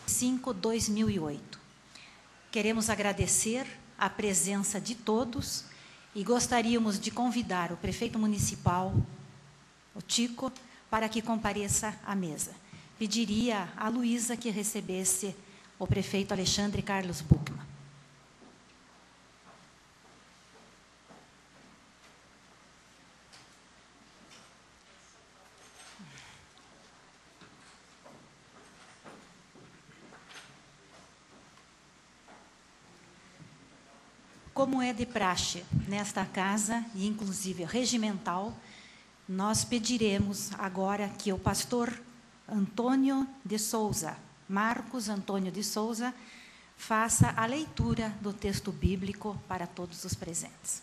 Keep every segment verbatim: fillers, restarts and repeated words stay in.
cinco de dois mil e oito. Queremos agradecer a presença de todos e gostaríamos de convidar o prefeito municipal, o Tico, para que compareça à mesa. Pediria a Luísa que recebesse o prefeito Alexandre Carlos Buchmann. Como é de praxe nesta casa, e inclusive regimental, nós pediremos agora que o pastor Antônio de Souza, Marcos Antônio de Souza, faça a leitura do texto bíblico para todos os presentes.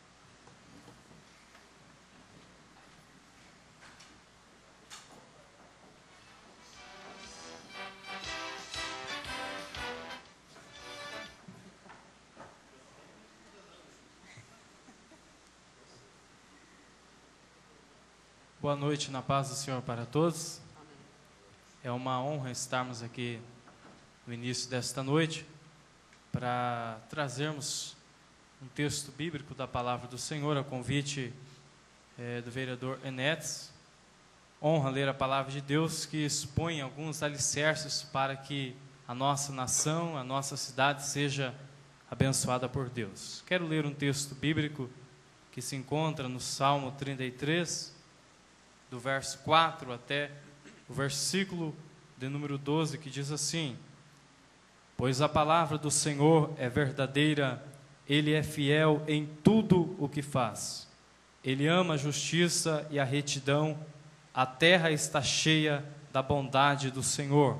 Boa noite, na paz do Senhor para todos. É uma honra estarmos aqui no início desta noite para trazermos um texto bíblico da palavra do Senhor, a convite é, do vereador Enetes. Honra ler a palavra de Deus que expõe alguns alicerces para que a nossa nação, a nossa cidade seja abençoada por Deus. Quero ler um texto bíblico que se encontra no Salmo trinta e três, do verso quatro até o versículo de número doze, que diz assim: pois a palavra do Senhor é verdadeira, Ele é fiel em tudo o que faz. Ele ama a justiça e a retidão, a terra está cheia da bondade do Senhor.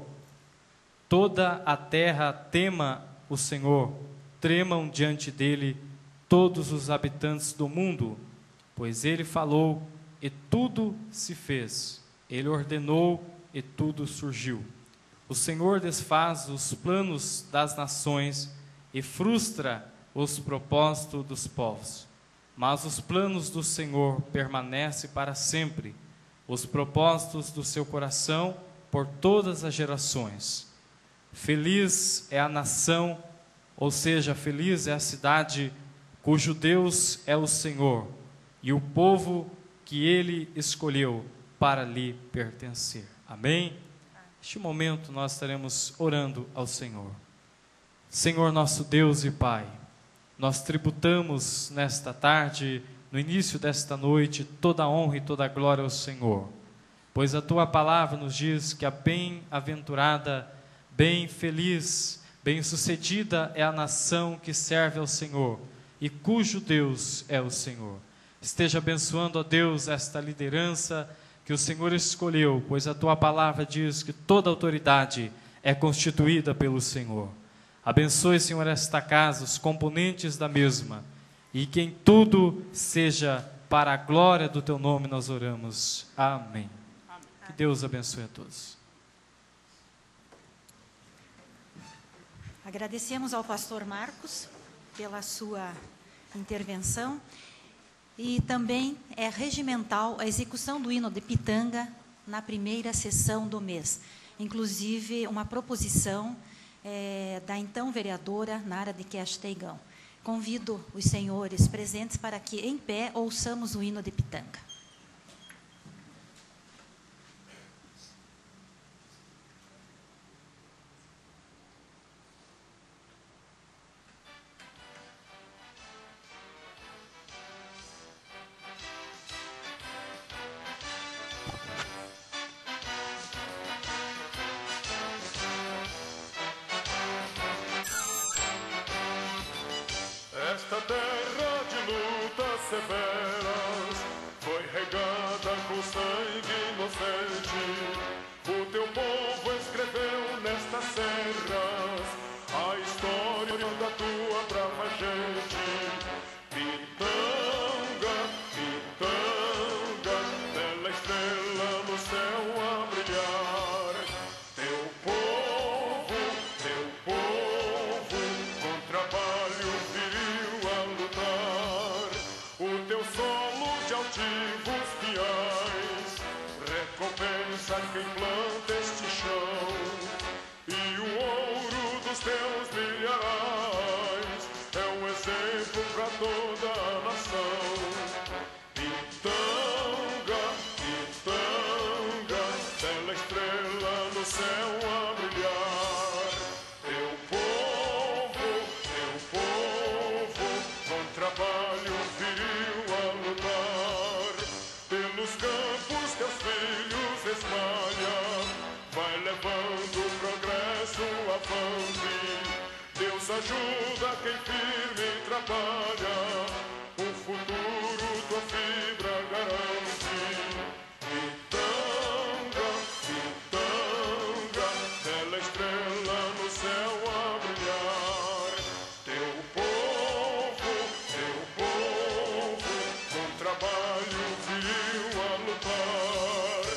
Toda a terra tema o Senhor, tremam diante dele todos os habitantes do mundo, pois Ele falou e tudo se fez, Ele ordenou e tudo surgiu. O Senhor desfaz os planos das nações e frustra os propósitos dos povos. Mas os planos do Senhor permanecem para sempre, os propósitos do seu coração por todas as gerações. Feliz é a nação, ou seja, feliz é a cidade cujo Deus é o Senhor, e o povo que Ele escolheu para lhe pertencer. Amém? Neste momento nós estaremos orando ao Senhor. Senhor nosso Deus e Pai, nós tributamos nesta tarde, no início desta noite, toda a honra e toda a glória ao Senhor, pois a Tua palavra nos diz que a bem-aventurada, bem feliz, bem-sucedida é a nação que serve ao Senhor e cujo Deus é o Senhor. Esteja abençoando, ó Deus, esta liderança que o Senhor escolheu, pois a Tua palavra diz que toda autoridade é constituída pelo Senhor. Abençoe, Senhor, esta casa, os componentes da mesma, e que em tudo seja para a glória do Teu nome nós oramos. Amém. Amém. Que Deus abençoe a todos. Agradecemos ao pastor Marcos pela sua intervenção. E também é regimental a execução do hino de Pitanga na primeira sessão do mês. Inclusive, uma proposição é, da então vereadora Nara de Casteigão. Convido os senhores presentes para que, em pé, ouçamos o hino de Pitanga. Esta terra de lutas severas foi regada com sangue inocente. O teu povo escreveu nestas serras a história da tua brava gente. Pitanga, Pitanga, bela estrela no céu a brilhar. Teu povo, teu povo, com trabalho viril a lutar. O teu teus milharais, é um exemplo para toda a nação. Pitanga, Pitanga, bela estrela no céu a brilhar. Teu povo, teu povo, com trabalho viril a lutar. Pelos campos teus filhos espalha, vai levando o progresso avante. Deus ajuda quem firme trabalha, o futuro tua fibra garante. Pitanga, Pitanga, bela estrela no céu a brilhar. Teu povo, teu povo, com trabalho viril a lutar.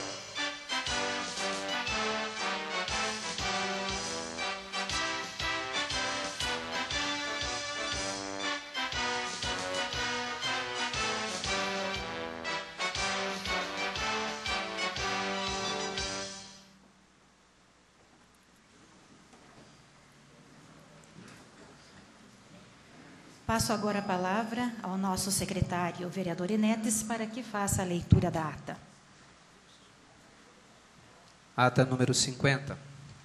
Passo agora a palavra ao nosso secretário, o vereador Enetes, para que faça a leitura da ata. Ata número cinquenta.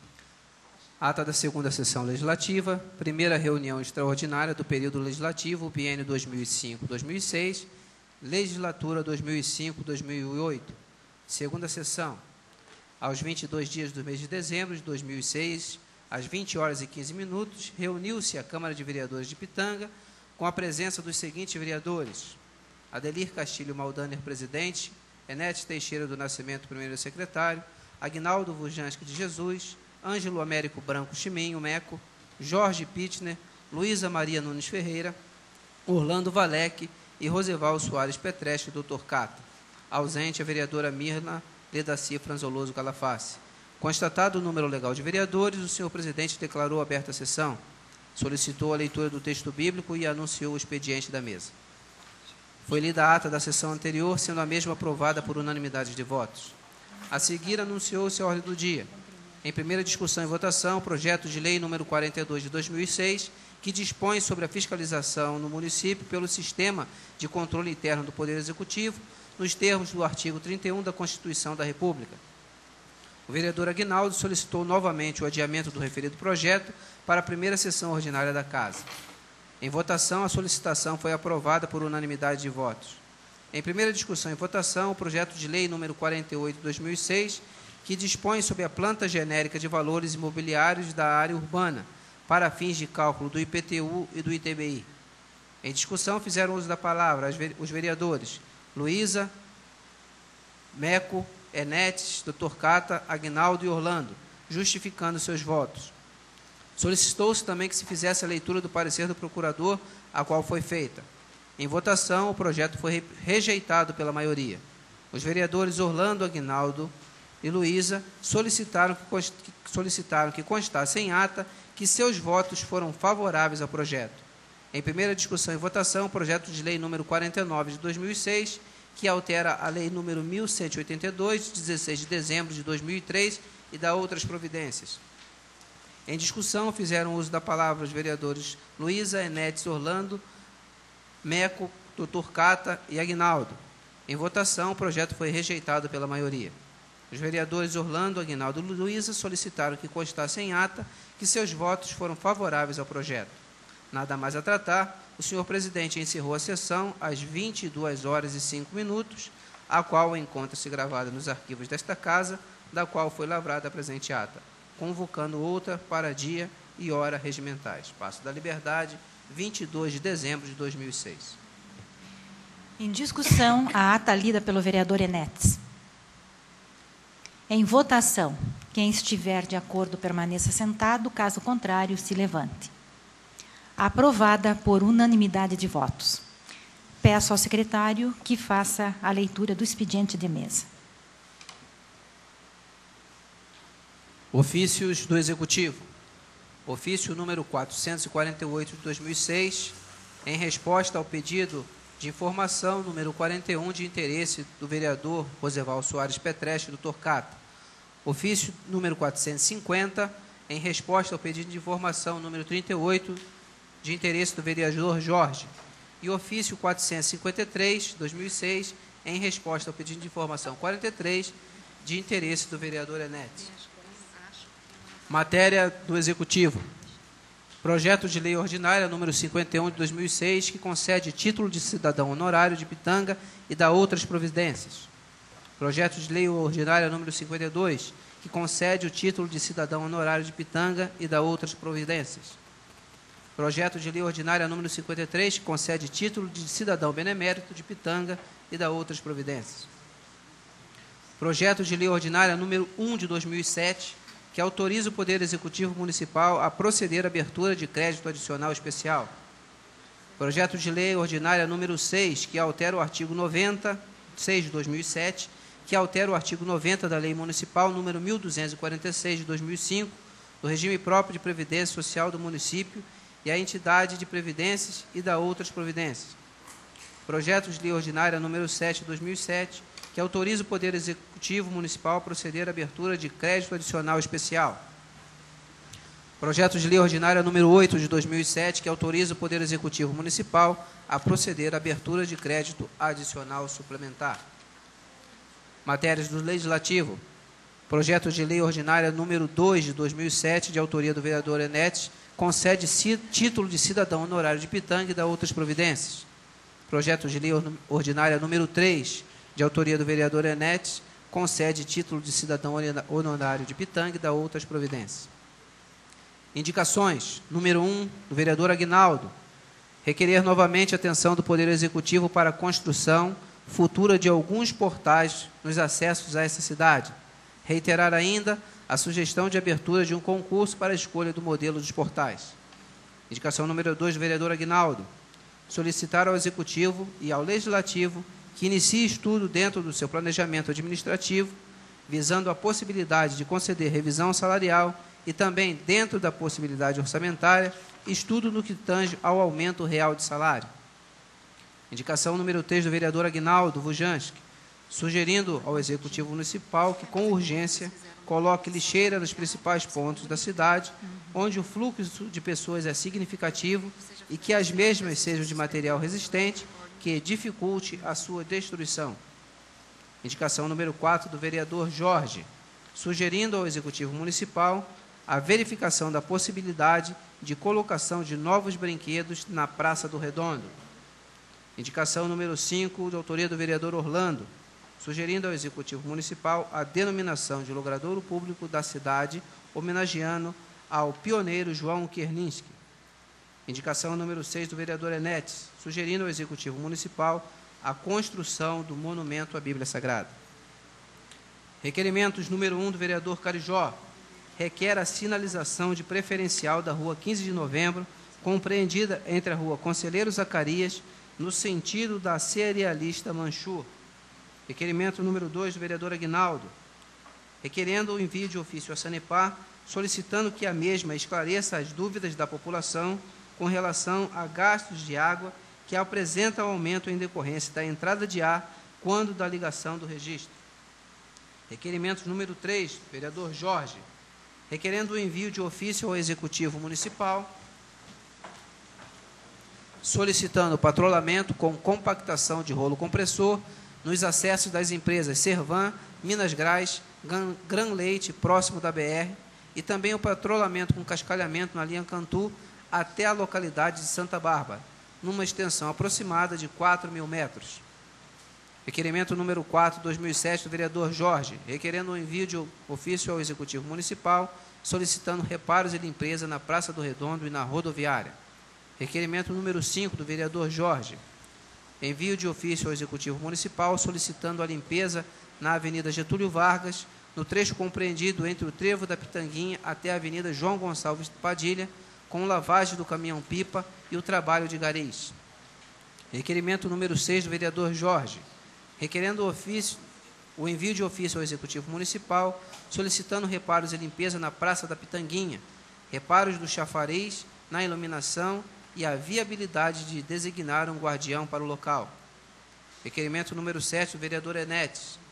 Ata da segunda sessão legislativa, primeira reunião extraordinária do período legislativo, biênio dois mil e cinco a dois mil e seis, legislatura dois mil e cinco a dois mil e oito. Segunda sessão, aos vinte e dois dias do mês de dezembro de dois mil e seis, às vinte horas e quinze minutos, reuniu-se a Câmara de Vereadores de Pitanga, com a presença dos seguintes vereadores: Adelir Castilho Maldaner, presidente; Enete Teixeira do Nascimento, primeiro secretário; Aguinaldo Vujansky de Jesus; Ângelo Américo Branco Chiminho, Meco; Jorge Pitner; Luísa Maria Nunes Ferreira; Orlando Valec e Roseval Soares Petreschi, doutor Cata. Ausente a vereadora Mirna Ledaci Franzoloso Calaface. Constatado o número legal de vereadores, o senhor presidente declarou aberta a sessão, solicitou a leitura do texto bíblico e anunciou o expediente da mesa. Foi lida a ata da sessão anterior, sendo a mesma aprovada por unanimidade de votos. A seguir, anunciou-se a ordem do dia. Em primeira discussão e votação, o projeto de lei número quarenta e dois de dois mil e seis, que dispõe sobre a fiscalização no município pelo sistema de controle interno do Poder Executivo, nos termos do artigo trinta e um da Constituição da República. O vereador Aguinaldo solicitou novamente o adiamento do referido projeto para a primeira sessão ordinária da Casa. Em votação, a solicitação foi aprovada por unanimidade de votos. Em primeira discussão e votação, o projeto de lei número quarenta e oito de dois mil e seis, que dispõe sobre a planta genérica de valores imobiliários da área urbana, para fins de cálculo do I P T U e do I T B I. Em discussão, fizeram uso da palavra os vereadores Luísa, Meco, Enetes, doutor Cata, Aguinaldo e Orlando, justificando seus votos. Solicitou-se também que se fizesse a leitura do parecer do procurador, a qual foi feita. Em votação, o projeto foi rejeitado pela maioria. Os vereadores Orlando, Aguinaldo e Luísa solicitaram que, const... solicitaram que constasse em ata que seus votos foram favoráveis ao projeto. Em primeira discussão e votação, o projeto de lei número quarenta e nove de dois mil e seis, que altera a lei número mil cento e oitenta e dois, de dezesseis de dezembro de dois mil e três, e dá outras providências. Em discussão, fizeram uso da palavra os vereadores Luísa, Enetes, Orlando, Meco, doutor Cata e Aguinaldo. Em votação, o projeto foi rejeitado pela maioria. Os vereadores Orlando, Aguinaldo e Luísa solicitaram que constasse em ata que seus votos foram favoráveis ao projeto. Nada mais a tratar, o senhor presidente encerrou a sessão às vinte e duas horas e cinco minutos, a qual encontra-se gravada nos arquivos desta casa, da qual foi lavrada a presente ata, convocando outra para dia e hora regimentais. Paço da Liberdade, vinte e dois de dezembro de dois mil e seis. Em discussão, a ata lida pelo vereador Enetes. Em votação, quem estiver de acordo permaneça sentado, caso contrário, se levante. Aprovada por unanimidade de votos. Peço ao secretário que faça a leitura do expediente de mesa. Ofícios do Executivo. Ofício número quatrocentos e quarenta e oito de dois mil e seis, em resposta ao pedido de informação número quarenta e um de interesse do vereador Roseval Soares Petreschi, doutor Cata. Ofício número quatrocentos e cinquenta, em resposta ao pedido de informação número trinta e oito, de interesse do vereador Jorge, e ofício quatrocentos e cinquenta e três, dois mil e seis, em resposta ao pedido de informação quarenta e três, de interesse do vereador Enetes. Matéria do Executivo. Projeto de Lei Ordinária número cinquenta e um de dois mil e seis, que concede título de cidadão honorário de Pitanga e dá outras providências. Projeto de Lei Ordinária número cinquenta e dois, que concede o título de cidadão honorário de Pitanga e dá outras providências. Projeto de Lei Ordinária número cinquenta e três, que concede título de cidadão benemérito de Pitanga e dá outras providências. Projeto de Lei Ordinária número um de dois mil e sete, que autoriza o Poder Executivo Municipal a proceder à abertura de crédito adicional especial. Projeto de Lei Ordinária número seis, que altera o artigo noventa, seis de dois mil e sete, que altera o artigo noventa da Lei Municipal número mil duzentos e quarenta e seis de dois mil e cinco, do regime próprio de previdência social do município e a entidade de previdências e da outras providências. Projeto de Lei Ordinária número sete de dois mil e sete, que autoriza o Poder Executivo Municipal a proceder à abertura de crédito adicional especial. Projeto de Lei Ordinária número oito de dois mil e sete, que autoriza o Poder Executivo Municipal a proceder à abertura de crédito adicional suplementar. Matérias do Legislativo. Projeto de Lei Ordinária número dois de dois mil e sete, de autoria do vereador Enetes, concede título de cidadão honorário de Pitanga e dá outras providências. Projeto de Lei Ordinária número três, de autoria do vereador Enetes, concede título de cidadão honorário de Pitanga e dá outras providências. Indicações. Número um, do vereador Aguinaldo. Requerer novamente a atenção do Poder Executivo para a construção futura de alguns portais nos acessos a essa cidade. Reiterar ainda a sugestão de abertura de um concurso para a escolha do modelo dos portais. Indicação número dois, do vereador Aguinaldo. Solicitar ao Executivo e ao Legislativo que inicie estudo dentro do seu planejamento administrativo, visando a possibilidade de conceder revisão salarial e também, dentro da possibilidade orçamentária, estudo no que tange ao aumento real de salário. Indicação número três, do vereador Aguinaldo Vujanski, sugerindo ao Executivo Municipal que, com urgência, coloque lixeira nos principais pontos da cidade, onde o fluxo de pessoas é significativo e que as mesmas sejam de material resistente, que dificulte a sua destruição. Indicação número quatro, do vereador Jorge, sugerindo ao Executivo Municipal a verificação da possibilidade de colocação de novos brinquedos na Praça do Redondo. Indicação número cinco, de autoria do vereador Orlando, sugerindo ao Executivo Municipal a denominação de logradouro público da cidade, homenageando ao pioneiro João Kerninski. Indicação número seis, do vereador Enetes, sugerindo ao Executivo Municipal a construção do monumento à Bíblia Sagrada. Requerimentos número um, do vereador Carijó, requer a sinalização de preferencial da rua quinze de novembro, compreendida entre a rua Conselheiro Zacarias, no sentido da Cerealista Manchur. Requerimento número dois, do vereador Aguinaldo, requerendo o envio de ofício à Sanepar, solicitando que a mesma esclareça as dúvidas da população com relação a gastos de água que apresentam aumento em decorrência da entrada de ar quando da ligação do registro. Requerimento número três, vereador Jorge, requerendo o envio de ofício ao Executivo Municipal, solicitando o patrulhamento com compactação de rolo compressor nos acessos das empresas Servan, Minas Gás, Gran Leite, próximo da B R, e também o patrulhamento com cascalhamento na linha Cantu até a localidade de Santa Bárbara, numa extensão aproximada de quatro mil metros. Requerimento número quatro, dois mil e sete, do vereador Jorge, requerendo o envio de ofício ao Executivo Municipal, solicitando reparos e limpeza na Praça do Redondo e na rodoviária. Requerimento número cinco, do vereador Jorge, envio de ofício ao Executivo Municipal, solicitando a limpeza na Avenida Getúlio Vargas, no trecho compreendido entre o Trevo da Pitanguinha até a Avenida João Gonçalves Padilha, com lavagem do caminhão-pipa e o trabalho de garis. Requerimento número seis, do vereador Jorge, requerendo o, ofício, o envio de ofício ao Executivo Municipal, solicitando reparos e limpeza na Praça da Pitanguinha, reparos do chafariz, na iluminação e a viabilidade de designar um guardião para o local. Requerimento número sete, do vereador Enetes,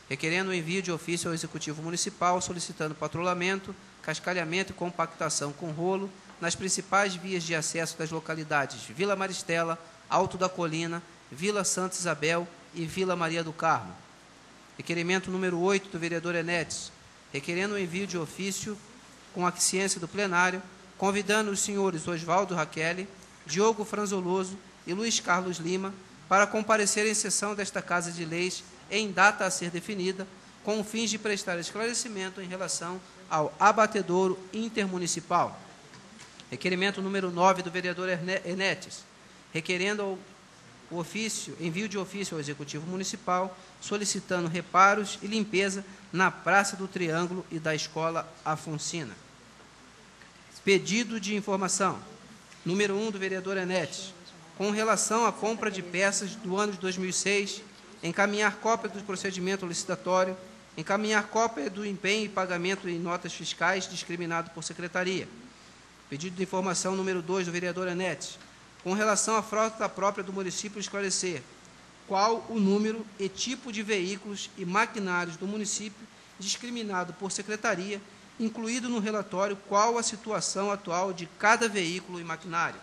requerendo o envio de ofício ao Executivo Municipal solicitando patrulhamento, cascalhamento e compactação com rolo nas principais vias de acesso das localidades Vila Maristela, Alto da Colina, Vila Santa Isabel e Vila Maria do Carmo. Requerimento número oito do vereador Enetes, requerendo o envio de ofício com aquiescência do plenário, convidando os senhores Oswaldo Raquel, Diogo Franzoloso e Luiz Carlos Lima para comparecer em sessão desta Casa de Leis em data a ser definida, com fins de prestar esclarecimento em relação ao abatedouro intermunicipal. Requerimento número nove do vereador Enetes, requerendo o ofício, envio de ofício ao Executivo Municipal, solicitando reparos e limpeza na Praça do Triângulo e da Escola Afonsina. Pedido de informação. Número um do vereador Enetes, com relação à compra de peças do ano de dois mil e seis, encaminhar cópia do procedimento licitatório, encaminhar cópia do empenho e pagamento em notas fiscais discriminado por secretaria. Pedido de informação número dois do vereador Enetes, com relação à frota própria do município, esclarecer qual o número e tipo de veículos e maquinários do município discriminado por secretaria, incluído no relatório qual a situação atual de cada veículo e maquinário.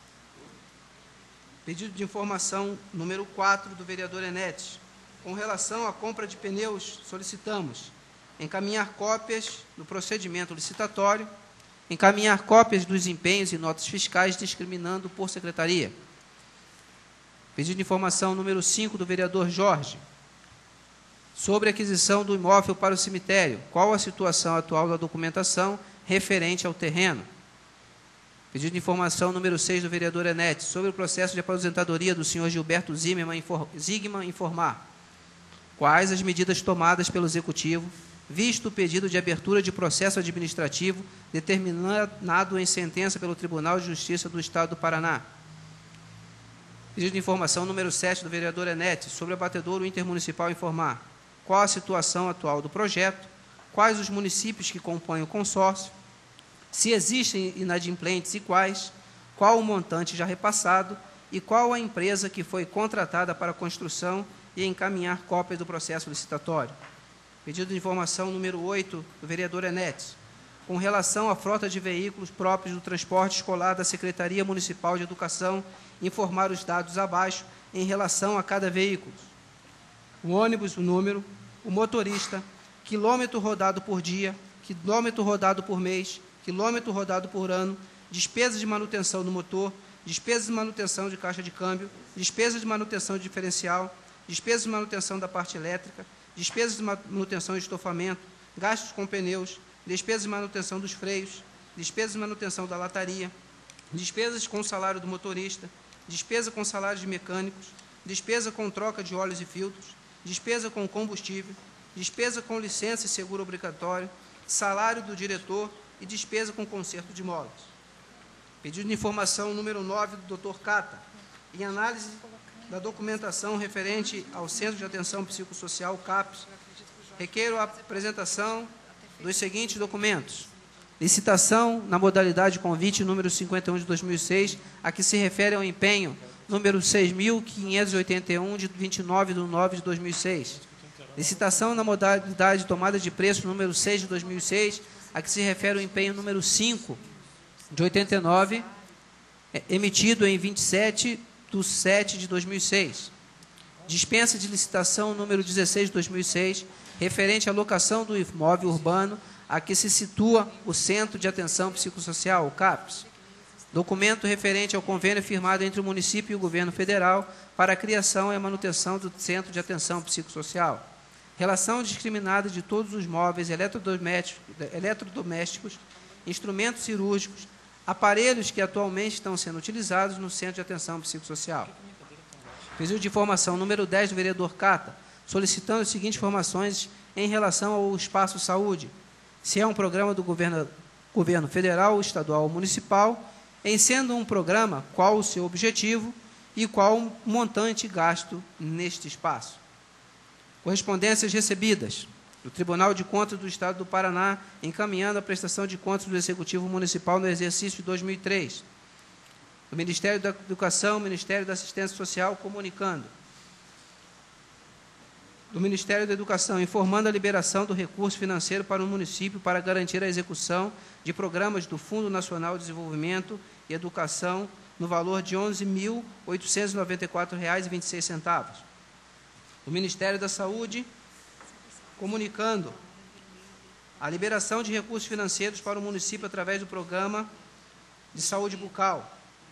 Pedido de informação número quatro do vereador Enetes, com relação à compra de pneus, solicitamos encaminhar cópias do procedimento licitatório, encaminhar cópias dos empenhos e notas fiscais discriminando por secretaria. Pedido de informação número cinco do vereador Jorge, sobre a aquisição do imóvel para o cemitério, qual a situação atual da documentação referente ao terreno. Pedido de informação número seis do vereador Enetes, sobre o processo de aposentadoria do senhor Gilberto Zimmermann, Zigman, informar quais as medidas tomadas pelo Executivo, visto o pedido de abertura de processo administrativo determinado em sentença pelo Tribunal de Justiça do Estado do Paraná. Pedido de informação número sete do vereador Enetes, sobre o abatedouro intermunicipal, informar qual a situação atual do projeto, quais os municípios que compõem o consórcio, se existem inadimplentes e quais, qual o montante já repassado e qual a empresa que foi contratada para a construção e encaminhar cópia do processo licitatório. Pedido de informação número oito do vereador Enetes, com relação à frota de veículos próprios do transporte escolar da Secretaria Municipal de Educação, informar os dados abaixo em relação a cada veículo. O ônibus, o número, o motorista, quilômetro rodado por dia, quilômetro rodado por mês, quilômetro rodado por ano, despesas de manutenção do motor, despesas de manutenção de caixa de câmbio, despesas de manutenção de diferencial, despesas de manutenção da parte elétrica, despesas de manutenção de estofamento, gastos com pneus, despesas de manutenção dos freios, despesas de manutenção da lataria, despesas com salário do motorista, despesa com salário de mecânicos, despesa com troca de óleos e filtros, despesa com combustível, despesa com licença e seguro obrigatório, salário do diretor e despesa com conserto de molas. Pedido de informação número nove do doutor Cata, em análise da documentação referente ao Centro de Atenção Psicossocial, CAPS, requeiro a apresentação dos seguintes documentos. Licitação na modalidade convite número cinquenta e um de dois mil e seis, a que se refere ao empenho número seis mil quinhentos e oitenta e um de vinte e nove de nove de dois mil e seis. Licitação na modalidade de tomada de preço número seis de dois mil e seis, a que se refere ao empenho número cinco de oitenta e nove, emitido em vinte e sete de sete de dois mil e seis. Dispensa de licitação número dezesseis de dois mil e seis, referente à locação do imóvel urbano a que se situa o Centro de Atenção Psicossocial, o CAPS. Documento referente ao convênio firmado entre o município e o governo federal para a criação e a manutenção do Centro de Atenção Psicossocial. Relação discriminada de todos os móveis eletrodomésticos, eletrodomésticos, instrumentos cirúrgicos, aparelhos que atualmente estão sendo utilizados no Centro de Atenção Psicossocial. Pedido de informação número dez do vereador Cata, solicitando as seguintes informações em relação ao Espaço Saúde. Se é um programa do governo, governo federal, estadual ou municipal, em sendo um programa, qual o seu objetivo e qual o montante gasto neste espaço. Correspondências recebidas do Tribunal de Contas do Estado do Paraná, encaminhando a prestação de contas do Executivo Municipal no exercício de dois mil e três. Do Ministério da Educação, Ministério da Assistência Social, comunicando. do Ministério da Educação, informando a liberação do recurso financeiro para o município para garantir a execução de programas do Fundo Nacional de Desenvolvimento e Educação no valor de onze mil oitocentos e noventa e quatro reais e vinte e seis centavos. O Ministério da Saúde, comunicando a liberação de recursos financeiros para o município através do Programa de Saúde Bucal.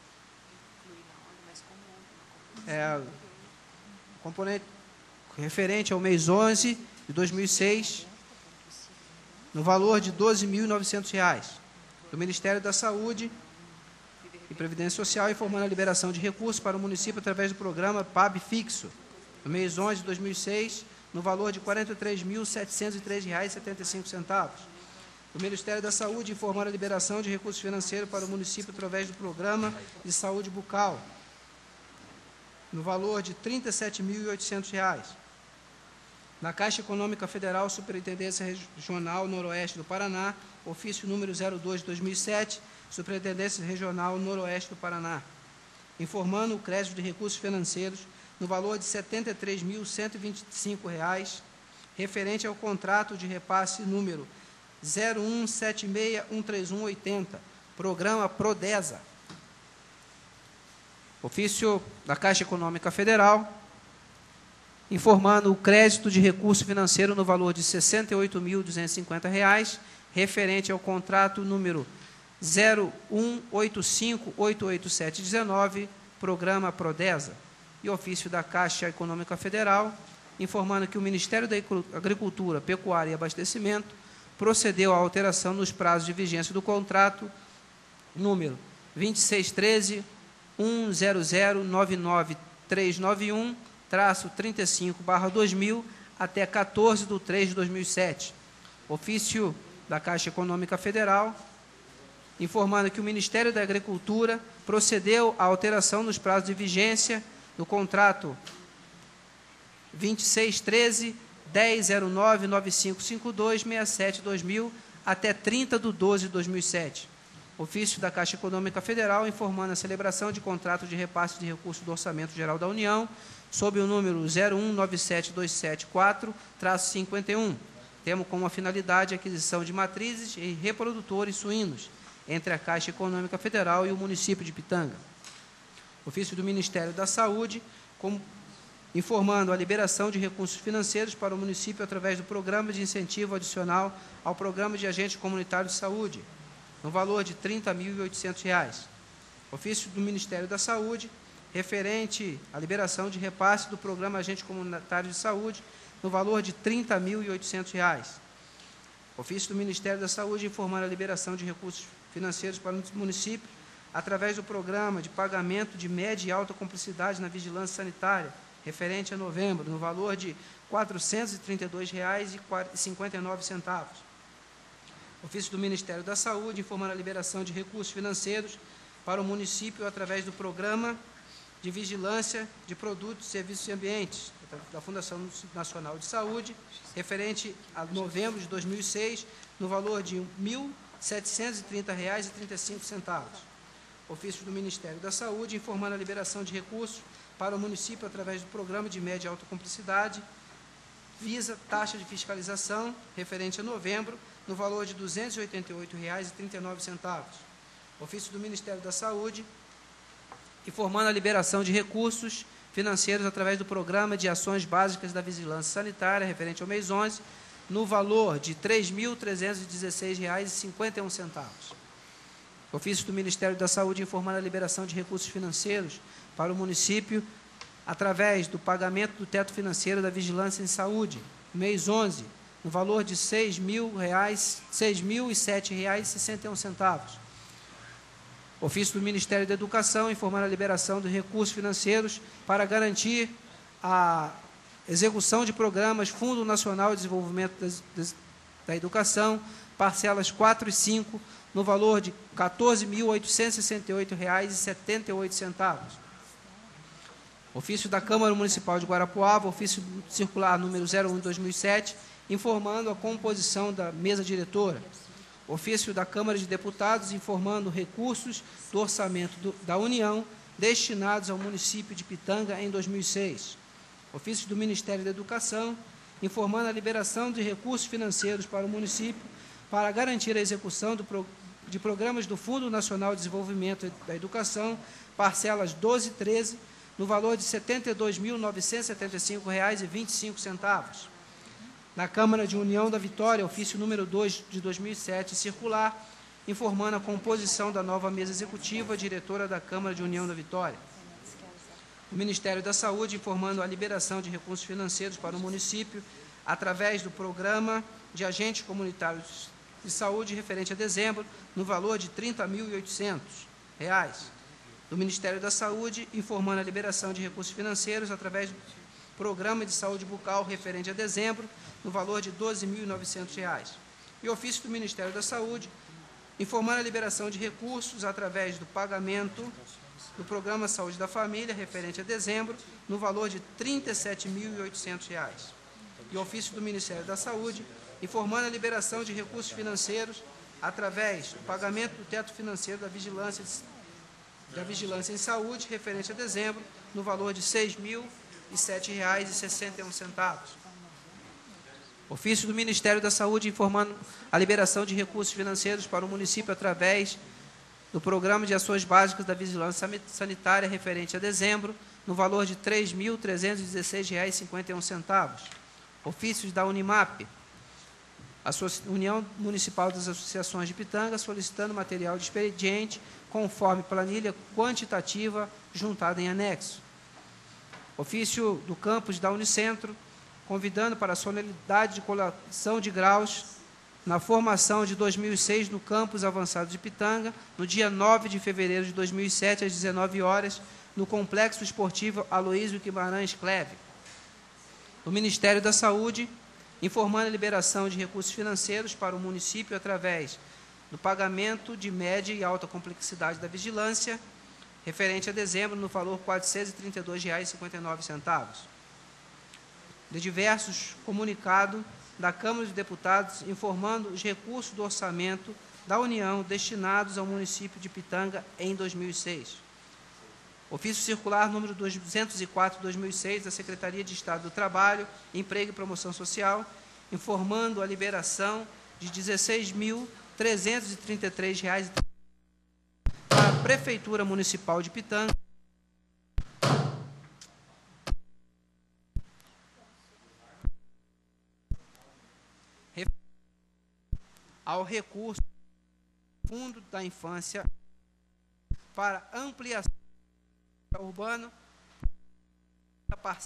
É, componente referente ao mês onze de dois mil e seis, no valor de doze mil e novecentos reais. Do Ministério da Saúde e Previdência Social, informando a liberação de recursos para o município através do programa P A B Fixo, no mês onze de dois mil e seis, no valor de quarenta e três mil setecentos e três reais e setenta e cinco centavos. O Ministério da Saúde informando a liberação de recursos financeiros para o município através do Programa de Saúde Bucal, no valor de trinta e sete mil e oitocentos reais. Na Caixa Econômica Federal, Superintendência Regional Noroeste do Paraná, ofício número zero dois de dois mil e sete, Superintendência Regional Noroeste do Paraná, informando o crédito de recursos financeiros no valor de setenta e três mil cento e vinte e cinco reais, referente ao contrato de repasse número zero um sete seis um três um oito zero, Programa Prodesa. Ofício da Caixa Econômica Federal, informando o crédito de recurso financeiro no valor de sessenta e oito mil duzentos e cinquenta reais, referente ao contrato número zero um oito cinco oito oito sete um nove, Programa Prodesa. E ofício da Caixa Econômica Federal, informando que o Ministério da Agricultura, Pecuária e Abastecimento procedeu à alteração nos prazos de vigência do contrato número vinte e seis treze um zero zero nove nove três nove um traço trinta e cinco barra dois mil até quatorze de três de dois mil e sete. Ofício da Caixa Econômica Federal, informando que o Ministério da Agricultura procedeu à alteração nos prazos de vigência do contrato vinte e seis treze dez zero nove nove cinco cinco dois seis sete dois mil até trinta de doze de dois mil e sete. Ofício da Caixa Econômica Federal informando a celebração de contrato de repasse de recursos do Orçamento Geral da União sob o número zero um nove sete dois sete quatro traço cinquenta e um, tendo como finalidade a aquisição de matrizes e reprodutores suínos entre a Caixa Econômica Federal e o município de Pitanga. Ofício do Ministério da Saúde, com, informando a liberação de recursos financeiros para o município através do Programa de Incentivo Adicional ao Programa de Agente Comunitário de Saúde, no valor de trinta mil e oitocentos reais. Ofício do Ministério da Saúde, referente à liberação de repasse do Programa Agente Comunitário de Saúde, no valor de trinta mil e oitocentos reais. Ofício do Ministério da Saúde, informando a liberação de recursos financeiros para o município, através do Programa de Pagamento de Média e Alta Complexidade na Vigilância Sanitária, referente a novembro, no valor de quatrocentos e trinta e dois reais e cinquenta e nove centavos. Ofício do Ministério da Saúde, informando a liberação de recursos financeiros para o município através do Programa de Vigilância de Produtos, Serviços e Ambientes, da Fundação Nacional de Saúde, referente a novembro de dois mil e seis, no valor de mil setecentos e trinta reais e trinta e cinco centavos. Ofício do Ministério da Saúde, informando a liberação de recursos para o município através do Programa de Média e Alta Complexidade, visa taxa de fiscalização, referente a novembro, no valor de duzentos e oitenta e oito reais e trinta e nove centavos. Ofício do Ministério da Saúde, informando a liberação de recursos financeiros através do Programa de Ações Básicas da Vigilância Sanitária, referente ao mês onze, no valor de três mil trezentos e dezesseis reais e cinquenta e um centavos. Ofício do Ministério da Saúde, informando a liberação de recursos financeiros para o município através do pagamento do teto financeiro da Vigilância em Saúde, mês onze, no valor de seis mil reais, seis mil e sete reais e sessenta e um centavos. Ofício do Ministério da Educação, informando a liberação de recursos financeiros para garantir a execução de programas Fundo Nacional de Desenvolvimento das, das, da Educação, parcelas quatro e cinco, no valor de quatorze mil oitocentos e sessenta e oito reais e setenta e oito centavos. Ofício da Câmara Municipal de Guarapuava, ofício circular número zero um de dois mil e sete, informando a composição da mesa diretora. Ofício da Câmara de Deputados, informando recursos do orçamento do, da União destinados ao município de Pitanga em dois mil e seis. Ofício do Ministério da Educação, informando a liberação de recursos financeiros para o município para garantir a execução do pro, de programas do Fundo Nacional de Desenvolvimento da Educação, parcelas doze e treze, no valor de setenta e dois mil novecentos e setenta e cinco reais e vinte e cinco centavos. Na Câmara de União da Vitória, ofício número dois de dois mil e sete, circular, informando a composição da nova mesa executiva, diretora da Câmara de União da Vitória. O Ministério da Saúde, informando a liberação de recursos financeiros para o município, através do Programa de Agentes Comunitários de Saúde, referente a dezembro, no valor de trinta mil e oitocentos reais. Do Ministério da Saúde, informando a liberação de recursos financeiros através do Programa de Saúde Bucal, referente a dezembro, no valor de doze mil e novecentos reais. E ofício do Ministério da Saúde, informando a liberação de recursos através do pagamento do Programa Saúde da Família, referente a dezembro, no valor de trinta e sete mil e oitocentos reais. E ofício do Ministério da Saúde, informando a liberação de recursos financeiros através do pagamento do teto financeiro da vigilância, da vigilância em saúde, referente a dezembro, no valor de seis mil e sete reais e sessenta e um centavos. Ofício do Ministério da Saúde, informando a liberação de recursos financeiros para o município através do Programa de Ações Básicas da Vigilância Sanitária, referente a dezembro, no valor de três mil trezentos e dezesseis reais e cinquenta e um centavos. Ofícios da Unimap, a União Municipal das Associações de Pitanga, solicitando material de expediente conforme planilha quantitativa juntada em anexo. Ofício do campus da Unicentro, convidando para a solenidade de colação de graus na formação de dois mil e seis no campus avançado de Pitanga, no dia nove de fevereiro de dois mil e sete, às dezenove horas, no Complexo Esportivo Aloísio Guimarães Cleve. O Ministério da Saúde, informando a liberação de recursos financeiros para o município através do pagamento de média e alta complexidade da vigilância, referente a dezembro, no valor de quatrocentos e trinta e dois reais e cinquenta e nove centavos. De diversos comunicados da Câmara de Deputados, informando os recursos do orçamento da União destinados ao município de Pitanga em dois mil e seis. Ofício circular número duzentos e quatro de dois mil e seis da Secretaria de Estado do Trabalho, Emprego e Promoção Social, informando a liberação de dezesseis mil trezentos e trinta e três reais para a Prefeitura Municipal de Pitanga, ao recurso do Fundo da Infância para ampliação urbano da parcela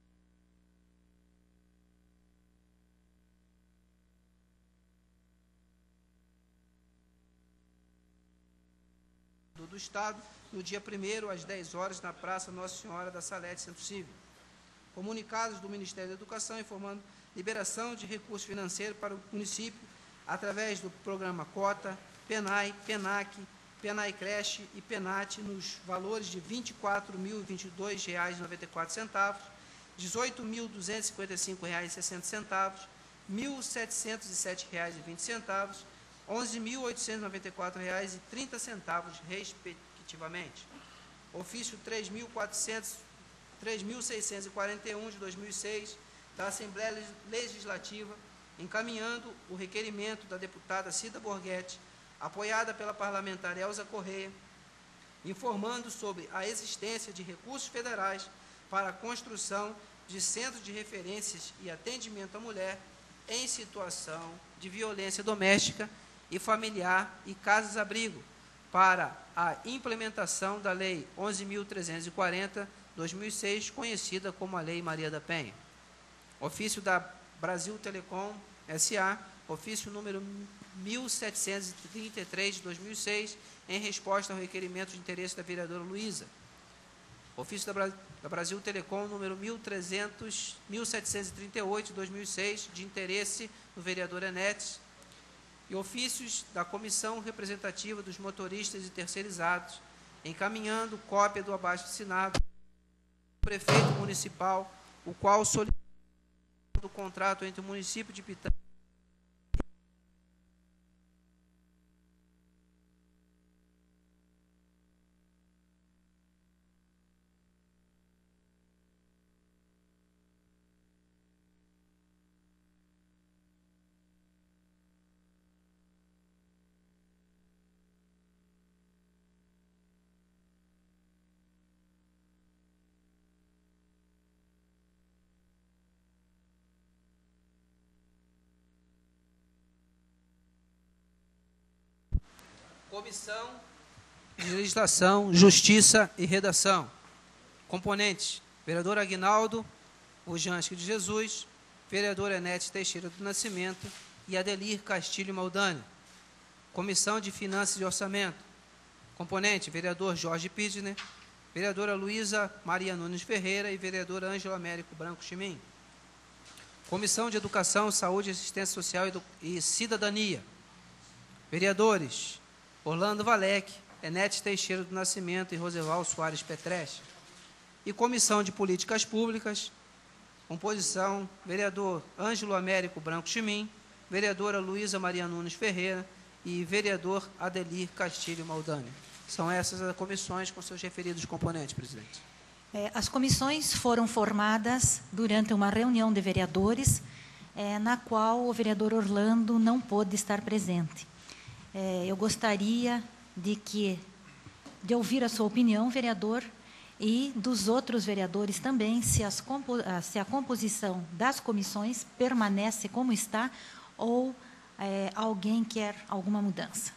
do Estado, no dia primeiro, às dez horas, na Praça Nossa Senhora da Salete, Centro Cívico. Comunicados do Ministério da Educação, informando liberação de recursos financeiros para o município através do programa Cota, PENAI, PENAC, PENAI Creche e PENAT, nos valores de vinte e quatro mil e vinte e dois reais e noventa e quatro centavos, dezoito mil duzentos e cinquenta e cinco reais e sessenta centavos, mil setecentos e sete reais e vinte centavos, onze mil oitocentos e noventa e quatro reais e trinta centavos, respectivamente. Ofício três mil seiscentos e quarenta e um de dois mil e seis da Assembleia Legislativa, encaminhando o requerimento da deputada Cida Borghetti, apoiada pela parlamentar Elza Correia, informando sobre a existência de recursos federais para a construção de centros de referências e atendimento à mulher em situação de violência doméstica e familiar e casas-abrigo, para a implementação da Lei onze mil trezentos e quarenta, dois mil e seis, conhecida como a Lei Maria da Penha. Ofício da Brasil Telecom S A, ofício número mil setecentos e trinta e três de dois mil e seis, em resposta ao requerimento de interesse da vereadora Luísa. Ofício da, Bra da Brasil Telecom número mil setecentos e trinta e oito de dois mil e seis, de interesse do vereador Enetes. E ofícios da Comissão Representativa dos Motoristas e Terceirizados, encaminhando cópia do abaixo-assinado do prefeito municipal, o qual solicitou do contrato entre o município de Pitanga Comissão de Legislação, Justiça e Redação. Componentes: vereador Aguinaldo Ujansky de Jesus, vereador Enete Teixeira do Nascimento e Adelir Castilho Maldani. Comissão de Finanças e Orçamento. Componente: vereador Jorge Pidner, vereadora Luísa Maria Nunes Ferreira e vereador Ângelo Américo Branco Chimim. Comissão de Educação, Saúde, Assistência Social e Cidadania. Vereadores Orlando Valec, Enete Teixeira do Nascimento e Roseval Soares Petreche. E Comissão de Políticas Públicas, composição: vereador Ângelo Américo Branco Chimim, vereadora Luísa Maria Nunes Ferreira e vereador Adelir Castilho Maldani. São essas as comissões com seus referidos componentes, presidente. É, as comissões foram formadas durante uma reunião de vereadores, é, na qual o vereador Orlando não pôde estar presente. É, eu gostaria de, que, de ouvir a sua opinião, vereador, e dos outros vereadores também, se, as compo, se a composição das comissões permanece como está ou é, alguém quer alguma mudança.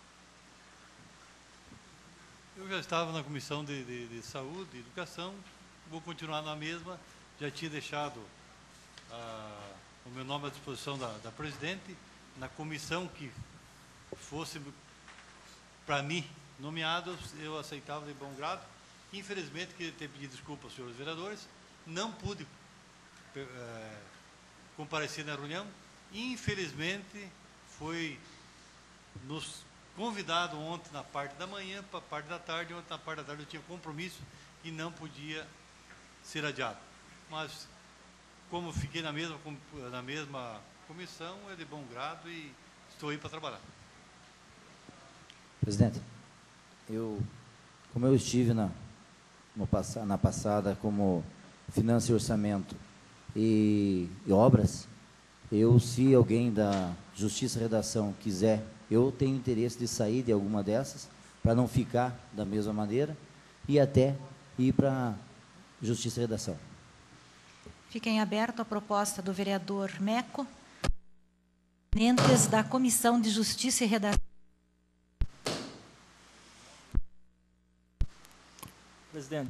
Eu já estava na Comissão de, de, de Saúde e Educação, vou continuar na mesma, já tinha deixado ah, o meu nome à disposição da, da presidente, na comissão que fosse, para mim, nomeado, eu aceitava de bom grado. Infelizmente, queria ter pedido desculpa aos senhores vereadores, não pude é, comparecer na reunião. Infelizmente, foi nos convidado ontem na parte da manhã, para a parte da tarde, ontem na parte da tarde eu tinha compromisso e não podia ser adiado. Mas, como fiquei na mesma, na mesma comissão, é de bom grado e estou aí para trabalhar. Presidente, eu, como eu estive na, no, na passada como Finanças e Orçamento e, e Obras, eu, se alguém da Justiça e Redação quiser, eu tenho interesse de sair de alguma dessas, para não ficar da mesma maneira, e até ir para Justiça e Redação. Fica em aberto a proposta do vereador Meco, componentes da Comissão de Justiça e Redação. Presidente.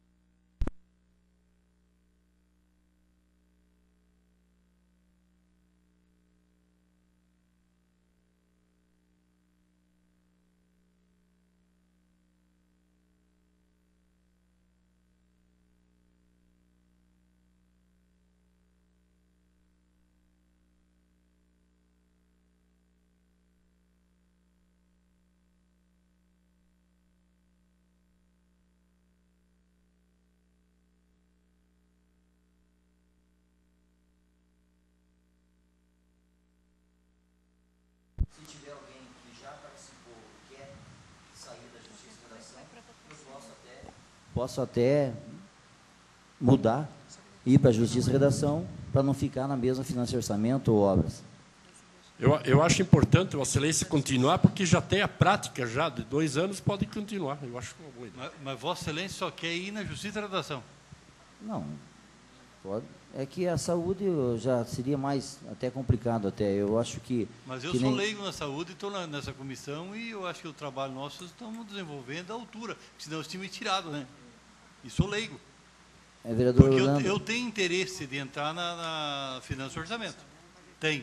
Se tiver alguém que já participou e quer sair da Justiça e Redação, eu posso até, posso até mudar, ir para a Justiça e Redação, para não ficar na mesma Finanças e Orçamento ou Obras. Eu, eu acho importante o Excelência continuar, porque já tem a prática já de dois anos, pode continuar. Eu acho uma boa ideia. Mas, mas Vossa Excelência só quer ir na Justiça e Redação? Não, pode. É que a saúde já seria mais até complicado até. Eu acho que. Mas eu que sou nem... leigo na saúde, estou nessa comissão e eu acho que o trabalho nosso estamos desenvolvendo à altura, senão eu tinha me tirado, né? E sou leigo. É, vereador Porque eu, Orlando. eu tenho interesse de entrar na, na Finanças e Orçamento. Tenho.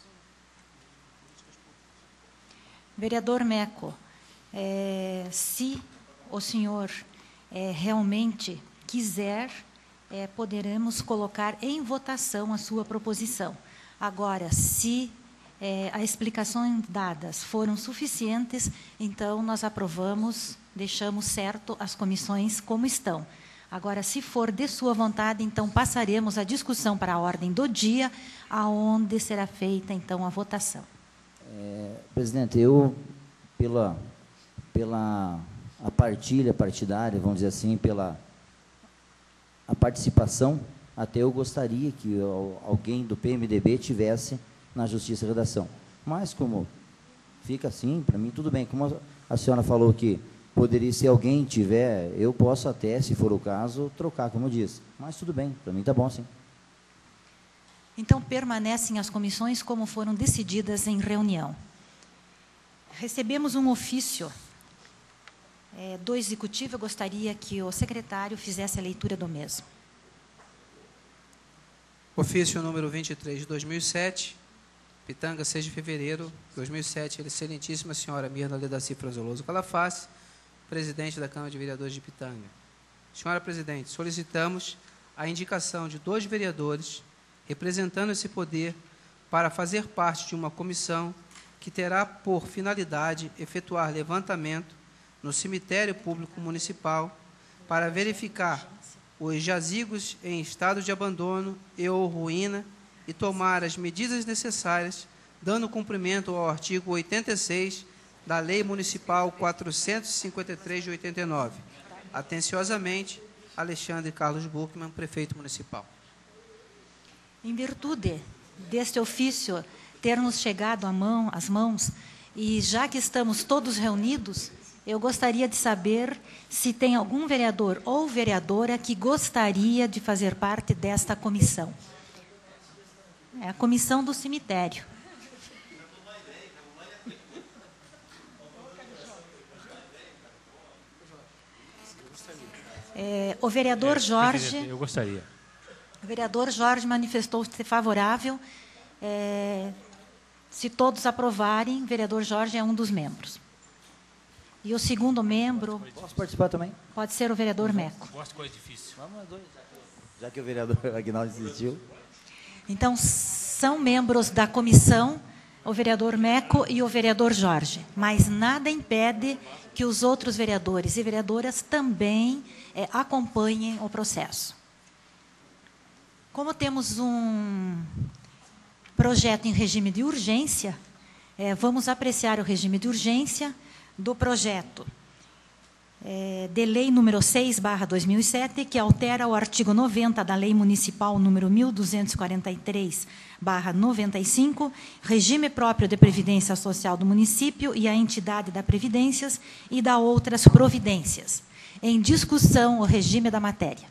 Vereador Meco, é, se o senhor é, realmente quiser, é, poderemos colocar em votação a sua proposição. Agora, se é, as explicações dadas foram suficientes, então nós aprovamos, deixamos certo as comissões como estão. Agora, se for de sua vontade, então passaremos a discussão para a ordem do dia, aonde será feita então a votação. É, presidente, eu, pela, pela a partilha partidária, vamos dizer assim, pela a participação, até eu gostaria que alguém do P M D B tivesse na Justiça e Redação. Mas, como fica assim, para mim tudo bem. Como a senhora falou que poderia, se alguém tiver, eu posso até, se for o caso, trocar, como eu disse. Mas tudo bem, para mim está bom sim. Então, permanecem as comissões como foram decididas em reunião. recebemos um ofício é, do Executivo. Eu gostaria que o secretário fizesse a leitura do mesmo. Ofício número vinte e três de dois mil e sete, Pitanga, seis de fevereiro de dois mil e sete, excelentíssima senhora Mirna Ledaci Franzoloso Calafate, presidente da Câmara de Vereadores de Pitanga. Senhora presidente, solicitamos a indicação de dois vereadores representando esse poder para fazer parte de uma comissão que terá por finalidade efetuar levantamento no cemitério público municipal para verificar os jazigos em estado de abandono e ou ruína e tomar as medidas necessárias, dando cumprimento ao artigo oitenta e seis da Lei Municipal quatrocentos e cinquenta e três de oitenta e nove. Atenciosamente, Alexandre Carlos Buchmann, prefeito municipal. Em virtude deste ofício ter nos chegado à mão, às mãos, e já que estamos todos reunidos, eu gostaria de saber se tem algum vereador ou vereadora que gostaria de fazer parte desta comissão. É a comissão do cemitério. É, o vereador Jorge... Eu gostaria. O vereador Jorge manifestou-se favorável. É, se todos aprovarem, o vereador Jorge é um dos membros. E o segundo membro... Posso participar também? Pode ser o vereador Meco. Gosto de coisa difícil. Vamos dois, já que o vereador Aguinaldo insistiu. Então, são membros da comissão o vereador Meco e o vereador Jorge. Mas nada impede que os outros vereadores e vereadoras também é, acompanhem o processo. Como temos um projeto em regime de urgência, é, vamos apreciar o regime de urgência do projeto é, de lei número seis barra dois mil e sete, que altera o artigo noventa da Lei Municipal número mil duzentos e quarenta e três barra noventa e cinco, regime próprio de previdência social do município e a entidade da previdências e da outras providências. Em discussão, o regime da matéria.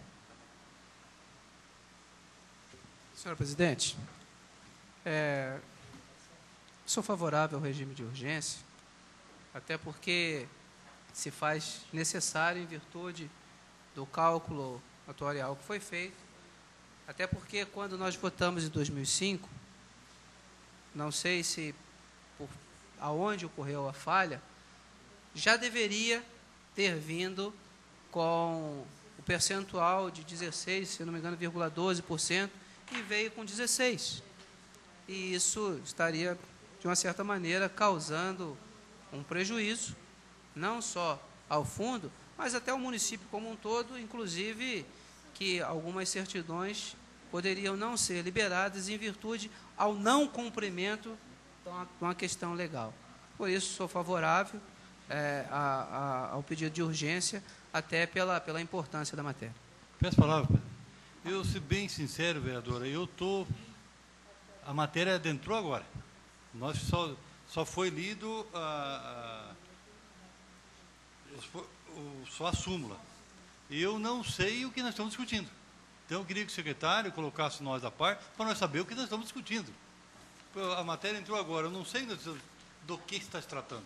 Senhora presidente, é, sou favorável ao regime de urgência, até porque se faz necessário em virtude do cálculo atuarial que foi feito, até porque quando nós votamos em dois mil e cinco, não sei se por aonde ocorreu a falha, já deveria ter vindo com o percentual de dezesseis, se não me engano, vírgula doze por cento, e veio com dezesseis. E isso estaria, de uma certa maneira, causando um prejuízo, não só ao fundo, mas até ao município como um todo, inclusive que algumas certidões poderiam não ser liberadas em virtude ao não cumprimento de uma, de uma questão legal. Por isso, sou favorável é, a, a, ao pedido de urgência, até pela, pela importância da matéria. Peço a palavra, Pedro. Eu, se bem sincero, vereadora, eu estou... A matéria adentrou agora. Nós só, só foi lido a, a, o, só a súmula. Eu não sei o que nós estamos discutindo. Então, eu queria que o secretário colocasse nós à par para nós saber o que nós estamos discutindo. A matéria entrou agora, eu não sei do que está se tratando.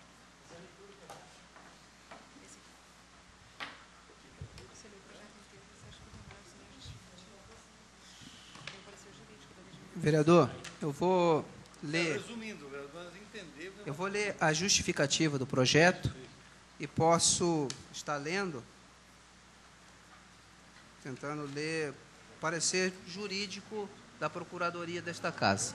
Vereador, eu vou ler... Resumindo, nós entendemos... Eu vou ler a justificativa do projeto e posso estar lendo, tentando ler o parecer jurídico da Procuradoria desta Casa.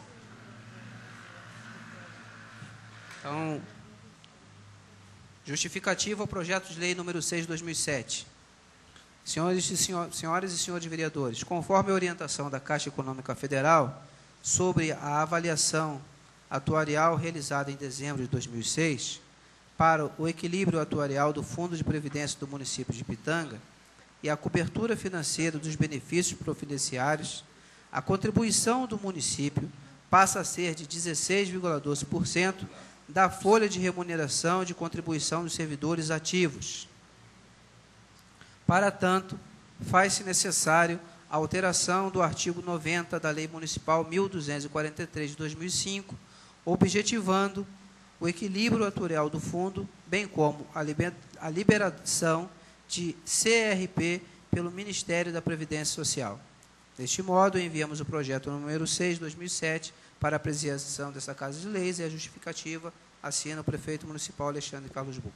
Então, justificativa ao projeto de lei número seis de dois mil e sete. Senhores e senhor, senhoras e senhores vereadores, conforme a orientação da Caixa Econômica Federal sobre a avaliação atuarial realizada em dezembro de dois mil e seis, para o equilíbrio atuarial do Fundo de Previdência do município de Pitanga e a cobertura financeira dos benefícios providenciários, a contribuição do município passa a ser de dezesseis vírgula doze por cento da folha de remuneração de contribuição dos servidores ativos. Para tanto, faz-se necessário a alteração do artigo noventa da Lei Municipal mil duzentos e quarenta e três de dois mil e cinco, objetivando o equilíbrio atuarial do fundo, bem como a, liber, a liberação de C R P pelo Ministério da Previdência Social. Deste modo, enviamos o projeto número seis, dois mil e sete, para a apreciação dessa Casa de Leis e a justificativa assina o prefeito municipal Alexandre Carlos Buch.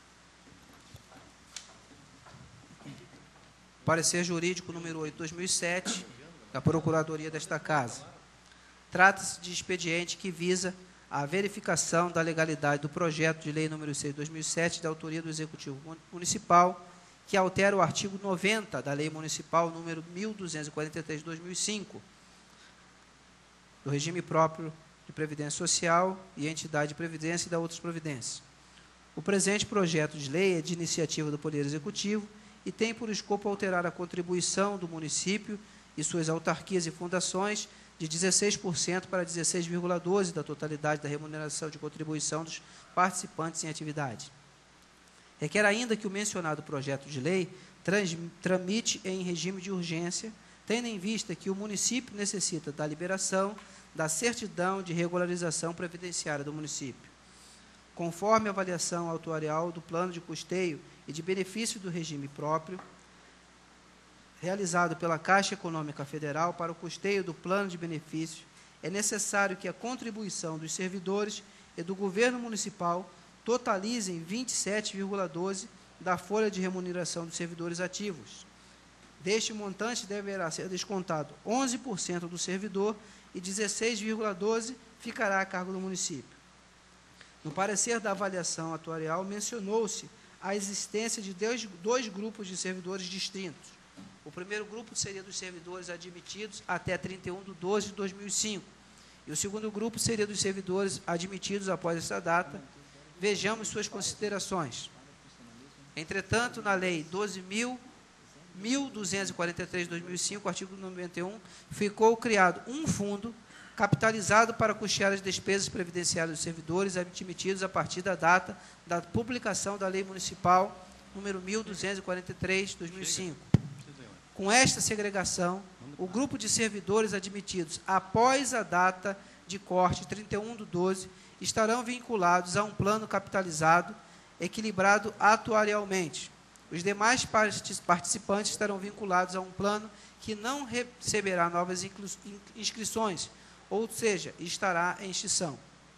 Parecer jurídico número oito, dois mil e sete, da Procuradoria desta Casa. Trata-se de expediente que visa a verificação da legalidade do projeto de lei número seis, dois mil e sete, da autoria do Executivo Municipal, que altera o artigo noventa da Lei Municipal número mil duzentos e quarenta e três de dois mil e cinco, do regime próprio de Previdência Social e entidade de Previdência e da outras providências. O presente projeto de lei é de iniciativa do Poder Executivo e tem por escopo alterar a contribuição do município e suas autarquias e fundações de dezesseis por cento para dezesseis vírgula doze por cento da totalidade da remuneração de contribuição dos participantes em atividade. Requer ainda que o mencionado projeto de lei trans, tramite em regime de urgência, tendo em vista que o município necessita da liberação da certidão de regularização previdenciária do município. Conforme a avaliação atuarial do plano de custeio e de benefício do regime próprio, realizado pela Caixa Econômica Federal para o custeio do plano de benefício, é necessário que a contribuição dos servidores e do governo municipal totalizem vinte e sete vírgula doze por cento da folha de remuneração dos servidores ativos. Deste montante deverá ser descontado onze por cento do servidor e dezesseis vírgula doze por cento ficará a cargo do município. No parecer da avaliação atuarial, mencionou-se a existência de dois, dois grupos de servidores distintos. O primeiro grupo seria dos servidores admitidos até trinta e um de doze de dois mil e cinco, e o segundo grupo seria dos servidores admitidos após essa data. Vejamos suas considerações. Entretanto, na Lei doze mil duzentos e quarenta e três de dois mil e cinco, artigo noventa e um, ficou criado um fundo capitalizado para custear as despesas previdenciárias dos servidores admitidos a partir da data da publicação da Lei Municipal número mil duzentos e quarenta e três de dois mil e cinco. Com esta segregação, o grupo de servidores admitidos após a data de corte trinta e um de doze estarão vinculados a um plano capitalizado equilibrado atuarialmente. Os demais participantes estarão vinculados a um plano que não receberá novas inscrições, ou seja, estará em extinção.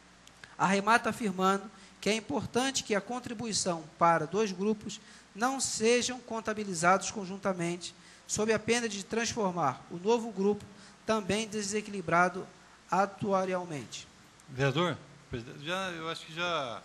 Arremata afirmando que é importante que a contribuição para dois grupos não sejam contabilizados conjuntamente, sob a pena de transformar o novo grupo também desequilibrado atuarialmente. Vereador, já, eu acho que já,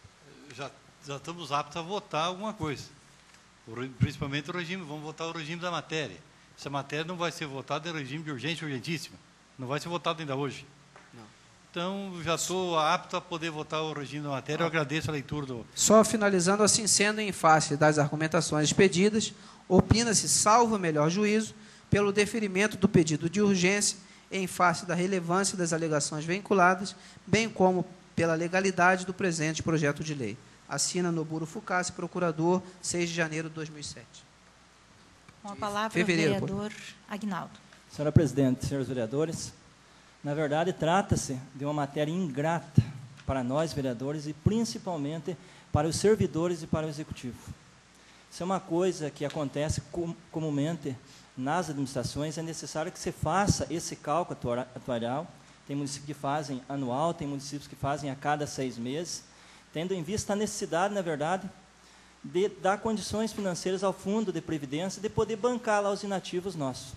já, já estamos aptos a votar alguma coisa. O, principalmente o regime, vamos votar o regime da matéria. Essa matéria não vai ser votada em regime de urgência e urgentíssima. Não vai ser votada ainda hoje. Não. Então, já estou apto a poder votar o regime da matéria. Eu agradeço a leitura do... Só finalizando, assim sendo, em face das argumentações expedidas, opina-se, salvo melhor juízo, pelo deferimento do pedido de urgência em face da relevância das alegações vinculadas, bem como pela legalidade do presente projeto de lei. Assina Noburo Fucassi, procurador, seis de janeiro de dois mil e sete. Com a palavra, Fevereiro, o vereador Aguinaldo. Senhora presidente, senhores vereadores, na verdade, trata-se de uma matéria ingrata para nós, vereadores, e principalmente para os servidores e para o executivo. Isso é uma coisa que acontece com, comumente nas administrações, é necessário que se faça esse cálculo atuarial. Tem municípios que fazem anual, tem municípios que fazem a cada seis meses, tendo em vista a necessidade, na verdade, de dar condições financeiras ao fundo de previdência, de poder bancar lá os inativos nossos.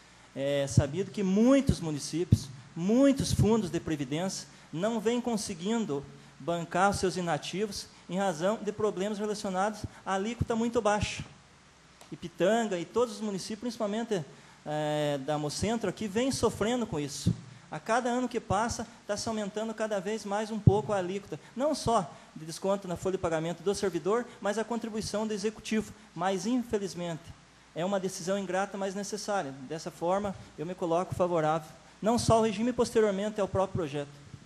É sabido que muitos municípios, muitos fundos de previdência não vêm conseguindo bancar os seus inativos em razão de problemas relacionados à alíquota muito baixa. Ipitanga e todos os municípios, principalmente é, da Mocentro aqui, vêm sofrendo com isso. A cada ano que passa, está se aumentando cada vez mais um pouco a alíquota, não só de desconto na folha de pagamento do servidor, mas a contribuição do executivo. Mas, infelizmente, é uma decisão ingrata, mas necessária. Dessa forma, eu me coloco favorável, não só ao regime, posteriormente ao próprio projeto.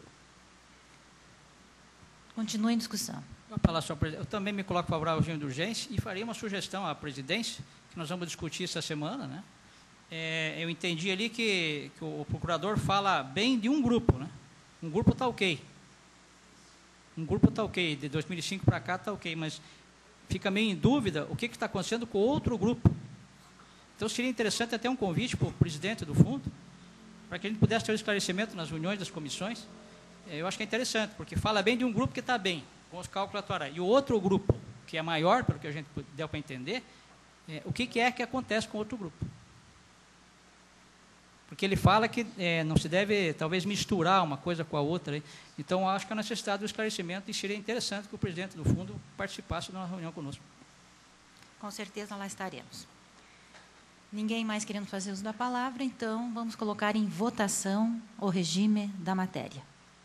Continua em discussão. Eu também me coloco favorável ao regime de urgência e farei uma sugestão à presidência, que nós vamos discutir essa semana, né? É, eu entendi ali que, que o procurador fala bem de um grupo, né? Um grupo está ok. Um grupo está ok, de dois mil e cinco para cá está ok, mas fica meio em dúvida o que está acontecendo com outro grupo. Então, seria interessante até um convite para o presidente do fundo, para que a gente pudesse ter um esclarecimento nas reuniões das comissões. Eu acho que é interessante, porque fala bem de um grupo que está bem, com os cálculos atuais. E o outro grupo, que é maior, pelo que a gente deu para entender, é, o que, que é que acontece com o outro grupo. Porque ele fala que é, não se deve, talvez, misturar uma coisa com a outra. Então, acho que há necessidade do esclarecimento e seria interessante que o presidente do fundo participasse de uma reunião conosco. Com certeza lá estaremos. Ninguém mais querendo fazer uso da palavra, então vamos colocar em votação o regime da matéria.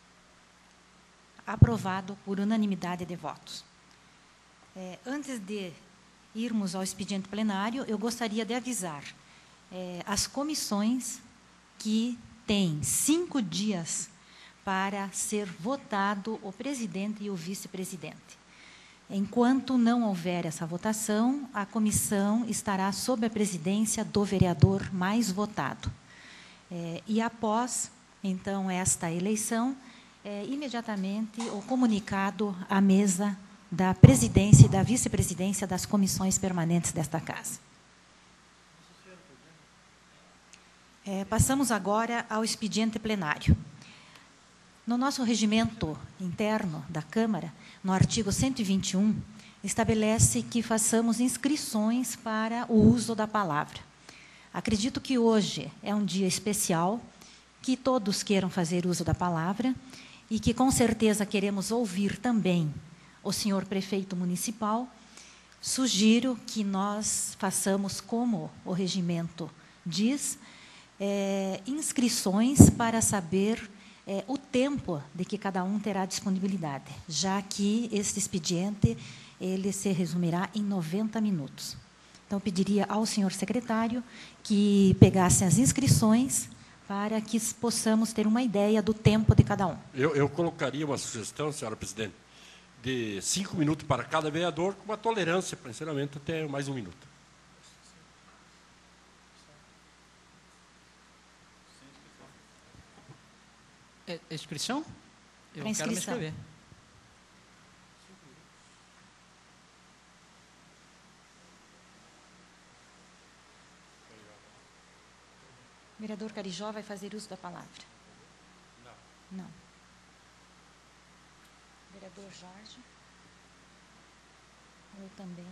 Aprovado por unanimidade de votos. É, antes de irmos ao expediente plenário, eu gostaria de avisar é, as comissões que têm cinco dias para ser votado o presidente e o vice-presidente. Enquanto não houver essa votação, a comissão estará sob a presidência do vereador mais votado. É, e após, então, esta eleição, é, imediatamente o comunicado à mesa da presidência e da vice-presidência das comissões permanentes desta casa. É, passamos agora ao expediente plenário. No nosso regimento interno da Câmara, no artigo cento e vinte e um, estabelece que façamos inscrições para o uso da palavra. Acredito que hoje é um dia especial, que todos queiram fazer uso da palavra e que, com certeza, queremos ouvir também o senhor prefeito municipal. Sugiro que nós façamos, como o regimento diz, é, inscrições para saber É, o tempo de que cada um terá disponibilidade, já que este expediente ele se resumirá em noventa minutos. Então, eu pediria ao senhor secretário que pegasse as inscrições para que possamos ter uma ideia do tempo de cada um. Eu, eu colocaria uma sugestão, senhora presidente, de cinco minutos para cada vereador, com uma tolerância para encerramento até mais um minuto. É inscrição? Eu Pra inscrição. quero me inscrever. O vereador Carijó vai fazer uso da palavra? Não. Não. Vereador Jorge? Eu também.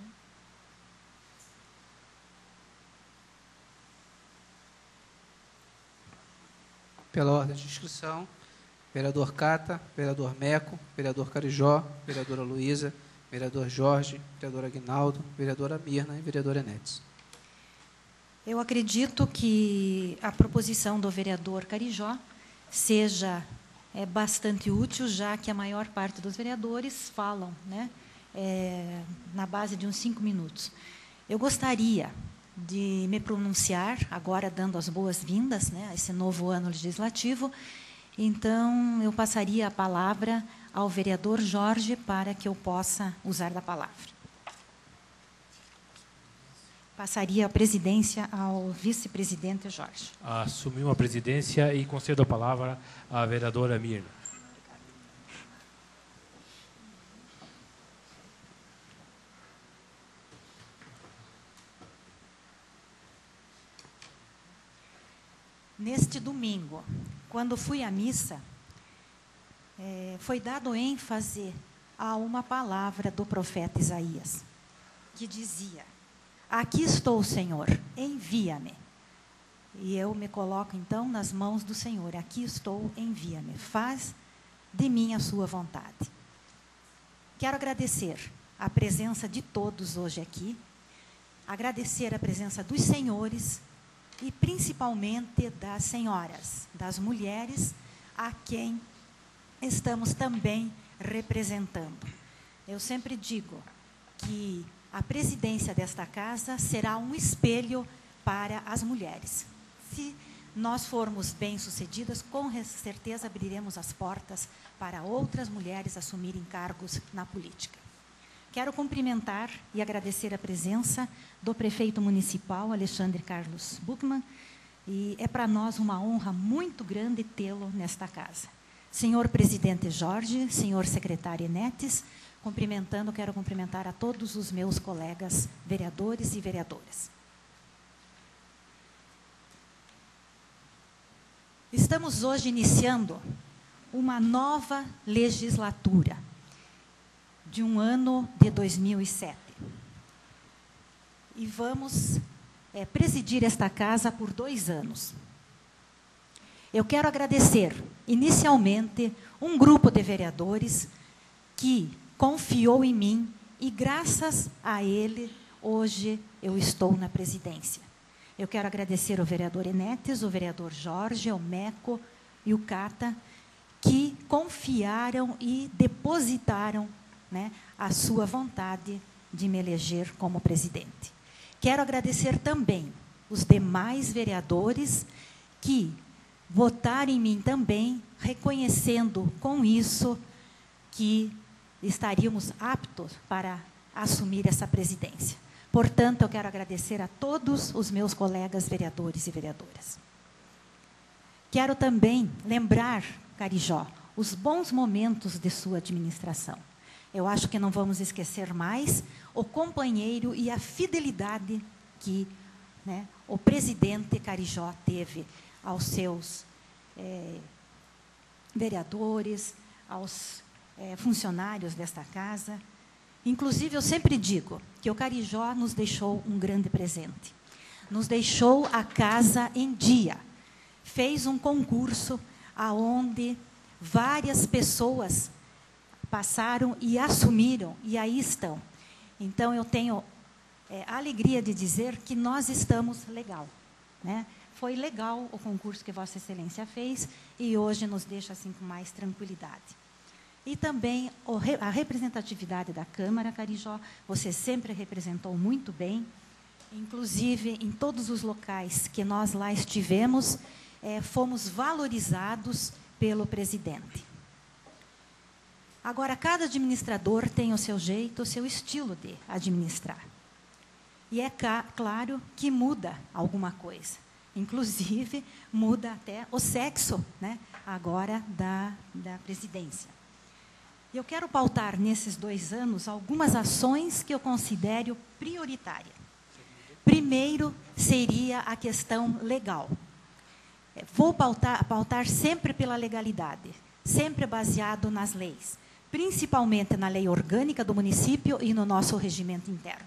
Pela ordem de inscrição, vereador Cata, vereador Meco, vereador Carijó, vereadora Luísa, vereador Jorge, vereador Aguinaldo, vereadora Mirna e vereadora Enetes. Eu acredito que a proposição do vereador Carijó seja é, bastante útil, já que a maior parte dos vereadores falam, né, é, na base de uns cinco minutos. Eu gostaria de me pronunciar, agora dando as boas-vindas, né, a esse novo ano legislativo. Então, eu passaria a palavra ao vereador Jorge para que eu possa usar da palavra. Passaria a presidência ao vice-presidente Jorge. Assumiu a presidência e concedo a palavra à vereadora Mirna. Neste domingo, quando fui à missa, é, foi dado ênfase a uma palavra do profeta Isaías, que dizia: aqui estou, Senhor, envia-me. E eu me coloco, então, nas mãos do Senhor. Aqui estou, envia-me. Faz de mim a sua vontade. Quero agradecer a presença de todos hoje aqui, agradecer a presença dos senhores e, principalmente, das senhoras, das mulheres, a quem estamos também representando. Eu sempre digo que a presidência desta casa será um espelho para as mulheres. Se nós formos bem-sucedidas, com certeza abriremos as portas para outras mulheres assumirem cargos na política. Quero cumprimentar e agradecer a presença do prefeito municipal, Alexandre Carlos Buchmann, e é para nós uma honra muito grande tê-lo nesta casa. senhor presidente Jorge, senhor secretário Enetes, cumprimentando, quero cumprimentar a todos os meus colegas vereadores e vereadoras. Estamos hoje iniciando uma nova legislatura de um ano de dois mil e sete. E vamos é, presidir esta casa por dois anos. Eu quero agradecer, inicialmente, um grupo de vereadores que confiou em mim e, graças a ele, hoje eu estou na presidência. Eu quero agradecer ao vereador Enetes, o vereador Jorge, o Meco e o Cata, que confiaram e depositaram, né, a sua vontade de me eleger como presidente. Quero agradecer também os demais vereadores que votaram em mim também, reconhecendo com isso que estaríamos aptos para assumir essa presidência. Portanto, eu quero agradecer a todos os meus colegas vereadores e vereadoras. Quero também lembrar, Carijó, os bons momentos de sua administração. Eu acho que não vamos esquecer mais o companheiro e a fidelidade que, né, o presidente Carijó teve aos seus é, vereadores, aos é, funcionários desta casa. Inclusive, eu sempre digo que o Carijó nos deixou um grande presente. Nos deixou a casa em dia. Fez um concurso aonde várias pessoas passaram e assumiram, e aí estão. Então, eu tenho é, a alegria de dizer que nós estamos legal, né? Foi legal o concurso que Vossa Excelência fez e hoje nos deixa assim com mais tranquilidade. E também a representatividade da Câmara, Carijó, você sempre representou muito bem, inclusive em todos os locais que nós lá estivemos, é, fomos valorizados pelo presidente. Agora, cada administrador tem o seu jeito, o seu estilo de administrar. E é claro que muda alguma coisa. Inclusive, muda até o sexo, né, agora da, da presidência. Eu quero pautar nesses dois anos algumas ações que eu considero prioritárias. Primeiro, seria a questão legal. Vou pautar, pautar sempre pela legalidade, sempre baseado nas leis, principalmente na lei orgânica do município e no nosso regimento interno.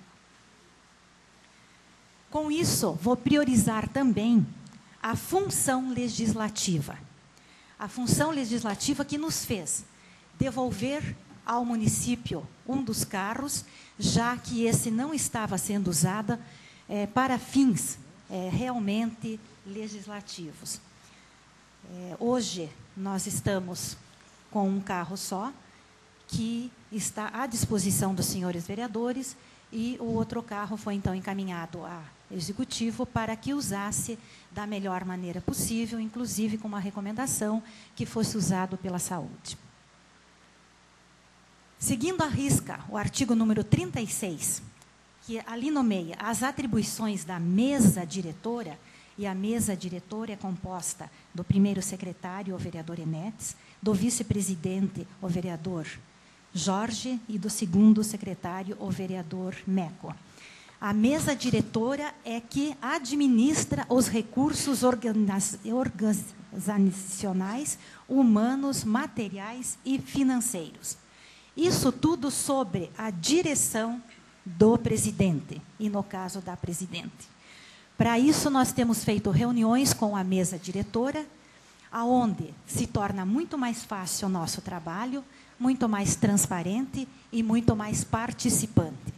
Com isso, vou priorizar também a função legislativa. A função legislativa que nos fez devolver ao município um dos carros, já que esse não estava sendo usado é, para fins é, realmente legislativos. É, hoje, nós estamos com um carro só, que está à disposição dos senhores vereadores, e o outro carro foi, então, encaminhado ao Executivo para que usasse da melhor maneira possível, inclusive com uma recomendação que fosse usado pela saúde. Seguindo à risca o artigo número trinta e seis, que ali nomeia as atribuições da mesa diretora, e a mesa diretora é composta do primeiro secretário, o vereador Enetes, do vice-presidente, o vereador Jorge, e do segundo secretário, o vereador Meco. A mesa diretora é que administra os recursos organizacionais, humanos, materiais e financeiros. Isso tudo sobre a direção do presidente, e no caso da presidente. Para isso, nós temos feito reuniões com a mesa diretora, aonde se torna muito mais fácil o nosso trabalho, muito mais transparente e muito mais participante.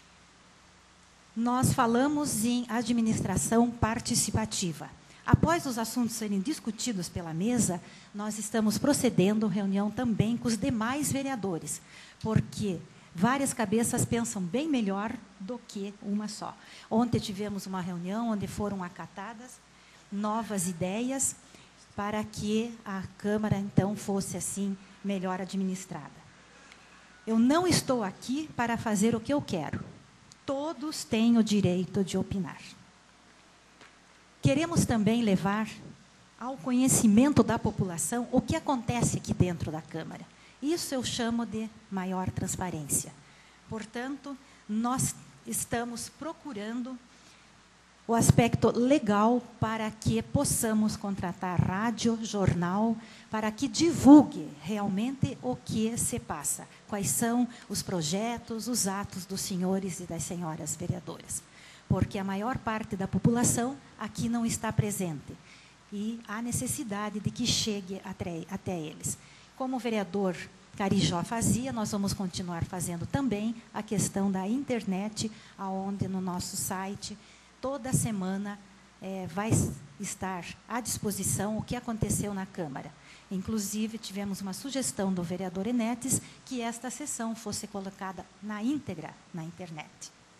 Nós falamos em administração participativa. Após os assuntos serem discutidos pela mesa, nós estamos procedendo reunião também com os demais vereadores, porque várias cabeças pensam bem melhor do que uma só. Ontem tivemos uma reunião onde foram acatadas novas ideias para que a Câmara, então, fosse, assim, melhor administrada. Eu não estou aqui para fazer o que eu quero. Todos têm o direito de opinar. Queremos também levar ao conhecimento da população o que acontece aqui dentro da Câmara. Isso eu chamo de maior transparência. Portanto, nós estamos procurando o aspecto legal para que possamos contratar rádio, jornal, para que divulgue realmente o que se passa, quais são os projetos, os atos dos senhores e das senhoras vereadoras. Porque a maior parte da população aqui não está presente e há necessidade de que chegue até, até eles. Como o vereador Carijó fazia, nós vamos continuar fazendo também a questão da internet, aonde no nosso site toda semana é, vai estar à disposição o que aconteceu na Câmara. Inclusive, tivemos uma sugestão do vereador Enetes que esta sessão fosse colocada na íntegra na internet.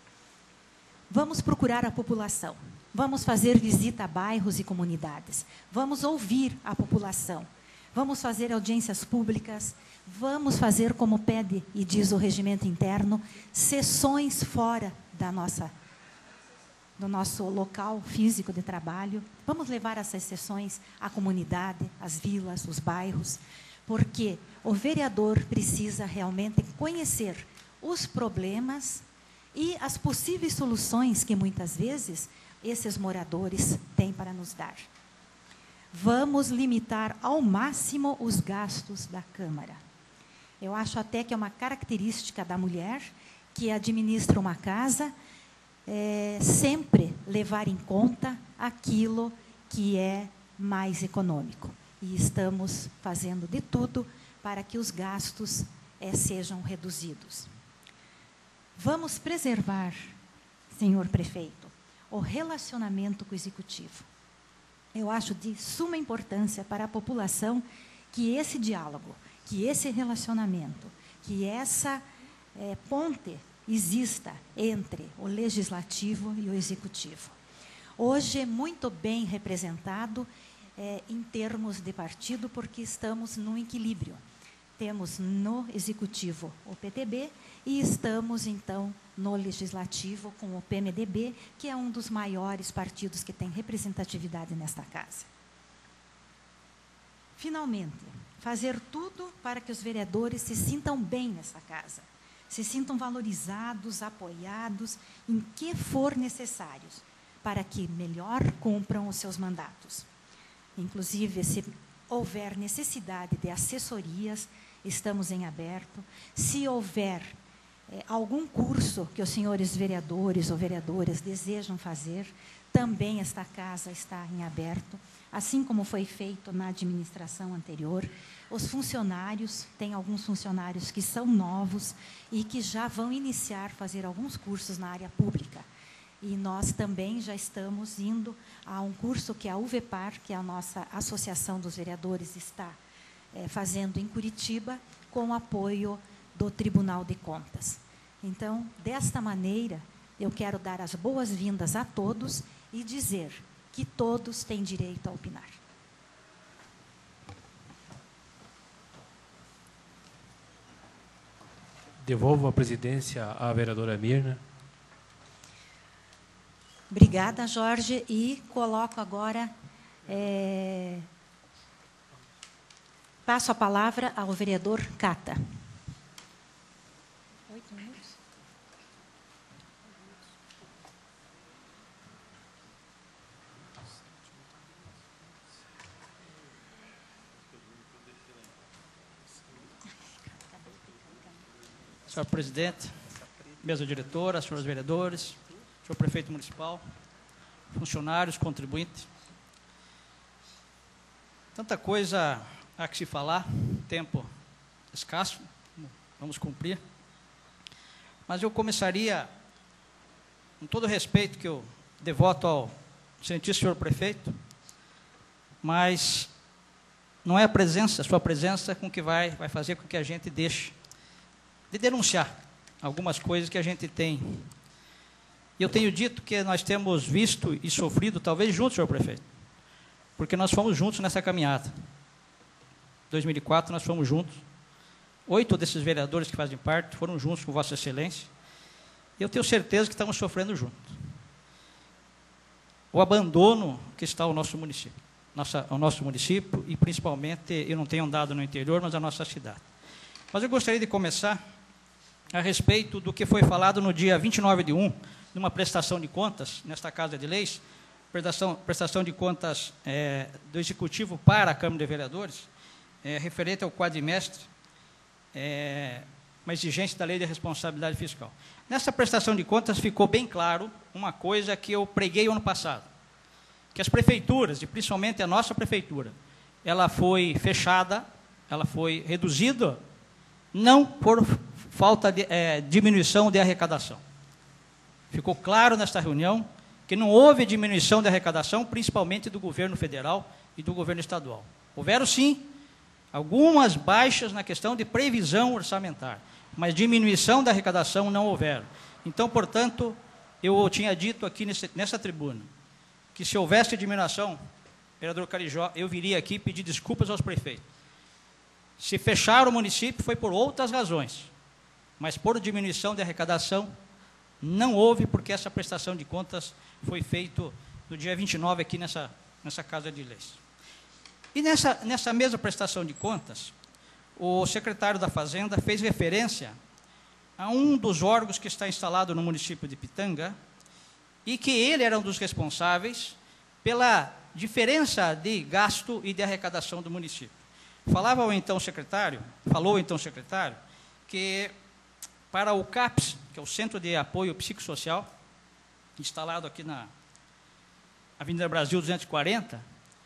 Vamos procurar a população, vamos fazer visita a bairros e comunidades, vamos ouvir a população, vamos fazer audiências públicas, vamos fazer, como pede e diz o regimento interno, sessões fora da nossa do nosso local físico de trabalho. Vamos levar essas sessões à comunidade, às vilas, os bairros, porque o vereador precisa realmente conhecer os problemas e as possíveis soluções que, muitas vezes, esses moradores têm para nos dar. Vamos limitar ao máximo os gastos da Câmara. Eu acho até que é uma característica da mulher que administra uma casa, É, sempre levar em conta aquilo que é mais econômico. E estamos fazendo de tudo para que os gastos é, sejam reduzidos. Vamos preservar, senhor prefeito, o relacionamento com o executivo. Eu acho de suma importância para a população que esse diálogo, que esse relacionamento, que essa é, ponte exista entre o legislativo e o executivo. Hoje é muito bem representado é, em termos de partido, porque estamos num equilíbrio. Temos no executivo o P T B e estamos, então, no legislativo com o P M D B, que é um dos maiores partidos que tem representatividade nesta casa. Finalmente, fazer tudo para que os vereadores se sintam bem nessa casa, se sintam valorizados, apoiados, em que for necessário, para que melhor cumpram os seus mandatos. Inclusive, se houver necessidade de assessorias, estamos em aberto. Se houver é, algum curso que os senhores vereadores ou vereadoras desejam fazer, também esta casa está em aberto, assim como foi feito na administração anterior. Os funcionários, tem alguns funcionários que são novos e que já vão iniciar a fazer alguns cursos na área pública. E nós também já estamos indo a um curso que a U V P A R, que é a nossa Associação dos Vereadores, está é, fazendo em Curitiba, com o apoio do Tribunal de Contas. Então, desta maneira, eu quero dar as boas-vindas a todos e dizer que todos têm direito a opinar. Devolvo a presidência à vereadora Mirna. Obrigada, Jorge. E coloco agora, é, passo a palavra ao vereador Cata. Oito minutos. Senhor presidente, mesa diretora, senhores vereadores, senhor prefeito municipal, funcionários, contribuintes. Tanta coisa há que se falar, tempo escasso, vamos cumprir. Mas eu começaria, com todo o respeito que eu devoto ao excelentíssimo senhor prefeito, mas não é a presença, a sua presença com que vai, vai fazer com que a gente deixe de denunciar algumas coisas que a gente tem. E eu tenho dito que nós temos visto e sofrido, talvez juntos, senhor prefeito, porque nós fomos juntos nessa caminhada. Em dois mil e quatro, nós fomos juntos. Oito desses vereadores que fazem parte foram juntos com Vossa Excelência. E eu tenho certeza que estamos sofrendo juntos. O abandono que está o nosso município. nossa, ao nosso município e, principalmente, eu não tenho andado no interior, mas a nossa cidade. Mas eu gostaria de começar a respeito do que foi falado no dia vinte e nove de um, numa prestação de contas, nesta Casa de Leis, prestação, prestação de contas é, do Executivo para a Câmara de Vereadores, é, referente ao quadrimestre, é, uma exigência da Lei de Responsabilidade Fiscal. Nessa prestação de contas ficou bem claro uma coisa que eu preguei ano passado, que as prefeituras, e principalmente a nossa prefeitura, ela foi fechada, ela foi reduzida, não por falta de é, diminuição de arrecadação. Ficou claro nesta reunião que não houve diminuição de arrecadação, principalmente do governo federal e do governo estadual. Houveram, sim, algumas baixas na questão de previsão orçamentária, mas diminuição da arrecadação não houveram. Então, portanto, eu tinha dito aqui nesse, nessa tribuna, que se houvesse diminuição, vereador Carijó, eu viria aqui pedir desculpas aos prefeitos. Se fechar o município foi por outras razões, mas por diminuição de arrecadação não houve, porque essa prestação de contas foi feita no dia vinte e nove aqui nessa, nessa Casa de Leis. E nessa, nessa mesma prestação de contas, o secretário da Fazenda fez referência a um dos órgãos que está instalado no município de Pitanga e que ele era um dos responsáveis pela diferença de gasto e de arrecadação do município. Falava o então secretário, falou então o secretário, que para o CAPS, que é o Centro de Apoio Psicossocial, instalado aqui na Avenida Brasil duzentos e quarenta,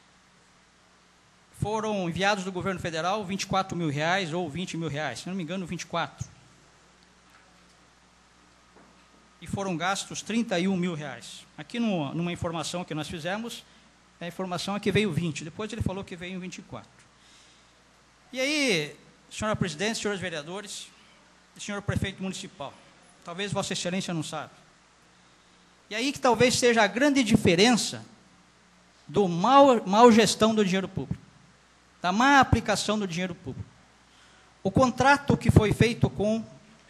foram enviados do governo federal vinte e quatro mil reais ou vinte mil reais, se não me engano, vinte e quatro. E foram gastos trinta e um mil reais. Aqui no, numa informação que nós fizemos, a informação é que veio vinte, depois ele falou que veio vinte e quatro. E aí, senhora presidente, senhores vereadores, e senhor prefeito municipal, talvez Vossa Excelência não sabe. E aí que talvez seja a grande diferença do mal, mal gestão do dinheiro público, da má aplicação do dinheiro público. O contrato que foi feito com,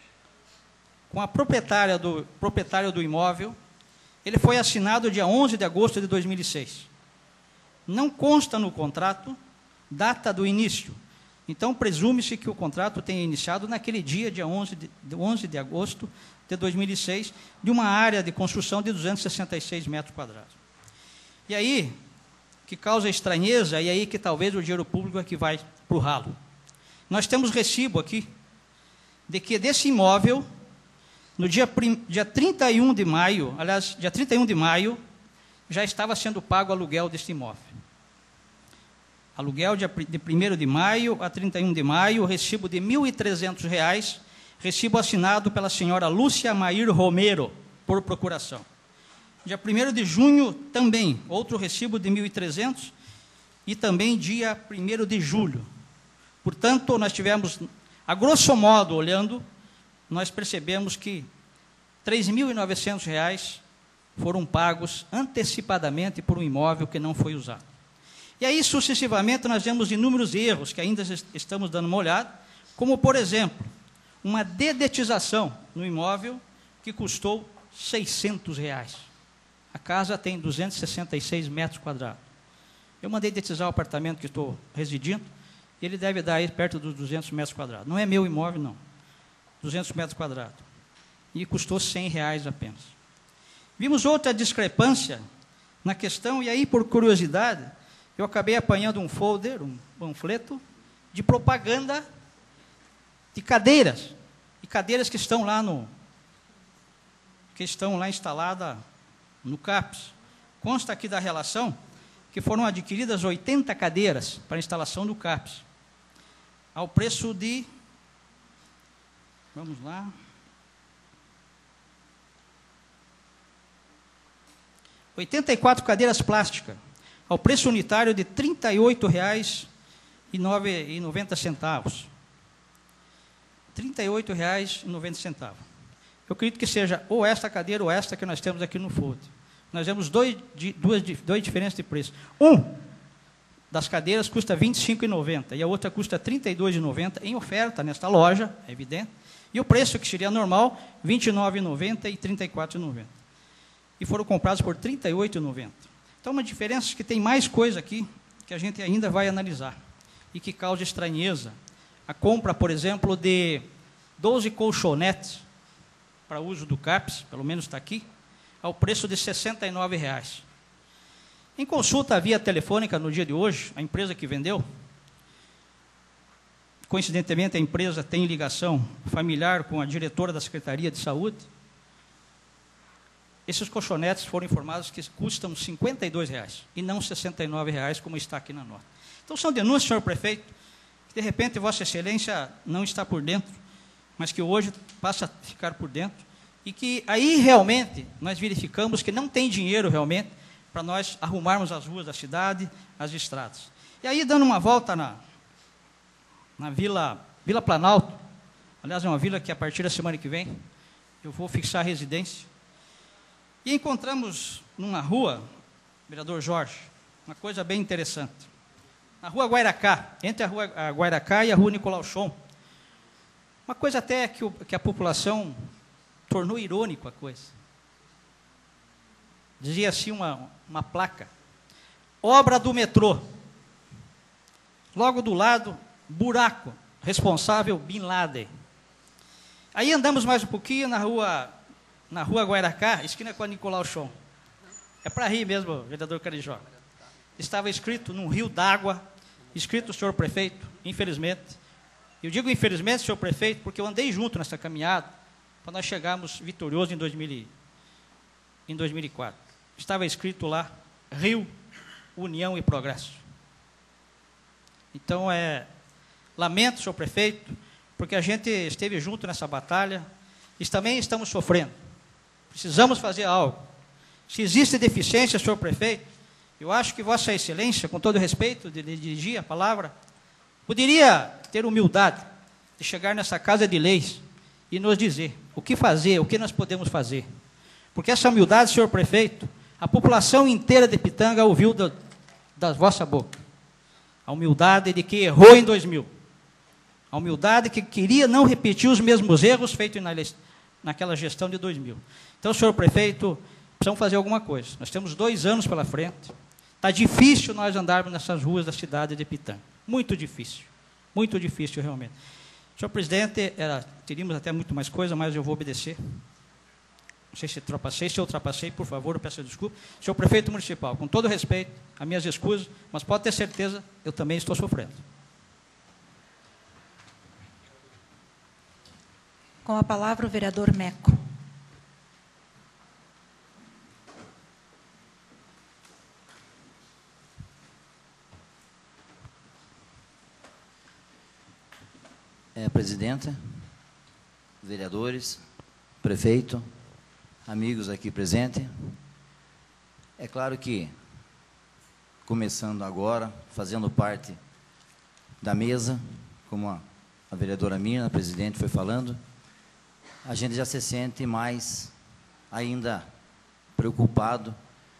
com a proprietária do, proprietário do imóvel, ele foi assinado dia onze de agosto de dois mil e seis. Não consta no contrato data do início. Então, presume-se que o contrato tenha iniciado naquele dia, dia onze de agosto de dois mil e seis, de uma área de construção de duzentos e sessenta e seis metros quadrados. E aí, que causa estranheza, e aí que talvez o dinheiro público é que vai para o ralo. Nós temos recibo aqui, de que desse imóvel, no dia, dia trinta e um de maio, aliás, dia trinta e um de maio, já estava sendo pago o aluguel deste imóvel. Aluguel de primeiro de maio a trinta e um de maio, recibo de mil e trezentos reais, recibo assinado pela senhora Lúcia Mair Romero, por procuração. Dia primeiro de junho, também, outro recibo de mil e trezentos, e também dia primeiro de julho. Portanto, nós tivemos, a grosso modo, olhando, nós percebemos que três mil e novecentos reais foram pagos antecipadamente por um imóvel que não foi usado. E aí, sucessivamente, nós vemos inúmeros erros que ainda estamos dando uma olhada, como, por exemplo, uma dedetização no imóvel que custou seiscentos reais. A casa tem duzentos e sessenta e seis metros quadrados. Eu mandei dedetizar o apartamento que estou residindo, e ele deve dar aí perto dos duzentos metros quadrados. Não é meu imóvel, não. duzentos metros quadrados. E custou cem reais apenas. Vimos outra discrepância na questão, e aí, por curiosidade, eu acabei apanhando um folder, um panfleto, de propaganda de cadeiras, e cadeiras que estão lá no, que estão lá instaladas no CAPS. Consta aqui da relação que foram adquiridas oitenta cadeiras para instalação do CAPS, ao preço de, vamos lá, oitenta e quatro cadeiras plásticas, ao preço unitário de trinta e oito reais e noventa centavos. trinta e oito reais e noventa centavos. Eu acredito que seja ou esta cadeira ou esta que nós temos aqui no folder. Nós temos dois, duas, dois diferenças de preço. Um das cadeiras custa vinte e cinco reais e noventa centavos e a outra custa trinta e dois reais e noventa centavos em oferta nesta loja, é evidente. E o preço, que seria normal, vinte e nove reais e noventa centavos e trinta e quatro reais e noventa centavos. E foram comprados por trinta e oito reais e noventa centavos. Então, uma diferença que tem mais coisa aqui, que a gente ainda vai analisar e que causa estranheza. A compra, por exemplo, de doze colchonetes para uso do CAPES, pelo menos está aqui, ao preço de sessenta e nove reais. Em consulta via telefônica no dia de hoje, a empresa que vendeu, coincidentemente a empresa tem ligação familiar com a diretora da Secretaria de Saúde, esses colchonetes foram informados que custam cinquenta e dois reais e não sessenta e nove reais, como está aqui na nota. Então, são denúncias, senhor prefeito, que de repente Vossa Excelência não está por dentro, mas que hoje passa a ficar por dentro, e que aí realmente nós verificamos que não tem dinheiro realmente para nós arrumarmos as ruas da cidade, as estradas. E aí, dando uma volta na, na Vila, Vila Planalto, aliás, é uma vila que a partir da semana que vem eu vou fixar a residência, e encontramos numa rua, vereador Jorge, uma coisa bem interessante. Na rua Guairacá, entre a rua Guairacá e a rua Nicolau Chon, uma coisa até que, o, que a população tornou irônico a coisa. Dizia assim uma, uma placa, obra do metrô. Logo do lado, buraco, responsável Bin Laden. Aí andamos mais um pouquinho na rua, na rua Guairacá, esquina com a Nicolau Chon. É para rir mesmo, vereador Carijó. Estava escrito num rio d'água, escrito senhor prefeito, infelizmente. Eu digo infelizmente, senhor prefeito, porque eu andei junto nessa caminhada, para nós chegarmos vitoriosos em, dois mil, em dois mil e quatro. Estava escrito lá, Rio, União e Progresso. Então, é, lamento, senhor prefeito, porque a gente esteve junto nessa batalha, e também estamos sofrendo. Precisamos fazer algo. Se existe deficiência, senhor prefeito, eu acho que Vossa Excelência, com todo respeito de, de dirigir a palavra, poderia ter humildade de chegar nessa casa de leis e nos dizer o que fazer, o que nós podemos fazer. Porque essa humildade, senhor prefeito, a população inteira de Pitanga ouviu da, da vossa boca. A humildade de que errou em dois mil. A humildade que queria não repetir os mesmos erros feitos na, naquela gestão de dois mil. Então, senhor prefeito, precisamos fazer alguma coisa. Nós temos dois anos pela frente. Está difícil nós andarmos nessas ruas da cidade de Pitanga. Muito difícil. Muito difícil, realmente. Senhor presidente, era, teríamos até muito mais coisa, mas eu vou obedecer. Não sei se ultrapassei, se eu ultrapassei, por favor, eu peço desculpa. Senhor prefeito municipal, com todo respeito, as minhas excusas, mas pode ter certeza, eu também estou sofrendo. Com a palavra, o vereador Meco. É, presidenta, vereadores, prefeito, amigos aqui presentes. É claro que, começando agora, fazendo parte da mesa, como a, a vereadora Mirna, a presidente, foi falando, a gente já se sente mais ainda preocupado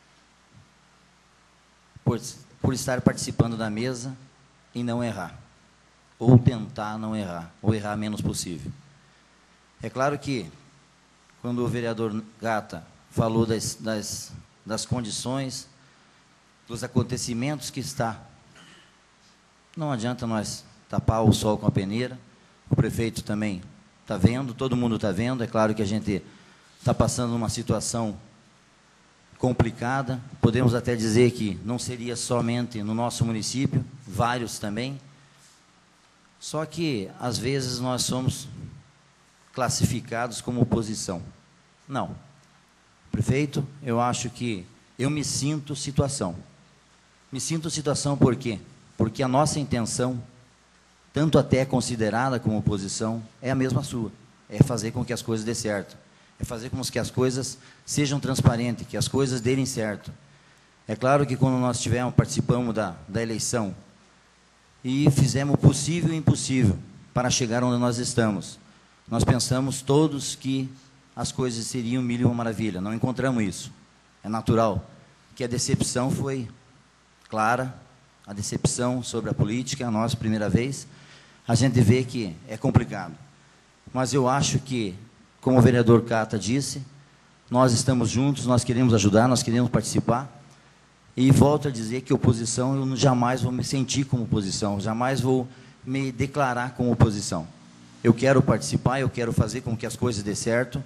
por, por estar participando da mesa e não errar. Ou tentar não errar, ou errar menos possível. É claro que, quando o vereador Gata falou das, das, das condições, dos acontecimentos que está, não adianta nós tapar o sol com a peneira, o prefeito também está vendo, todo mundo está vendo, é claro que a gente está passando uma situação complicada, podemos até dizer que não seria somente no nosso município, vários também. Só que, às vezes, nós somos classificados como oposição. Não. Prefeito, eu acho que eu me sinto situação. Me sinto situação por quê? Porque a nossa intenção, tanto até considerada como oposição, é a mesma sua. É fazer com que as coisas dê certo. É fazer com que as coisas sejam transparentes, que as coisas dêem certo. É claro que quando nós tivemos, participamos da, da eleição, e fizemos o possível e o impossível para chegar onde nós estamos. Nós pensamos todos que as coisas seriam mil e uma maravilha. Não encontramos isso. É natural. Que a decepção foi clara, a decepção sobre a política, a nossa primeira vez. A gente vê que é complicado. Mas eu acho que, como o vereador Cata disse, nós estamos juntos, nós queremos ajudar, nós queremos participar. E volto a dizer que oposição, eu jamais vou me sentir como oposição, jamais vou me declarar como oposição. Eu quero participar, eu quero fazer com que as coisas dê certo.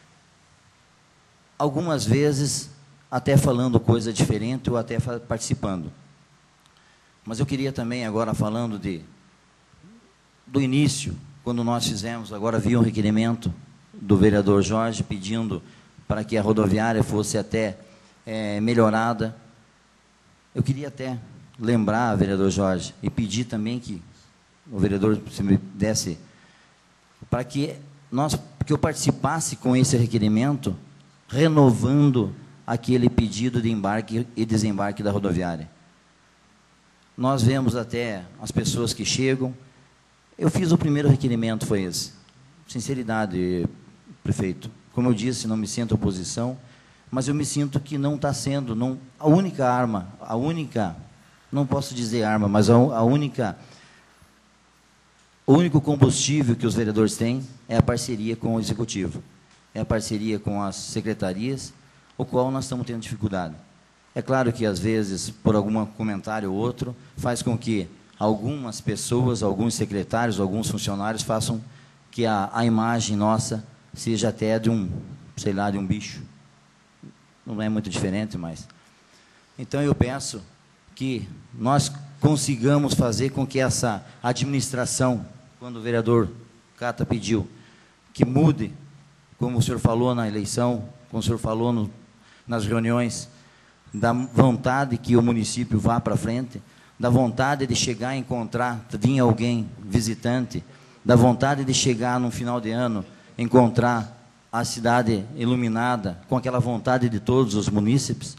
Algumas vezes, até falando coisa diferente ou até participando. Mas eu queria também, agora falando de, do início, quando nós fizemos, agora havia um requerimento do vereador Jorge pedindo para que a rodoviária fosse até é, melhorada. Eu queria até lembrar, vereador Jorge, e pedir também que o vereador se me desse, para que, nós, que eu participasse com esse requerimento, renovando aquele pedido de embarque e desembarque da rodoviária. Nós vemos até as pessoas que chegam. Eu fiz o primeiro requerimento, foi esse. Sinceridade, prefeito. Como eu disse, não me sinto oposição, mas eu me sinto que não está sendo, não, a única arma, a única, não posso dizer arma, mas a, a única, o único combustível que os vereadores têm é a parceria com o Executivo, é a parceria com as secretarias, o qual nós estamos tendo dificuldade. É claro que, às vezes, por algum comentário ou outro, faz com que algumas pessoas, alguns secretários, alguns funcionários façam que a, a imagem nossa seja até de um, sei lá, de um bicho. Não é muito diferente, mas... Então, eu peço que nós consigamos fazer com que essa administração, quando o vereador Cata pediu, que mude, como o senhor falou na eleição, como o senhor falou no, nas reuniões, da vontade que o município vá para frente, da vontade de chegar e encontrar, vir alguém visitante, da vontade de chegar no final de ano, encontrar a cidade iluminada, com aquela vontade de todos os munícipes,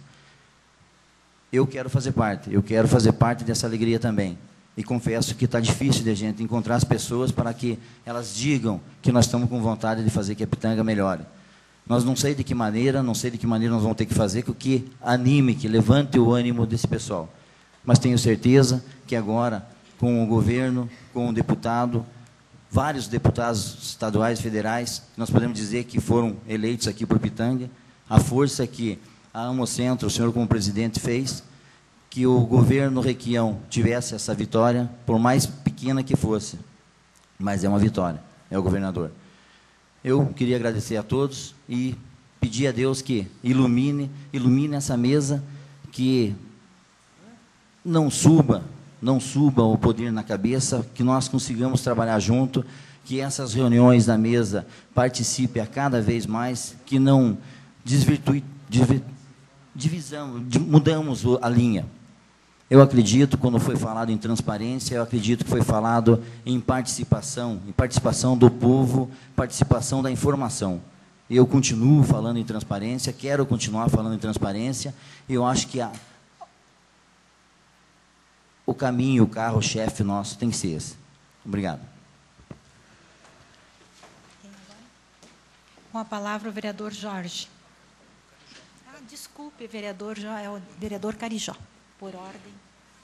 eu quero fazer parte, eu quero fazer parte dessa alegria também. E confesso que está difícil de a gente encontrar as pessoas para que elas digam que nós estamos com vontade de fazer que a Pitanga melhore. Nós não sei de que maneira, não sei de que maneira nós vamos ter que fazer, que anime, que levante o ânimo desse pessoal. Mas tenho certeza que agora, com o governo, com o deputado, vários deputados estaduais, federais, nós podemos dizer que foram eleitos aqui por Pitanga, a força que a Amocentro, o senhor como presidente, fez, que o governo Requião tivesse essa vitória, por mais pequena que fosse, mas é uma vitória, é o governador. Eu queria agradecer a todos e pedir a Deus que ilumine, ilumine essa mesa, que não suba, não suba o poder na cabeça, que nós consigamos trabalhar junto, que essas reuniões da mesa participem a cada vez mais, que não desvirtue, divisamos, mudamos a linha. Eu acredito, quando foi falado em transparência, eu acredito que foi falado em participação, em participação do povo, participação da informação. Eu continuo falando em transparência, quero continuar falando em transparência, e eu acho que a o caminho, o carro-chefe nosso tem que ser esse. Obrigado. Com a palavra o vereador Jorge. Ah, desculpe, vereador, é o vereador Carijó, por ordem.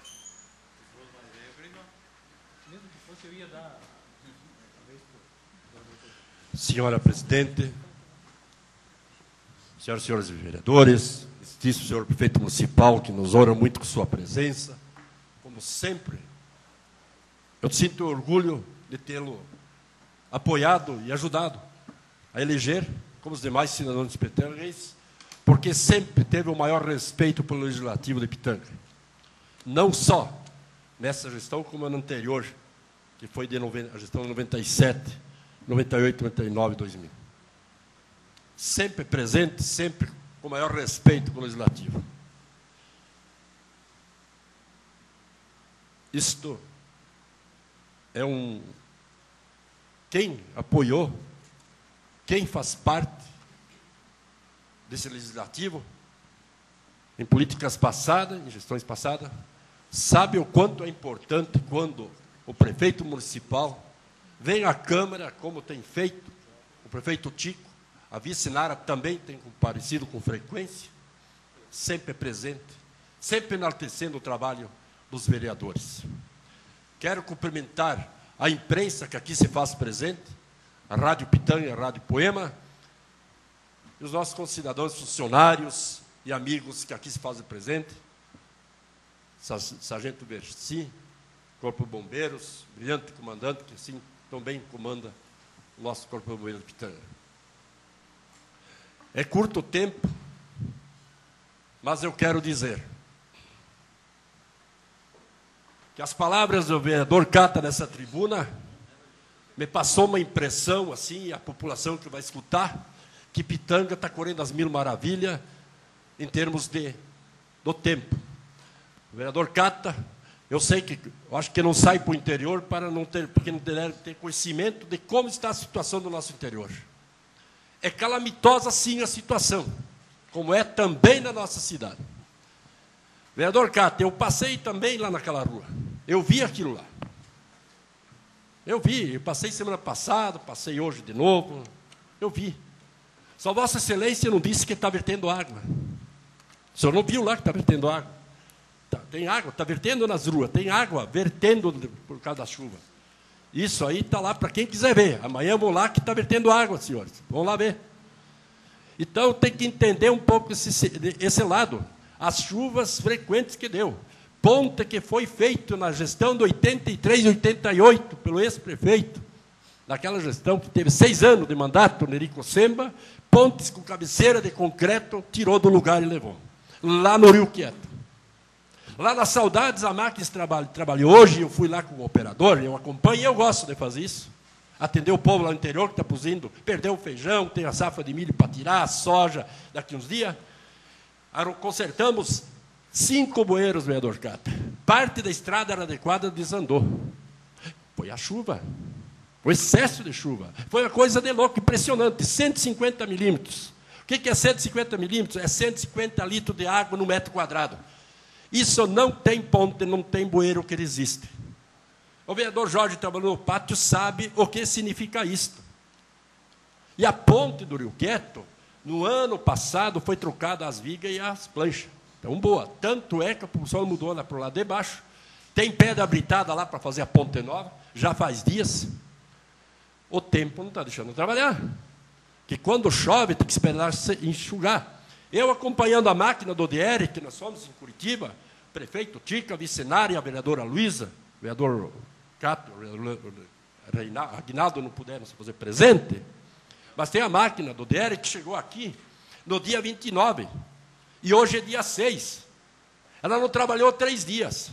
Senhora presidente, senhoras e senhores vereadores, excelentíssimo senhor prefeito municipal, que nos honra muito com sua presença, como sempre, eu sinto orgulho de tê-lo apoiado e ajudado a eleger, como os demais cidadãos pitanguenses, porque sempre teve o maior respeito pelo Legislativo de Pitanga. Não só nessa gestão, como na anterior, que foi de noventa, a gestão de noventa e sete, noventa e oito, noventa e nove, dois mil. Sempre presente, sempre com o maior respeito pelo Legislativo. Isto é um... Quem apoiou, quem faz parte desse legislativo, em políticas passadas, em gestões passadas, sabe o quanto é importante quando o prefeito municipal vem à Câmara, como tem feito o prefeito Tico, a vice Nara também tem comparecido com frequência, sempre presente, sempre enaltecendo o trabalho dos vereadores. Quero cumprimentar a imprensa que aqui se faz presente, a Rádio Pitanga, a Rádio Poema, e os nossos concidadãos, funcionários e amigos que aqui se fazem presente, Sargento Versi, Corpo de Bombeiros, brilhante comandante, que assim também comanda o nosso Corpo de Bombeiros de Pitanga. É curto o tempo, mas eu quero dizer que as palavras do vereador Cata nessa tribuna me passou uma impressão, assim, a população que vai escutar, que Pitanga está correndo as mil maravilhas em termos de, do tempo. O vereador Cata, eu sei que, eu acho que não sai para o interior para não ter, porque não deve ter conhecimento de como está a situação do nosso interior. É calamitosa, sim, a situação, como é também na nossa cidade. Vereador Cata, eu passei também lá naquela rua. Eu vi aquilo lá. Eu vi, eu passei semana passada, passei hoje de novo. Eu vi. Só Vossa Excelência não disse que está vertendo água. O senhor não viu lá que está vertendo água? Tá, tem água, está vertendo nas ruas, tem água vertendo por causa da chuva. Isso aí está lá para quem quiser ver. Amanhã vou lá que está vertendo água, senhores. Vão lá ver. Então tem que entender um pouco esse, esse lado. As chuvas frequentes que deu. Ponte que foi feito na gestão de oitenta e três e oitenta e oito pelo ex-prefeito, naquela gestão que teve seis anos de mandato, Nerico Semba, pontes com cabeceira de concreto, tirou do lugar e levou. Lá no Rio Quieto. Lá nas Saudades, a máquina trabalhou. Hoje eu fui lá com o operador, eu acompanho e eu gosto de fazer isso. Atender o povo lá no interior que está produzindo, perdeu o feijão, tem a safra de milho para tirar, a soja, daqui uns dias. Consertamos cinco bueiros, vereador Cata. Parte da estrada era adequada, desandou. Foi a chuva. O excesso de chuva. Foi uma coisa de louco, impressionante. cento e cinquenta milímetros. O que é cento e cinquenta milímetros? É cento e cinquenta litros de água no metro quadrado. Isso não tem ponte, não tem bueiro que resiste. O vereador Jorge trabalhou no pátio, sabe o que significa isto. E a ponte do Rio Quieto, no ano passado, foi trocada as vigas e as planchas. Então, boa. Tanto é que a população mudou lá para o lado de baixo. Tem pedra britada lá para fazer a ponte nova, já faz dias. O tempo não está deixando de trabalhar. Que quando chove, tem que esperar enxugar. Eu acompanhando a máquina do O D R, que nós somos em Curitiba, o prefeito Tica, a vicenária, a vereadora Luísa, o vereador Cato, o Aguinaldo não puderam se fazer presente, mas tem a máquina do O D R que chegou aqui no dia vinte e nove, e hoje é dia seis. Ela não trabalhou três dias.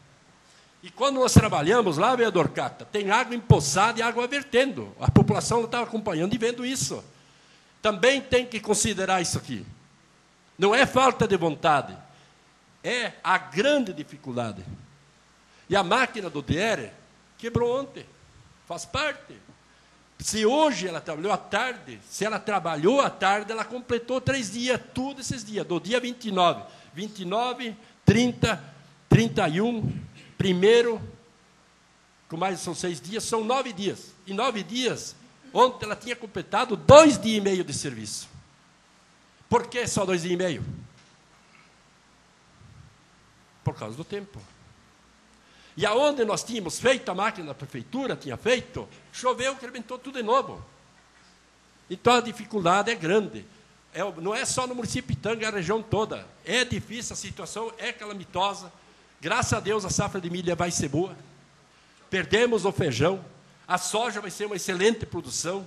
E quando nós trabalhamos lá, vereador Cata, tem água empoçada e água vertendo. A população estava acompanhando e vendo isso. Também tem que considerar isso aqui. Não é falta de vontade, é a grande dificuldade. E a máquina do D R quebrou ontem, faz parte. Se hoje ela trabalhou à tarde, se ela trabalhou à tarde, ela completou três dias, todos esses dias, do dia vinte e nove. vinte e nove, trinta, trinta e um, primeiro, com mais são seis dias, são nove dias. Em nove dias, ontem ela tinha completado dois dias e meio de serviço. Por que só dois dias e meio? Por causa do tempo. E aonde nós tínhamos feito, a máquina da prefeitura tinha feito, choveu, incrementou tudo de novo. Então a dificuldade é grande. É, não é só no município de Pitanga, é a região toda. É difícil, a situação é calamitosa. Graças a Deus a safra de milho vai ser boa. Perdemos o feijão. A soja vai ser uma excelente produção.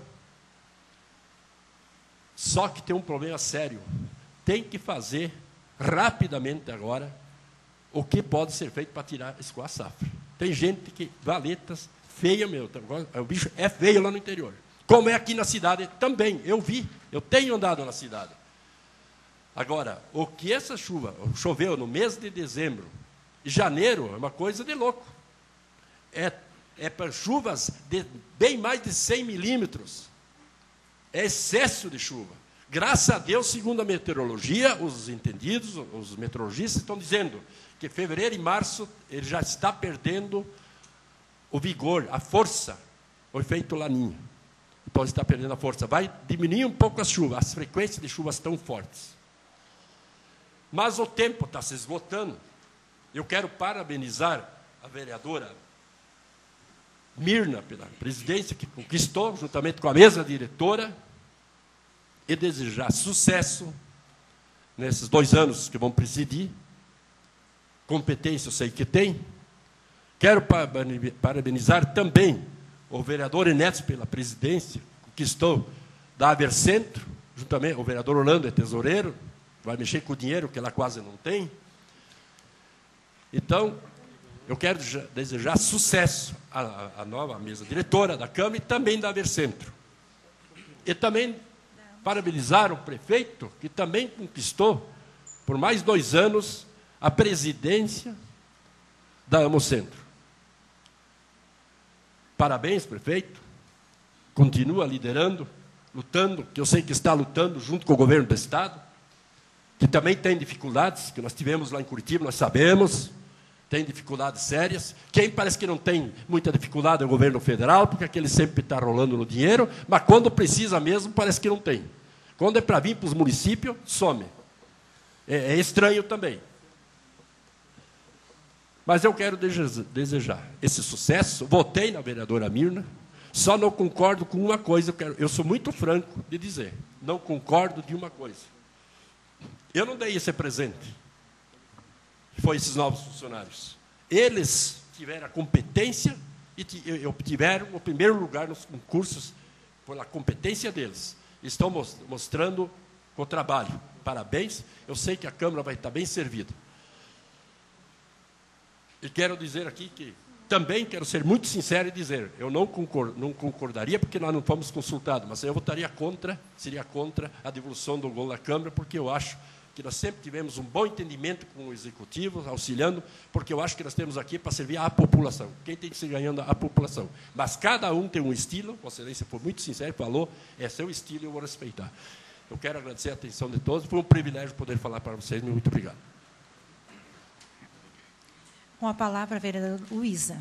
Só que tem um problema sério. Tem que fazer rapidamente agora o que pode ser feito para tirar isso com a safra. Tem gente que, valetas, feia, meu, o bicho é feio lá no interior. Como é aqui na cidade também, eu vi, eu tenho andado na cidade. Agora, o que essa chuva, choveu no mês de dezembro e janeiro, é uma coisa de louco. É, é para chuvas de bem mais de cem milímetros. É excesso de chuva. Graças a Deus, segundo a meteorologia, os entendidos, os meteorologistas estão dizendo que fevereiro e março ele já está perdendo o vigor, a força, o efeito laninha. Então, está perdendo a força. Vai diminuir um pouco as chuvas, as frequências de chuvas tão fortes. Mas o tempo está se esgotando. Eu quero parabenizar a vereadora Mirna pela presidência que conquistou, juntamente com a mesa diretora, e desejar sucesso nesses dois anos que vão presidir, competência eu sei que tem. Quero parabenizar também o vereador Enéas pela presidência, que estou da Avercentro, juntamente, o vereador Orlando é tesoureiro, vai mexer com o dinheiro que ela quase não tem. Então, eu quero desejar sucesso à, à nova mesa diretora da Câmara e também da Avercentro. E também parabenizar o prefeito, que também conquistou, por mais dois anos, a presidência da Amocentro. Parabéns, prefeito. Continua liderando, lutando, que eu sei que está lutando junto com o governo do Estado, que também tem dificuldades, que nós tivemos lá em Curitiba, nós sabemos, tem dificuldades sérias. Quem parece que não tem muita dificuldade é o governo federal, porque aquele sempre está rolando no dinheiro, mas quando precisa mesmo, parece que não tem. Quando é para vir para os municípios, some. É, é estranho também. Mas eu quero desejar esse sucesso. Votei na vereadora Mirna, só não concordo com uma coisa. Eu, quero, eu sou muito franco de dizer, não concordo de uma coisa. Eu não dei esse presente, que foi esses novos funcionários. Eles tiveram a competência e obtiveram o primeiro lugar nos concursos pela competência deles. Estão mostrando o trabalho. Parabéns. Eu sei que a Câmara vai estar bem servida. E quero dizer aqui que também quero ser muito sincero e dizer, eu não, concor, não concordaria porque nós não fomos consultados, mas eu votaria contra, seria contra a devolução do gol da Câmara, porque eu acho que nós sempre tivemos um bom entendimento com o Executivo, auxiliando, porque eu acho que nós temos aqui para servir à população. Quem tem que ser ganhando a população. Mas cada um tem um estilo, Vossa Excelência foi muito sincero e falou, é seu estilo e eu vou respeitar. Eu quero agradecer a atenção de todos, foi um privilégio poder falar para vocês, muito obrigado. Com a palavra, a vereadora Luísa.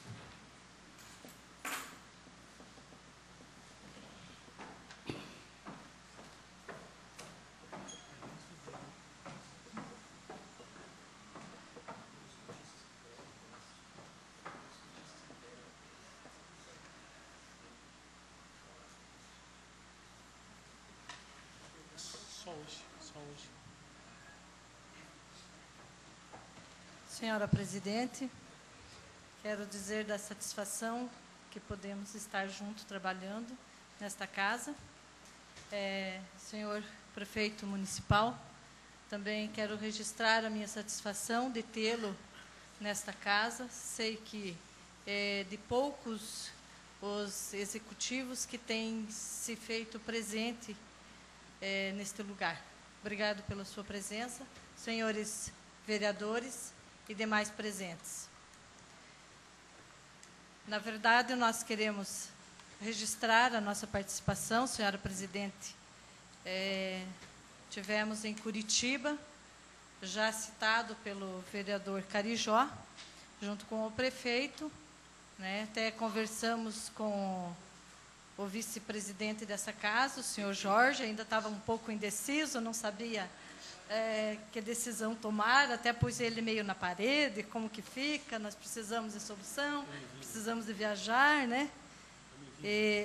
Só hoje, só hoje. Senhora Presidente, quero dizer da satisfação que podemos estar juntos trabalhando nesta casa. É, senhor Prefeito Municipal, também quero registrar a minha satisfação de tê-lo nesta casa. Sei que é de poucos os executivos que têm se feito presente é, neste lugar. Obrigado pela sua presença, senhores vereadores e demais presentes. Na verdade, nós queremos registrar a nossa participação, senhora Presidente. É, tivemos em Curitiba, já citado pelo vereador Carijó, junto com o prefeito, né, até conversamos com o vice-presidente dessa casa, o senhor Jorge, ainda estava um pouco indeciso, não sabia É, que decisão tomar, até pus ele meio na parede, como que fica, nós precisamos de solução, precisamos de viajar, né? E,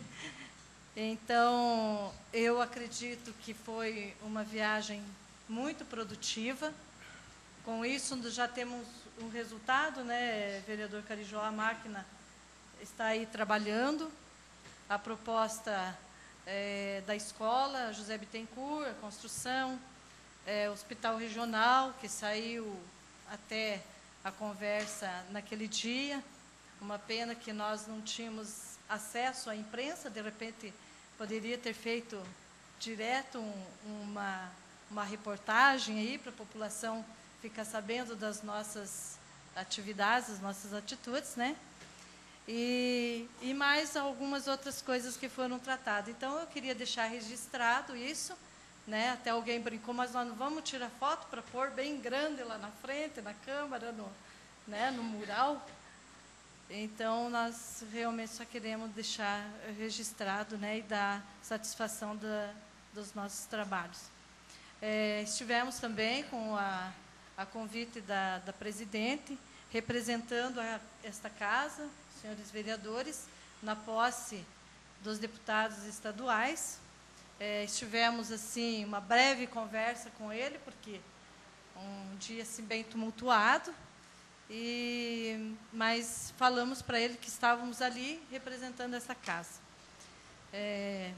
então, eu acredito que foi uma viagem muito produtiva. Com isso, já temos um resultado, né, vereador Carijó? A máquina está aí trabalhando. A proposta é, da escola, José Bittencourt, a construção, É, hospital regional, que saiu até a conversa naquele dia. Uma pena que nós não tínhamos acesso à imprensa, de repente poderia ter feito direto um, uma, uma reportagem aí para a população ficar sabendo das nossas atividades, das nossas atitudes, né? E, e mais algumas outras coisas que foram tratadas. Então, eu queria deixar registrado isso, né? Até alguém brincou, mas nós não vamos tirar foto para pôr bem grande lá na frente, na Câmara, no, né, no mural. Então, nós realmente só queremos deixar registrado, né, e dar satisfação da, dos nossos trabalhos. É, estivemos também com a, a convite da, da presidente, representando a, esta casa, senhores vereadores, na posse dos deputados estaduais. É, estivemos, assim, uma breve conversa com ele, porque um dia assim, bem tumultuado, e, mas falamos para ele que estávamos ali representando essa casa. É,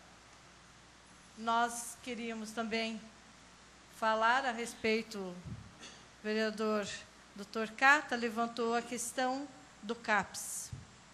nós queríamos também falar a respeito, o vereador doutor Cata levantou a questão do CAPS.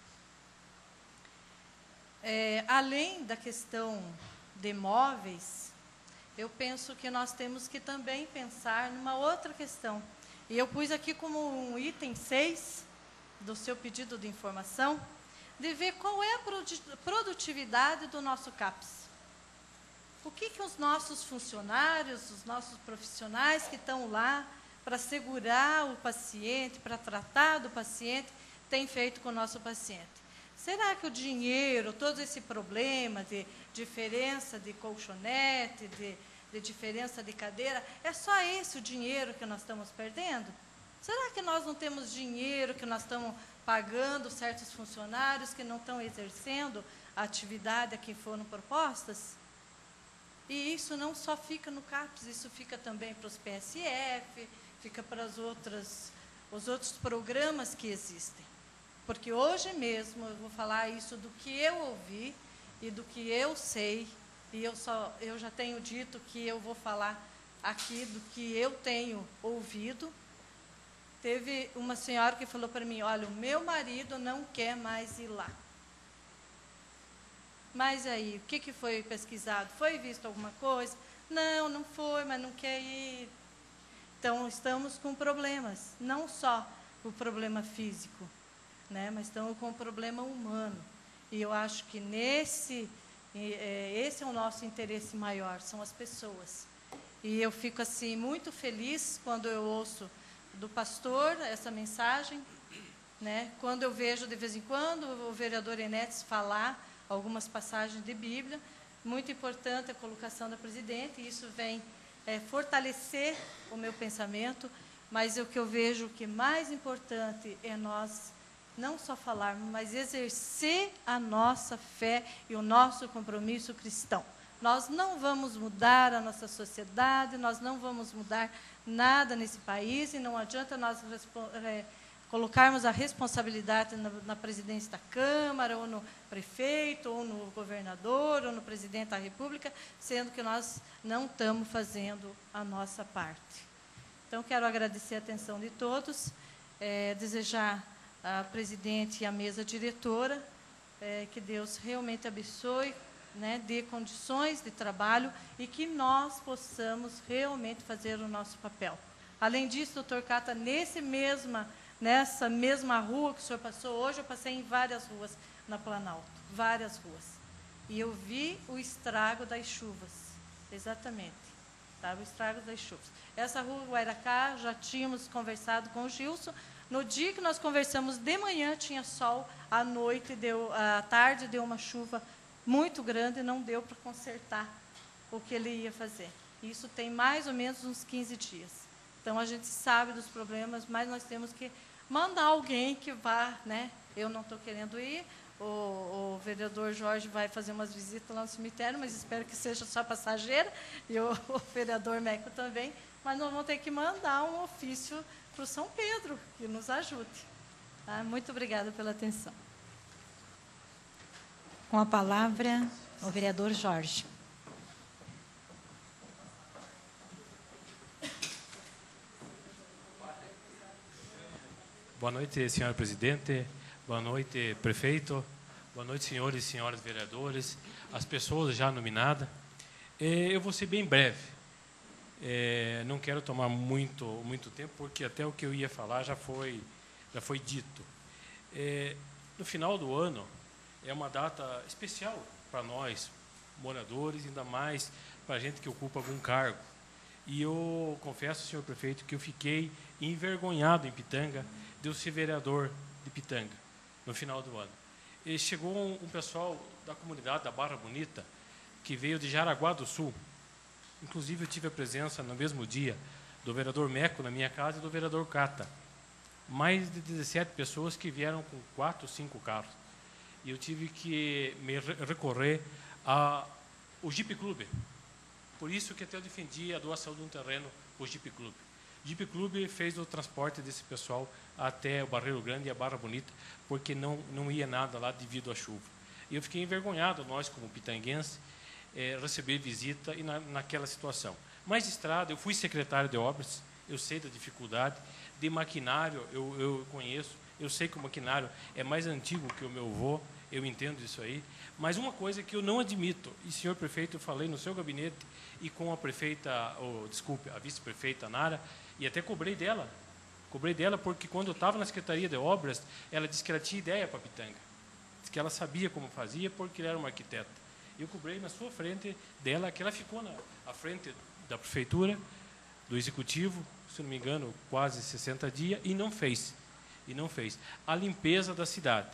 É, além da questão de imóveis, eu penso que nós temos que também pensar numa outra questão. E eu pus aqui como um item seis do seu pedido de informação, de ver qual é a produtividade do nosso CAPS. O que, que os nossos funcionários, os nossos profissionais que estão lá para segurar o paciente, para tratar do paciente, têm feito com o nosso paciente? Será que o dinheiro, todo esse problema de diferença de colchonete, de, de diferença de cadeira, é só esse o dinheiro que nós estamos perdendo? Será que nós não temos dinheiro que nós estamos pagando certos funcionários que não estão exercendo a atividade a que foram propostas? E isso não só fica no CAPS, isso fica também para os P S F, fica para as outras, os outros programas que existem. Porque hoje mesmo eu vou falar isso do que eu ouvi e do que eu sei, e eu, só, eu já tenho dito que eu vou falar aqui do que eu tenho ouvido. Teve uma senhora que falou para mim, olha, o meu marido não quer mais ir lá. Mas aí, o que, que foi pesquisado? Foi visto alguma coisa? Não, não foi, mas não quer ir. Então, estamos com problemas, não só o problema físico, né, mas estamos com o problema humano. E eu acho que nesse, esse é o nosso interesse maior, são as pessoas. E eu fico assim muito feliz quando eu ouço do pastor essa mensagem, né, quando eu vejo de vez em quando o vereador Enéas falar algumas passagens de Bíblia. Muito importante a colocação da presidente, e isso vem é, fortalecer o meu pensamento, mas o que eu vejo que mais importante é nós não só falarmos, mas exercer a nossa fé e o nosso compromisso cristão. Nós não vamos mudar a nossa sociedade, nós não vamos mudar nada nesse país, e não adianta nós é, colocarmos a responsabilidade na, na presidência da Câmara, ou no prefeito, ou no governador, ou no presidente da República, sendo que nós não estamos fazendo a nossa parte. Então, quero agradecer a atenção de todos, é, desejar a presidente e a mesa diretora, é, que Deus realmente abençoe, né, dê condições de trabalho e que nós possamos realmente fazer o nosso papel. Além disso, doutor Cata, nesse mesma, nessa mesma rua que o senhor passou hoje, eu passei em várias ruas na Planalto, várias ruas. E eu vi o estrago das chuvas, exatamente, tá? O estrago das chuvas. Essa rua Guairacá, já tínhamos conversado com o Gilson. No dia que nós conversamos, de manhã tinha sol, à noite, deu, à tarde deu uma chuva muito grande e não deu para consertar o que ele ia fazer. Isso tem mais ou menos uns quinze dias. Então, a gente sabe dos problemas, mas nós temos que mandar alguém que vá, né? Eu não estou querendo ir, o, o vereador Jorge vai fazer umas visitas lá no cemitério, mas espero que seja só passageira, e o, o vereador Meco também, mas nós vamos ter que mandar um ofício para o São Pedro, que nos ajude. Tá? Muito obrigada pela atenção. Com a palavra, o vereador Jorge. Boa noite, senhor presidente. Boa noite, prefeito. Boa noite, senhores e senhoras vereadores, as pessoas já nominadas. Eu vou ser bem breve. É, não quero tomar muito, muito tempo, porque até o que eu ia falar já foi, já foi dito. É, no final do ano, é uma data especial para nós, moradores, ainda mais para a gente que ocupa algum cargo. E eu confesso, senhor prefeito, que eu fiquei envergonhado em Pitanga de eu ser vereador de Pitanga, no final do ano. E chegou um, um pessoal da comunidade da Barra Bonita, que veio de Jaraguá do Sul. Inclusive, eu tive a presença, no mesmo dia, do vereador Meco na minha casa e do vereador Cata. Mais de dezessete pessoas que vieram com quatro, cinco carros. E eu tive que me recorrer ao Jeep Clube. Por isso que até eu defendi a doação de um terreno para o Jeep Clube. Jeep Clube fez o transporte desse pessoal até o Barreiro Grande e a Barra Bonita, porque não, não ia nada lá devido à chuva. E eu fiquei envergonhado, nós como pitanguense, é, receber visita e na, naquela situação. Mas estrada, eu fui secretário de obras, eu sei da dificuldade. De maquinário, eu, eu conheço, eu sei que o maquinário é mais antigo que o meu avô, eu entendo isso aí. Mas uma coisa que eu não admito, e senhor prefeito, eu falei no seu gabinete e com a prefeita, oh, desculpe, a vice-prefeita Nara, e até cobrei dela, cobrei dela porque quando eu estava na Secretaria de Obras, ela disse que ela tinha ideia para Pitanga, disse que ela sabia como fazia porque ela era uma arquiteta. Eu cobrei na sua frente dela, que ela ficou na à frente da prefeitura, do executivo, se não me engano, quase sessenta dias, e não fez, e não fez. A limpeza da cidade.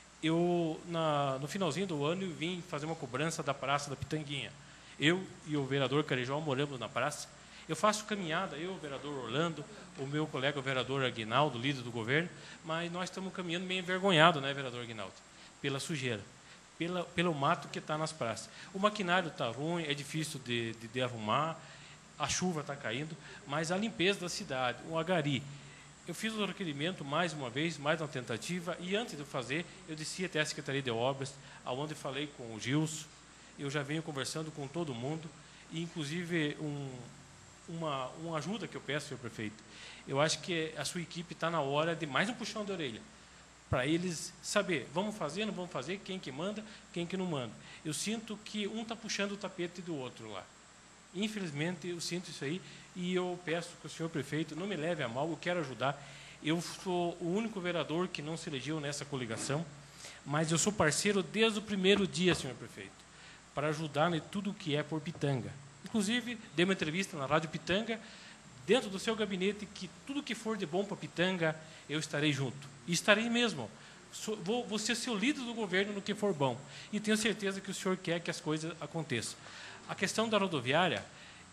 Eu, na, no finalzinho do ano, eu vim fazer uma cobrança da Praça da Pitanguinha. Eu e o vereador Carijó moramos na praça. Eu faço caminhada, eu, o vereador Orlando, o meu colega, o vereador Aguinaldo, líder do governo, mas nós estamos caminhando meio envergonhados, né, vereador Aguinaldo? Pela sujeira, pela, pelo mato que está nas praças. O maquinário está ruim, é difícil de, de, de arrumar, a chuva está caindo, mas a limpeza da cidade, o agari. Eu fiz o requerimento mais uma vez, mais uma tentativa, e antes de eu fazer, eu desci até a Secretaria de Obras, onde falei com o Gilson, eu já venho conversando com todo mundo, e inclusive um, uma, uma ajuda que eu peço, senhor prefeito. Eu acho que a sua equipe está na hora de mais um puxão de orelha, para eles saber, vamos fazer, não vamos fazer, quem que manda, quem que não manda. Eu sinto que um está puxando o tapete do outro lá. Infelizmente, eu sinto isso aí, e eu peço que o senhor prefeito não me leve a mal, eu quero ajudar. Eu sou o único vereador que não se elegeu nessa coligação, mas eu sou parceiro desde o primeiro dia, senhor prefeito, para ajudar em tudo o que é por Pitanga. Inclusive, dei uma entrevista na Rádio Pitanga, dentro do seu gabinete, que tudo que for de bom para Pitanga, eu estarei junto. E estarei mesmo. Sou, vou, vou ser seu líder do governo no que for bom. E tenho certeza que o senhor quer que as coisas aconteçam. A questão da rodoviária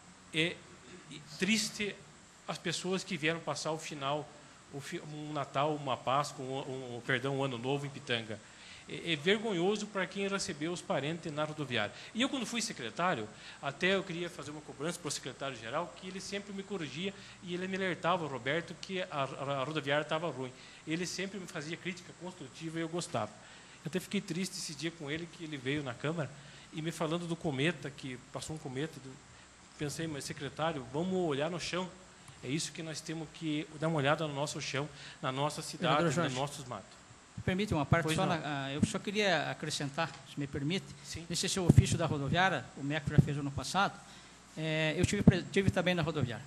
é triste as pessoas que vieram passar o final, um Natal, uma Páscoa, um, um, perdão, um Ano Novo em Pitanga. É, é vergonhoso para quem recebeu os parentes na rodoviária. E eu, quando fui secretário, até eu queria fazer uma cobrança para o secretário-geral, que ele sempre me corrigia e ele me alertava, o Roberto, que a, a rodoviária estava ruim. Ele sempre me fazia crítica construtiva e eu gostava. Eu até fiquei triste esse dia com ele, que ele veio na Câmara, e me falando do cometa, que passou um cometa, do, pensei, mas secretário, vamos olhar no chão. É isso que nós temos que dar uma olhada no nosso chão, na nossa cidade, nos nossos matos. Permite uma parte só, na, eu só queria acrescentar, se me permite, Sim. nesse seu ofício da rodoviária, o M E C já fez ano passado, é, eu tive, tive também na rodoviária.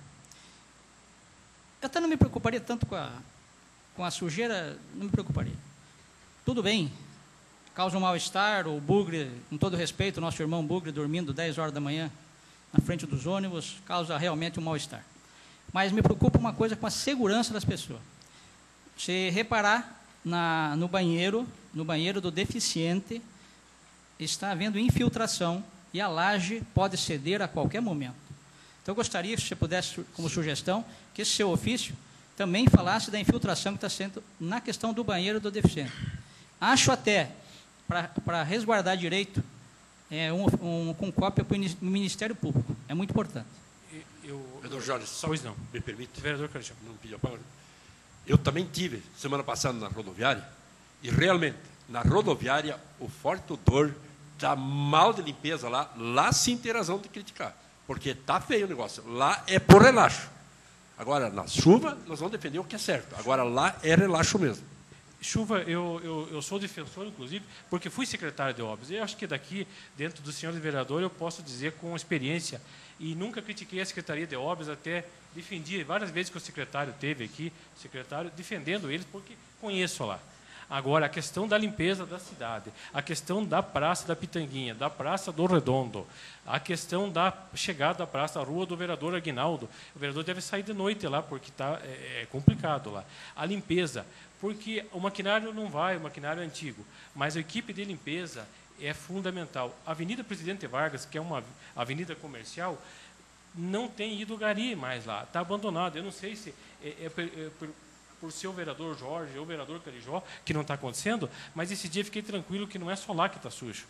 Eu até não me preocuparia tanto com a, com a sujeira, não me preocuparia. Tudo bem, causa um mal-estar, o Bugre, com todo respeito, o nosso irmão Bugre dormindo dez horas da manhã na frente dos ônibus, causa realmente um mal-estar. Mas me preocupa uma coisa com a segurança das pessoas. Se reparar na, no banheiro, no banheiro do deficiente, está havendo infiltração e a laje pode ceder a qualquer momento. Então, eu gostaria, se você pudesse, como sugestão, que esse seu ofício também falasse da infiltração que está sendo na questão do banheiro do deficiente. Acho até, para resguardar direito, é, um, um, com cópia para o Ministério Público. É muito importante. Eu, vereador Jorge, só pois não. me permite? Vereador Carijó. Não pedi a palavra. Eu também tive, semana passada, na rodoviária, e realmente, na rodoviária, o forte odor está mal de limpeza lá, lá sim tem razão de criticar, porque está feio o negócio. Lá é por relaxo. Agora, na chuva, nós vamos defender o que é certo. Agora, lá é relaxo mesmo. Chuva, eu, eu, eu sou defensor, inclusive, porque fui secretário de obras. Eu acho que daqui, dentro do senhor vereador, eu posso dizer com experiência, e nunca critiquei a Secretaria de Obras, até defendi várias vezes que o secretário teve aqui, secretário, defendendo eles, porque conheço lá. Agora, a questão da limpeza da cidade, a questão da Praça da Pitanguinha, da Praça do Redondo, a questão da chegada da Praça, a Rua do Vereador Aguinaldo, o vereador deve sair de noite lá, porque tá, é, é complicado lá. A limpeza, porque o maquinário não vai, o maquinário é antigo, mas a equipe de limpeza é fundamental. A Avenida Presidente Vargas, que é uma avenida comercial, não tem ido gari mais lá, está abandonado. Eu não sei se é, é, é por, por ser o vereador Jorge ou o vereador Carijó que não está acontecendo, mas esse dia fiquei tranquilo que não é só lá que está sujo.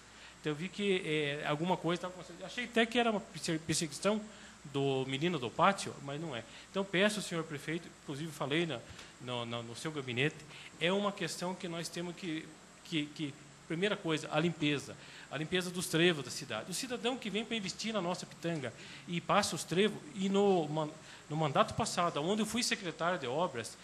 Então eu vi que é, alguma coisa estava acontecendo. Achei até que era uma perseguição do menino do pátio, mas não é. Então peço ao senhor prefeito, inclusive falei na, no, no, no seu gabinete, é uma questão que nós temos que, que, que, primeira coisa, a limpeza. A limpeza dos trevos da cidade. O cidadão que vem para investir na nossa Pitanga e passa os trevos, e no, no mandato passado, onde eu fui secretário de obras,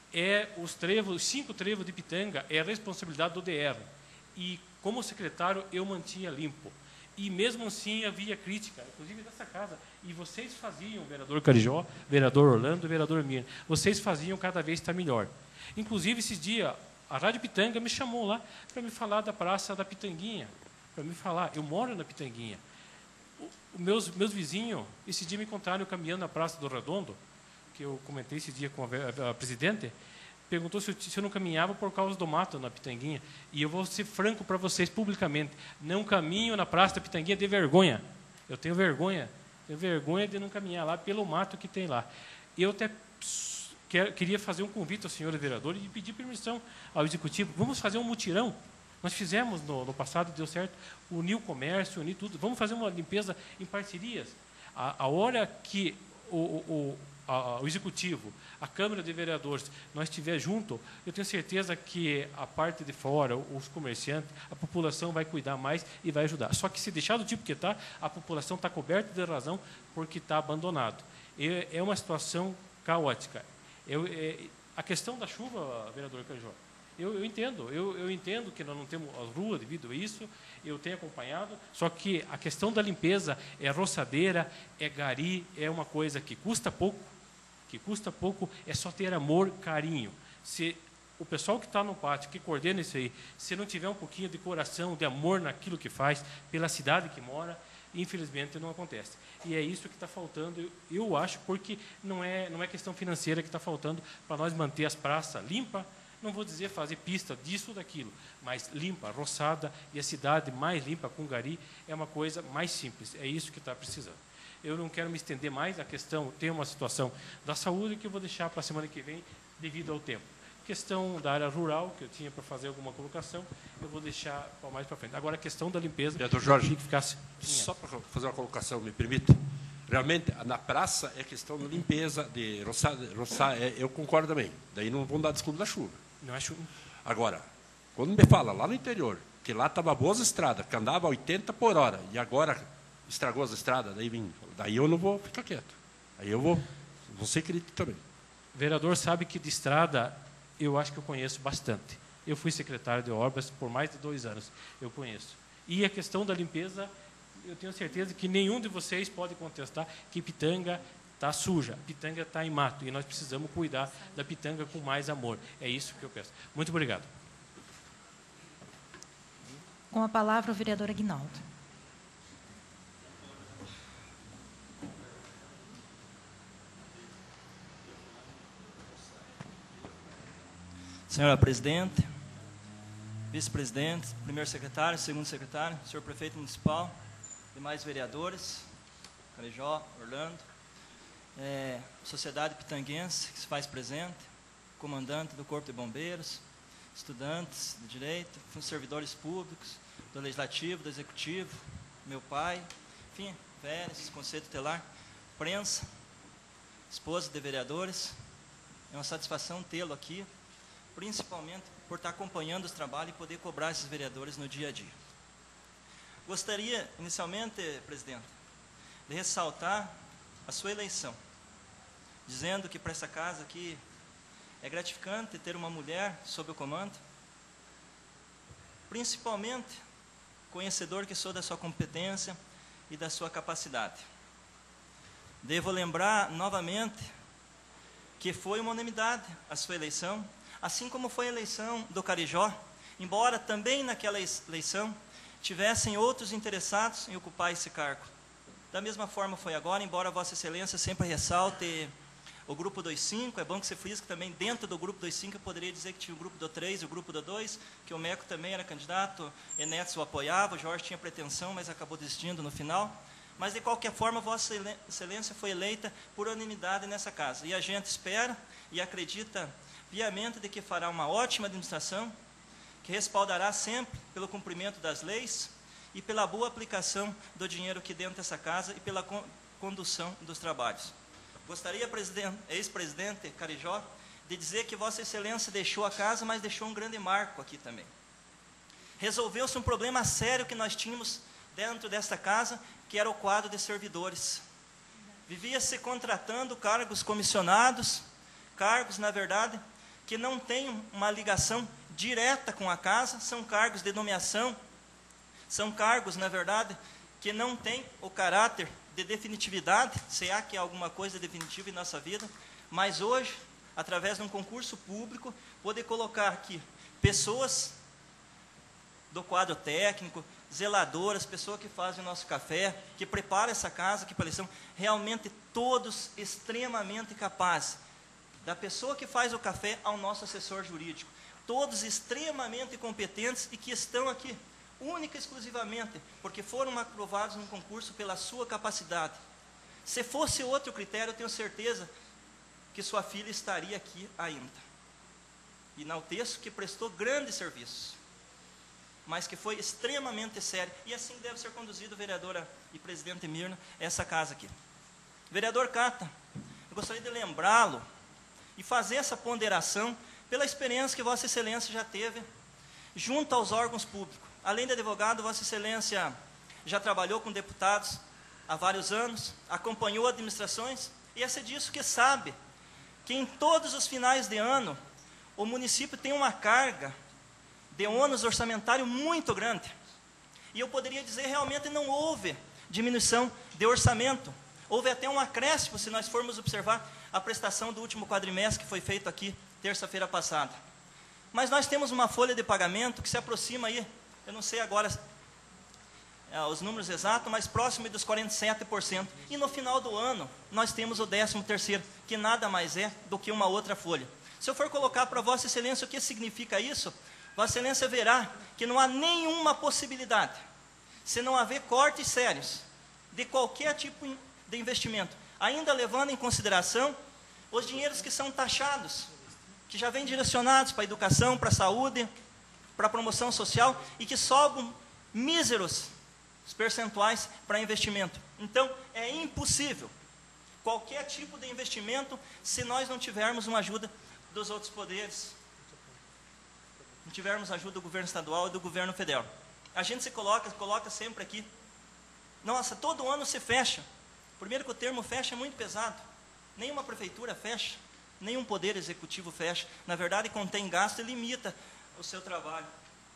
é os trevos, os cinco trevos de Pitanga, é a responsabilidade do D R. E, como secretário, eu mantinha limpo. E, mesmo assim, havia crítica, inclusive dessa casa. E vocês faziam, vereador Carijó, vereador Orlando, vereador Mir, vocês faziam cada vez estar melhor. Inclusive, esses dias, a Rádio Pitanga me chamou lá para me falar da Praça da Pitanguinha. Para me falar, eu moro na Pitanguinha. O, meus, meus vizinhos, esse dia me encontraram caminhando na Praça do Redondo, que eu comentei esse dia com a, a, a presidente, perguntou se eu, se eu não caminhava por causa do mato na Pitanguinha. E eu vou ser franco para vocês publicamente, não caminho na Praça da Pitanguinha de vergonha. Eu tenho vergonha, tenho vergonha de não caminhar lá pelo mato que tem lá. Eu até quer, queria fazer um convite ao senhor vereador e pedir permissão ao executivo. Vamos fazer um mutirão. Nós fizemos no, no passado, deu certo, unir o comércio, unir tudo. Vamos fazer uma limpeza em parcerias. A, a hora que o, o, a, o executivo, a Câmara de Vereadores, nós estiver junto, eu tenho certeza que a parte de fora, os comerciantes, a população vai cuidar mais e vai ajudar. Só que se deixar do tipo que está, a população está coberta de razão porque está abandonado. E é uma situação caótica. Eu, é, a questão da chuva, vereador Carijó, Eu, eu entendo, eu, eu entendo que nós não temos as ruas devido a isso, eu tenho acompanhado, só que a questão da limpeza é roçadeira, é gari, é uma coisa que custa pouco, que custa pouco, é só ter amor, carinho. Se o pessoal que está no pátio, que coordena isso aí, se não tiver um pouquinho de coração, de amor naquilo que faz, pela cidade que mora, infelizmente não acontece. E é isso que está faltando, eu, eu acho, porque não é, não é questão financeira que está faltando para nós manter as praças limpas. Não vou dizer fazer pista disso ou daquilo, mas limpa, roçada, e a cidade mais limpa, com gari, é uma coisa mais simples. É isso que está precisando. Eu não quero me estender mais, a questão, tem uma situação da saúde que eu vou deixar para a semana que vem, devido ao tempo. Questão da área rural, que eu tinha para fazer alguma colocação, eu vou deixar para mais para frente. Agora, a questão da limpeza... Vereador Jorge, que ficasse... só para fazer uma colocação, me permite. Realmente, na praça é questão de limpeza, de roçar, roçar é, eu concordo também. Daí não vão dar desculpa da chuva. Não é chuva. Agora, quando me fala lá no interior, que lá estava boas estradas, que andava a oitenta por hora, e agora estragou as estradas, daí, vim, daí eu não vou ficar quieto. Aí eu vou, vou ser crítico também. O vereador sabe que de estrada eu acho que eu conheço bastante. Eu fui secretário de obras por mais de dois anos, eu conheço. E a questão da limpeza, eu tenho certeza que nenhum de vocês pode contestar que Pitanga está suja, a Pitanga está em mato, e nós precisamos cuidar da Pitanga com mais amor. É isso que eu peço. Muito obrigado. Com a palavra, o vereador Aguinaldo. Senhora presidente, vice-presidente, primeiro secretário, segundo secretário, senhor prefeito municipal, demais vereadores, Carijó, Orlando, é, sociedade pitanguense que se faz presente, comandante do Corpo de Bombeiros, estudantes de Direito, servidores públicos, do Legislativo, do Executivo, meu pai, enfim, Vélez, Conselho Tutelar, prensa, esposa de vereadores. É uma satisfação tê-lo aqui, principalmente por estar acompanhando os trabalhos e poder cobrar esses vereadores no dia a dia. Gostaria, inicialmente, presidente, de ressaltar a sua eleição, dizendo que para essa casa aqui é gratificante ter uma mulher sob o comando, principalmente conhecedor que sou da sua competência e da sua capacidade. Devo lembrar novamente que foi uma unanimidade a sua eleição, assim como foi a eleição do Carijó, embora também naquela eleição tivessem outros interessados em ocupar esse cargo. Da mesma forma foi agora, embora Vossa Excelência sempre ressalte o grupo dois cinco, é bom que você frise que também dentro do grupo dois cinco eu poderia dizer que tinha o grupo do três e o grupo do dois, que o Meco também era candidato, Enéas o apoiava, o Jorge tinha pretensão, mas acabou desistindo no final. Mas, de qualquer forma, Vossa Excelência foi eleita por unanimidade nessa casa. E a gente espera e acredita piamente de que fará uma ótima administração, que respaldará sempre pelo cumprimento das leis e pela boa aplicação do dinheiro aqui dentro dessa casa e pela con condução dos trabalhos. Gostaria, ex-presidente Carijó, de dizer que Vossa Excelência deixou a casa, mas deixou um grande marco aqui também. Resolveu-se um problema sério que nós tínhamos dentro desta casa, que era o quadro de servidores. Vivia-se contratando cargos comissionados, cargos, na verdade, que não têm uma ligação direta com a casa, são cargos de nomeação, são cargos, na verdade, que não têm o caráter de definitividade, se há que há alguma coisa definitiva em nossa vida, mas hoje, através de um concurso público, poder colocar aqui pessoas do quadro técnico, zeladoras, pessoas que fazem o nosso café, que preparam essa casa, que são realmente todos extremamente capazes, da pessoa que faz o café ao nosso assessor jurídico, todos extremamente competentes e que estão aqui, única e exclusivamente, porque foram aprovados no concurso pela sua capacidade. Se fosse outro critério, eu tenho certeza que sua filha estaria aqui ainda. E enalteço que prestou grandes serviços, mas que foi extremamente sério, e assim deve ser conduzido, vereadora e presidente Mirna, essa casa aqui. Vereador Cata, eu gostaria de lembrá-lo e fazer essa ponderação pela experiência que Vossa Excelência já teve junto aos órgãos públicos. Além de advogado, Vossa Excelência já trabalhou com deputados há vários anos, acompanhou administrações, e é disso que sabe que em todos os finais de ano, o município tem uma carga de ônus orçamentário muito grande. E eu poderia dizer, realmente não houve diminuição de orçamento. Houve até um acréscimo, se nós formos observar a prestação do último quadrimestre que foi feito aqui, terça-feira passada. Mas nós temos uma folha de pagamento que se aproxima aí, eu não sei agora é, os números exatos, mas próximo dos quarenta e sete por cento. E no final do ano, nós temos o décimo terceiro, que nada mais é do que uma outra folha. Se eu for colocar para Vossa Excelência o que significa isso, Vossa Excelência verá que não há nenhuma possibilidade, se não haver cortes sérios, de qualquer tipo de investimento, ainda levando em consideração os dinheiros que são taxados, que já vêm direcionados para a educação, para a saúde, para a promoção social, e que sobram míseros percentuais para investimento. Então, é impossível qualquer tipo de investimento se nós não tivermos uma ajuda dos outros poderes, não tivermos ajuda do governo estadual e do governo federal. A gente se coloca, coloca sempre aqui, nossa, todo ano se fecha. Primeiro que o termo fecha é muito pesado. Nenhuma prefeitura fecha, nenhum poder executivo fecha. Na verdade, contém gasto e limita o seu trabalho.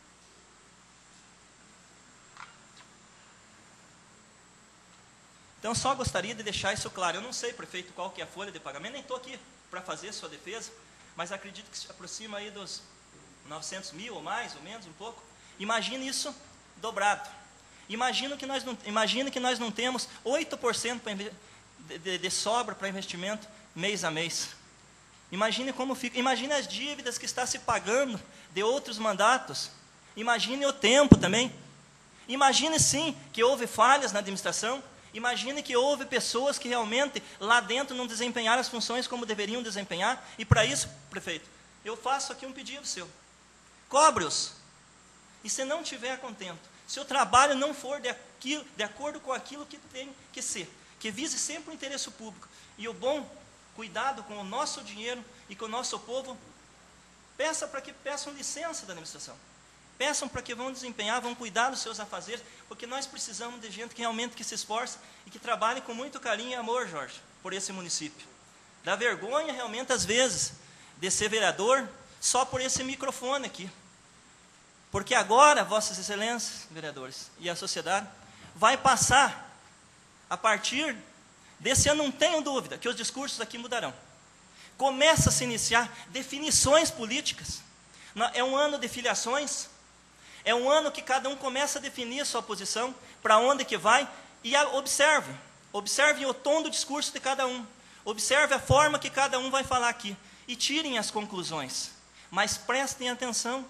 Então, só gostaria de deixar isso claro. Eu não sei, prefeito, qual que é a folha de pagamento, nem estou aqui para fazer sua defesa, mas acredito que se aproxima aí dos novecentos mil ou mais, ou menos, um pouco. Imagine isso dobrado. Imagine que nós não, imagine que nós não temos oito por cento de, de, de sobra para investimento mês a mês. Imagine como fica. Imagine as dívidas que está se pagando de outros mandatos. Imagine o tempo também. Imagine sim que houve falhas na administração. Imagine que houve pessoas que realmente lá dentro não desempenharam as funções como deveriam desempenhar. E para isso, prefeito, eu faço aqui um pedido seu. Cobre-os. E se não tiver contento, se o trabalho não for de, aquilo, de acordo com aquilo que tem que ser, que vise sempre o interesse público e o bom cuidado com o nosso dinheiro e com o nosso povo, peça para que peçam licença da administração. Peçam para que vão desempenhar, vão cuidar dos seus afazeres, porque nós precisamos de gente que realmente que se esforce e que trabalhe com muito carinho e amor, Jorge, por esse município. Dá vergonha realmente, às vezes, de ser vereador só por esse microfone aqui. Porque agora, Vossas Excelências, vereadores, e a sociedade, vai passar, a partir desse ano, não tenho dúvida, que os discursos aqui mudarão. Começa a se iniciar definições políticas. É um ano de filiações, é um ano que cada um começa a definir a sua posição, para onde que vai, e observe, observe o tom do discurso de cada um, observe a forma que cada um vai falar aqui, e tirem as conclusões, mas prestem atenção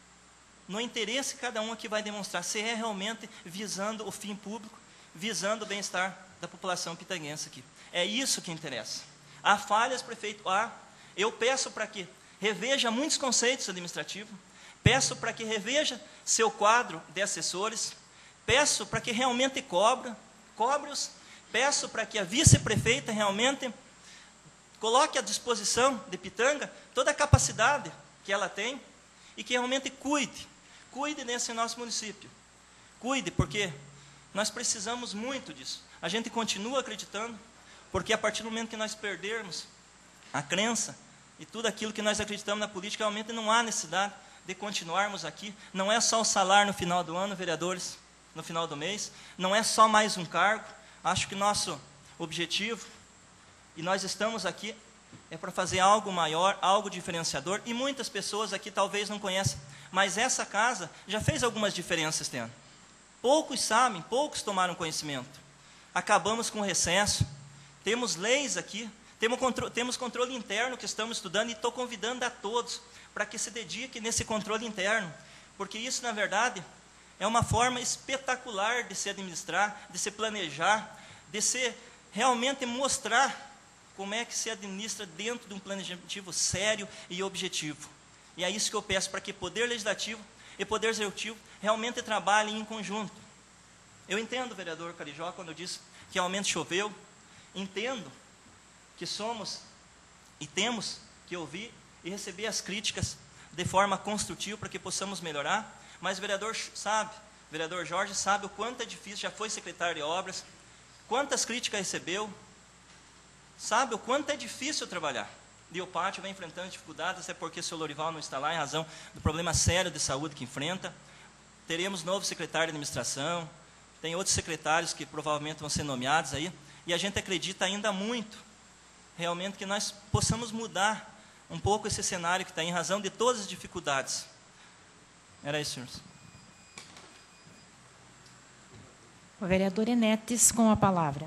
no interesse que cada um aqui vai demonstrar, se é realmente visando o fim público, visando o bem-estar da população pitanguense aqui. É isso que interessa. Há falhas, prefeito, há. Eu peço para que reveja muitos conceitos administrativos, peço para que reveja seu quadro de assessores, Peço para que realmente cobra, cobre-os. Peço para que a vice-prefeita realmente coloque à disposição de Pitanga toda a capacidade que ela tem e que realmente cuide, cuide desse nosso município. Cuide, porque nós precisamos muito disso. A gente continua acreditando, porque a partir do momento que nós perdermos a crença e tudo aquilo que nós acreditamos na política, realmente não há necessidade de continuarmos aqui. Não é só o salário no final do ano, vereadores, no final do mês, não é só mais um cargo. Acho que nosso objetivo, e nós estamos aqui, é para fazer algo maior, algo diferenciador, e muitas pessoas aqui talvez não conheçam, mas essa casa já fez algumas diferenças este ano. Poucos sabem, poucos tomaram conhecimento. Acabamos com o recesso, temos leis aqui, temos controle, temos controle interno que estamos estudando, e estou convidando a todos para que se dediquem nesse controle interno, porque isso, na verdade, é uma forma espetacular de se administrar, de se planejar, de se realmente mostrar como é que se administra dentro de um planejamento sério e objetivo. E é isso que eu peço, para que Poder Legislativo e Poder Executivo realmente trabalhem em conjunto. Eu entendo, vereador Carijó, quando eu disse que realmente choveu, entendo que somos e temos que ouvir e receber as críticas de forma construtiva para que possamos melhorar, mas o vereador sabe, o vereador Jorge sabe o quanto é difícil, já foi secretário de obras, quantas críticas recebeu, sabe o quanto é difícil trabalhar. E o pátio vem enfrentando dificuldades, é porque o senhor Lorival não está lá, em razão do problema sério de saúde que enfrenta. Teremos novo secretário de administração, tem outros secretários que provavelmente vão ser nomeados aí, e a gente acredita ainda muito, realmente, que nós possamos mudar um pouco esse cenário que está em razão de todas as dificuldades. Era isso, senhores. O vereador Enetes com a palavra.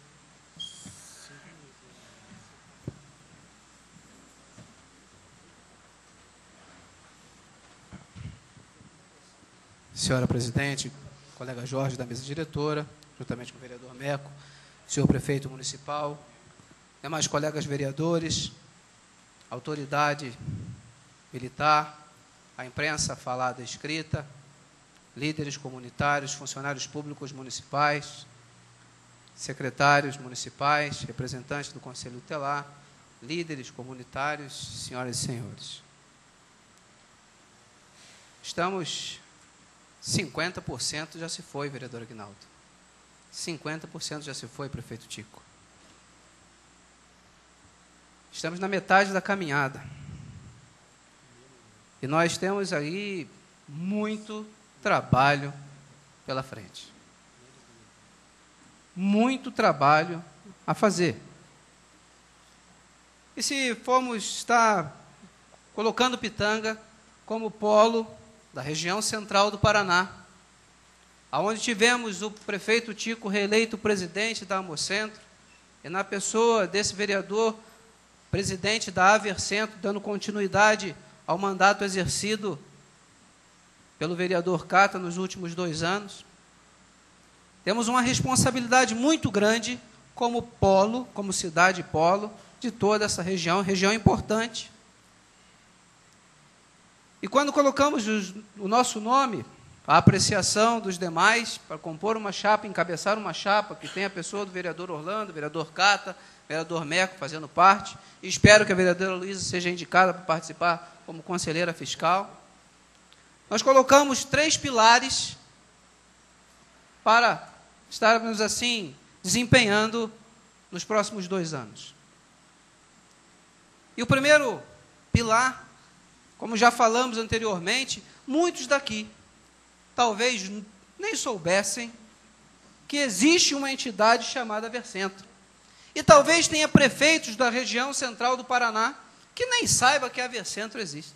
Senhora presidente, colega Jorge da mesa diretora, juntamente com o vereador Meco, senhor prefeito municipal, demais colegas vereadores, autoridade militar, a imprensa falada e escrita, líderes comunitários, funcionários públicos municipais, secretários municipais, representantes do Conselho Tutelar, líderes comunitários, senhoras e senhores. Estamos... cinquenta por cento já se foi, vereador Aguinaldo. cinquenta por cento já se foi, prefeito Tico. Estamos na metade da caminhada. E nós temos aí muito trabalho pela frente. Muito trabalho a fazer. E se formos estar colocando Pitanga como polo da região central do Paraná, aonde tivemos o prefeito Tico reeleito presidente da Amocentro, e na pessoa desse vereador, presidente da Avercentro, dando continuidade ao mandato exercido pelo vereador Cata nos últimos dois anos. Temos uma responsabilidade muito grande como polo, como cidade polo, de toda essa região, região importante. E quando colocamos o nosso nome, a apreciação dos demais, para compor uma chapa, encabeçar uma chapa, que tem a pessoa do vereador Orlando, vereador Cata, vereador Meco fazendo parte, e espero que a vereadora Luísa seja indicada para participar como conselheira fiscal. Nós colocamos três pilares para estarmos assim, desempenhando nos próximos dois anos. E o primeiro pilar, como já falamos anteriormente, muitos daqui talvez nem soubessem que existe uma entidade chamada Avercentro. E talvez tenha prefeitos da região central do Paraná que nem saiba que a Avercentro existe.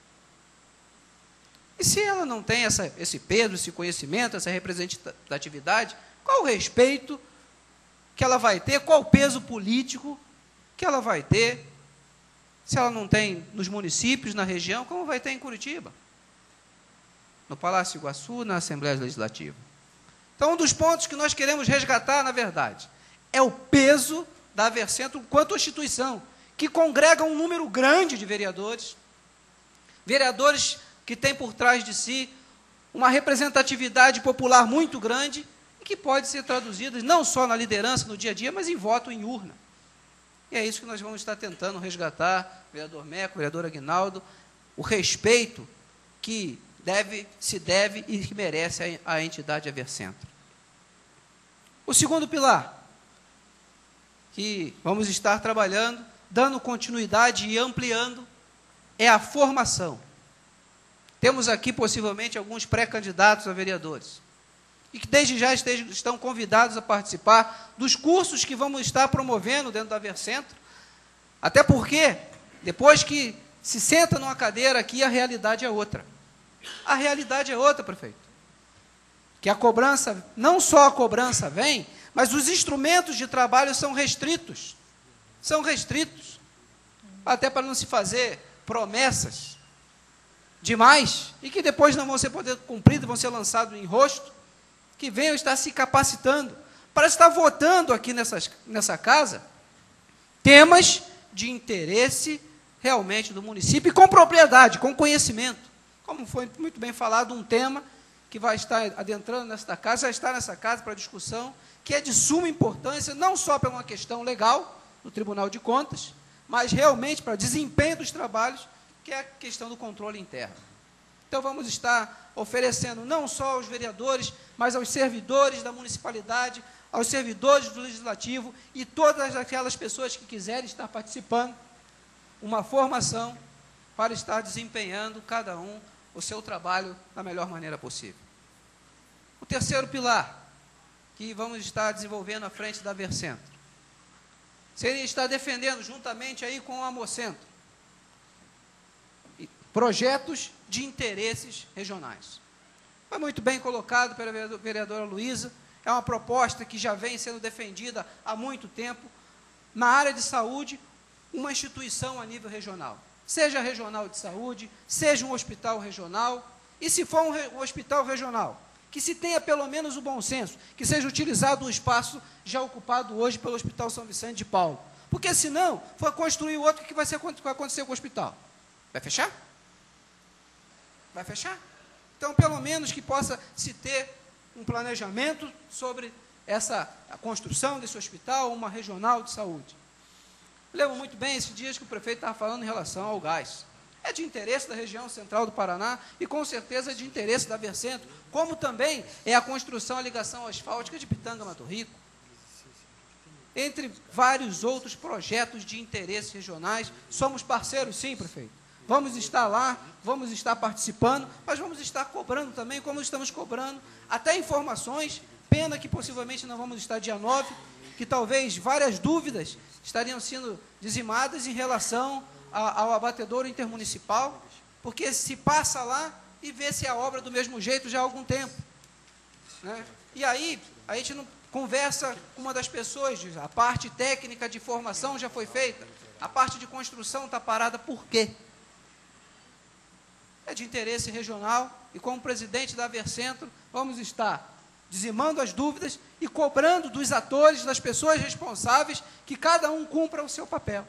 E se ela não tem essa, esse peso, esse conhecimento, essa representatividade, qual o respeito que ela vai ter, qual o peso político que ela vai ter, se ela não tem nos municípios, na região, como vai ter em Curitiba? No Palácio Iguaçu, na Assembleia Legislativa. Então, um dos pontos que nós queremos resgatar, na verdade, é o peso da Avercentro enquanto instituição, que congrega um número grande de vereadores, vereadores que têm por trás de si uma representatividade popular muito grande, que pode ser traduzida não só na liderança, no dia a dia, mas em voto em urna. E é isso que nós vamos estar tentando resgatar, vereador Meco, vereador Aguinaldo, o respeito que deve, se deve e que merece a, a entidade Evercentro. O segundo pilar, que vamos estar trabalhando, dando continuidade e ampliando, é a formação. Temos aqui, possivelmente, alguns pré-candidatos a vereadores, e que desde já estejam, estão convidados a participar dos cursos que vamos estar promovendo dentro da Evercentro, até porque, depois que se senta numa cadeira aqui, a realidade é outra. A realidade é outra, prefeito. Que a cobrança, não só a cobrança vem, mas os instrumentos de trabalho são restritos. São restritos. Até para não se fazer promessas demais, e que depois não vão ser poder cumpridas, vão ser lançados em rosto, que venham estar se capacitando, para estar votando aqui nessas, nessa casa, temas de interesse realmente do município, e com propriedade, com conhecimento. Como foi muito bem falado, um tema que vai estar adentrando nesta casa, já está nessa casa para discussão, que é de suma importância, não só por uma questão legal, no Tribunal de Contas, mas realmente para desempenho dos trabalhos, que é a questão do controle interno. Então, vamos estar oferecendo não só aos vereadores, mas aos servidores da municipalidade, aos servidores do Legislativo e todas aquelas pessoas que quiserem estar participando, uma formação para estar desempenhando, cada um, o seu trabalho da melhor maneira possível. O terceiro pilar, que vamos estar desenvolvendo à frente da Evercentro, seria estar defendendo, juntamente aí com o Amocentro, projetos de interesses regionais. Foi muito bem colocado pela vereadora Luísa, é uma proposta que já vem sendo defendida há muito tempo, na área de saúde, uma instituição a nível regional, seja regional de saúde, seja um hospital regional, e se for um, re, um hospital regional, que se tenha pelo menos o bom senso, que seja utilizado o espaço já ocupado hoje pelo Hospital São Vicente de Paulo, porque senão, for construir outro, o que vai, ser, vai acontecer com o hospital? Vai fechar? Vai fechar? Então, pelo menos que possa se ter um planejamento sobre essa a construção desse hospital, uma regional de saúde. Lembro muito bem esses dias que o prefeito estava falando em relação ao gás. É de interesse da região central do Paraná e, com certeza, é de interesse da Evercentro, como também é a construção, a ligação asfáltica de Pitanga, Mato Rico, entre vários outros projetos de interesses regionais. Somos parceiros, sim, prefeito. Vamos estar lá, vamos estar participando, mas vamos estar cobrando também, como estamos cobrando, até informações, pena que possivelmente não vamos estar dia nove, que talvez várias dúvidas estariam sendo dizimadas em relação a, ao abatedouro intermunicipal, porque se passa lá e vê se a obra do mesmo jeito já há algum tempo. Né? E aí, a gente não conversa com uma das pessoas, diz, a parte técnica de formação já foi feita, a parte de construção está parada, por quê? É de interesse regional, e como presidente da Evercentro, vamos estar dizimando as dúvidas e cobrando dos atores, das pessoas responsáveis, que cada um cumpra o seu papel.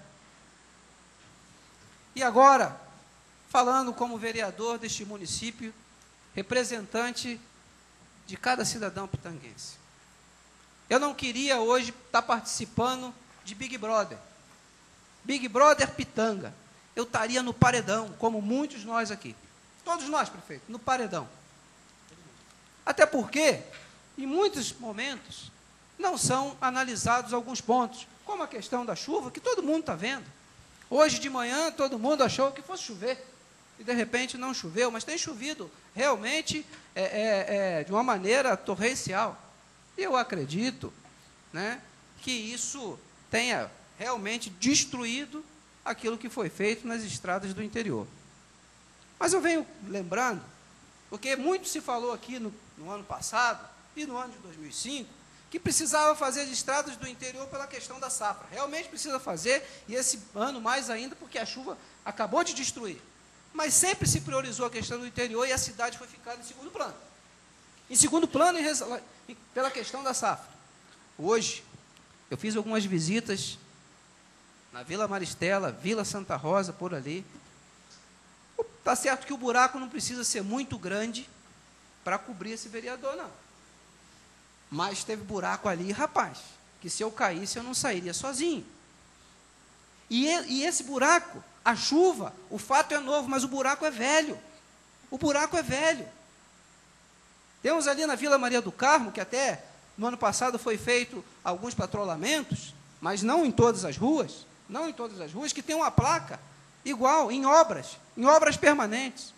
E agora, falando como vereador deste município, representante de cada cidadão pitanguense. Eu não queria hoje estar participando de Big Brother. Big Brother Pitanga. Eu estaria no paredão, como muitos nós aqui. Todos nós, prefeito, no paredão. Até porque, em muitos momentos, não são analisados alguns pontos, como a questão da chuva, que todo mundo está vendo. Hoje de manhã, todo mundo achou que fosse chover, e de repente não choveu, mas tem chovido realmente é, é, é, de uma maneira torrencial. E eu acredito, né, que isso tenha realmente destruído aquilo que foi feito nas estradas do interior. Mas eu venho lembrando, porque muito se falou aqui no, no ano passado, e no ano de dois mil e cinco, que precisava fazer as estradas do interior pela questão da safra. Realmente precisa fazer, e esse ano mais ainda, porque a chuva acabou de destruir. Mas sempre se priorizou a questão do interior e a cidade foi ficando em segundo plano. Em segundo plano, em, pela questão da safra. Hoje, eu fiz algumas visitas na Vila Maristela, Vila Santa Rosa, por ali. Está certo que o buraco não precisa ser muito grande para cobrir esse vereador, não. Mas teve buraco ali, rapaz, que se eu caísse eu não sairia sozinho. E, e esse buraco, a chuva, o fato é novo, mas o buraco é velho. O buraco é velho. Temos ali na Vila Maria do Carmo, que até no ano passado foi feito alguns patrulhamentos, mas não em todas as ruas, não em todas as ruas, que tem uma placa igual, em obras, em obras permanentes.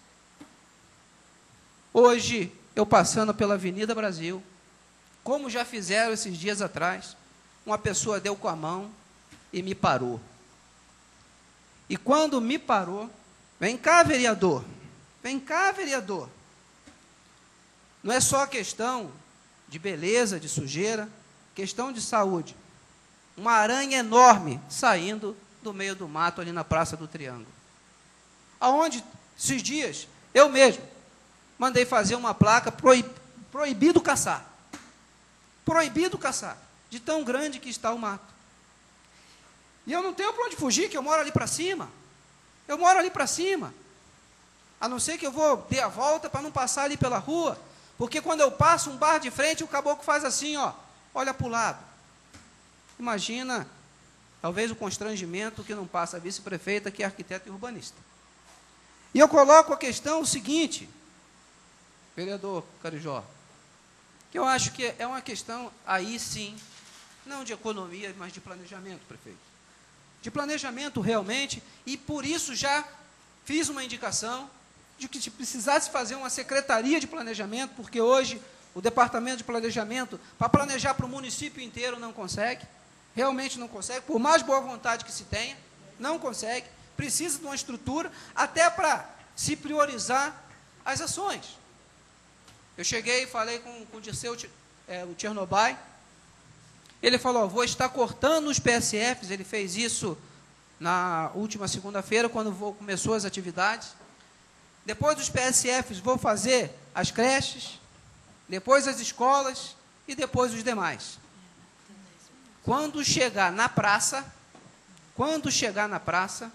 Hoje, eu passando pela Avenida Brasil, como já fizeram esses dias atrás, uma pessoa deu com a mão e me parou. E quando me parou, vem cá, vereador, vem cá, vereador. Não é só questão de beleza, de sujeira, questão de saúde. Uma aranha enorme saindo do meio do mato ali na Praça do Triângulo. Aonde, esses dias, eu mesmo mandei fazer uma placa proib, proibido caçar. Proibido caçar, de tão grande que está o mato. E eu não tenho para onde fugir, que eu moro ali para cima. Eu moro ali para cima. A não ser que eu vou ter a volta para não passar ali pela rua. Porque quando eu passo um bar de frente, o caboclo faz assim, ó, olha para o lado. Imagina, talvez o constrangimento que não passa a vice-prefeita, que é arquiteta e urbanista. E eu coloco a questão o seguinte, vereador Carijó, que eu acho que é uma questão, aí sim, não de economia, mas de planejamento, prefeito. De planejamento realmente, e por isso já fiz uma indicação de que se precisasse fazer uma secretaria de planejamento, porque hoje o departamento de planejamento, para planejar para o município inteiro, não consegue, realmente não consegue, por mais boa vontade que se tenha, não consegue, precisa de uma estrutura, até para se priorizar as ações. Eu cheguei e falei com, com o Dirceu, é, o Chernobyl, ele falou, vou estar cortando os P S Fs, ele fez isso na última segunda-feira, quando vou, começou as atividades. Depois dos P S Fs, vou fazer as creches, depois as escolas e depois os demais. Quando chegar na praça, quando chegar na praça,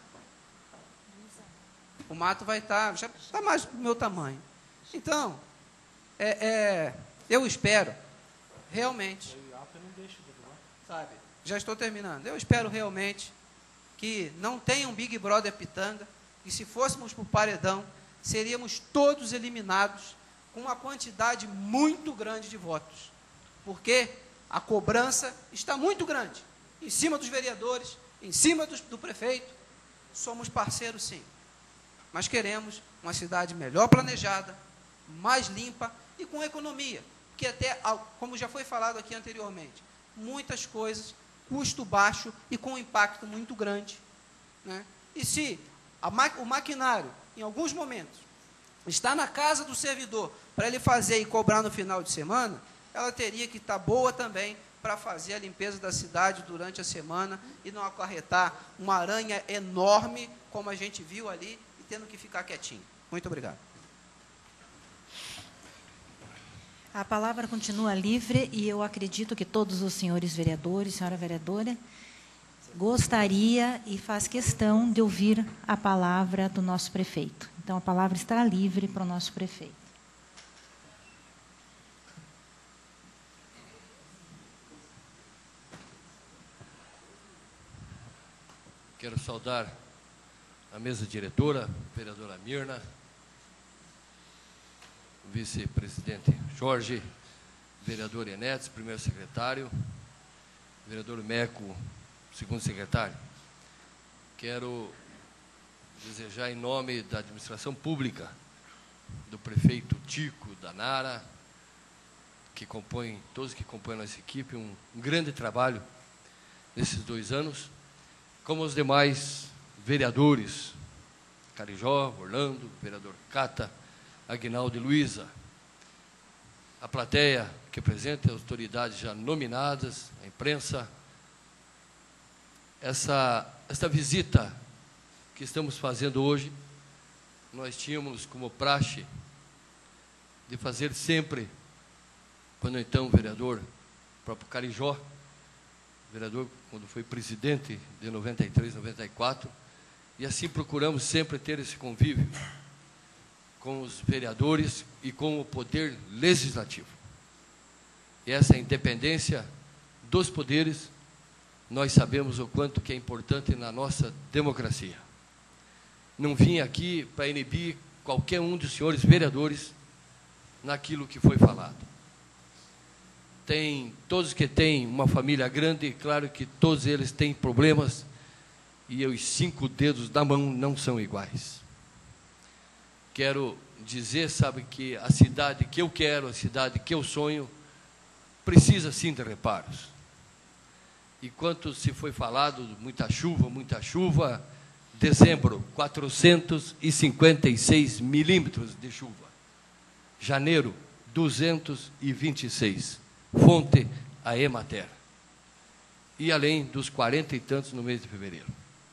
o mato vai estar, já está mais do meu tamanho. Então, é, é, eu espero, realmente, sabe, já estou terminando, eu espero realmente que não tenha um Big Brother Pitanga, e se fôssemos para o paredão, seríamos todos eliminados com uma quantidade muito grande de votos, porque a cobrança está muito grande, em cima dos vereadores, em cima do, do prefeito. Somos parceiros sim, mas queremos uma cidade melhor planejada, mais limpa e com economia, que até, como já foi falado aqui anteriormente, muitas coisas, custo baixo e com impacto muito grande, né? E se a ma o maquinário, em alguns momentos, está na casa do servidor para ele fazer e cobrar no final de semana, ela teria que estar boa também para fazer a limpeza da cidade durante a semana e não acarretar uma aranha enorme, como a gente viu ali, e tendo que ficar quietinho. Muito obrigado. A palavra continua livre e eu acredito que todos os senhores vereadores, senhora vereadora, gostaria e faz questão de ouvir a palavra do nosso prefeito. Então, a palavra está livre para o nosso prefeito. Quero saudar a mesa diretora, vereadora Mirna, vice-presidente Jorge, vereador Enetes, primeiro secretário, vereador Meco, segundo secretário. Quero desejar em nome da administração pública, do prefeito Tico, da Nara, que compõem, todos que compõem a nossa equipe, um, um grande trabalho nesses dois anos, como os demais vereadores, Carijó, Orlando, vereador Cata, Aguinaldo e Luísa, a plateia que apresenta, as autoridades já nominadas, a imprensa. Essa, essa visita que estamos fazendo hoje, nós tínhamos como praxe de fazer sempre, quando então o vereador, o próprio Carijó, vereador quando foi presidente de noventa e três, noventa e quatro, e assim procuramos sempre ter esse convívio com os vereadores e com o poder legislativo. E essa independência dos poderes, nós sabemos o quanto que é importante na nossa democracia. Não vim aqui para inibir qualquer um dos senhores vereadores naquilo que foi falado. Tem todos que têm uma família grande, claro que todos eles têm problemas, e os cinco dedos da mão não são iguais. Quero dizer, sabe, que a cidade que eu quero, a cidade que eu sonho, precisa sim de reparos. E quanto se foi falado, muita chuva, muita chuva, dezembro, quatrocentos e cinquenta e seis milímetros de chuva. Janeiro, duzentos e vinte e seis. Fonte, a Emater. E além dos quarenta e tantos no mês de fevereiro.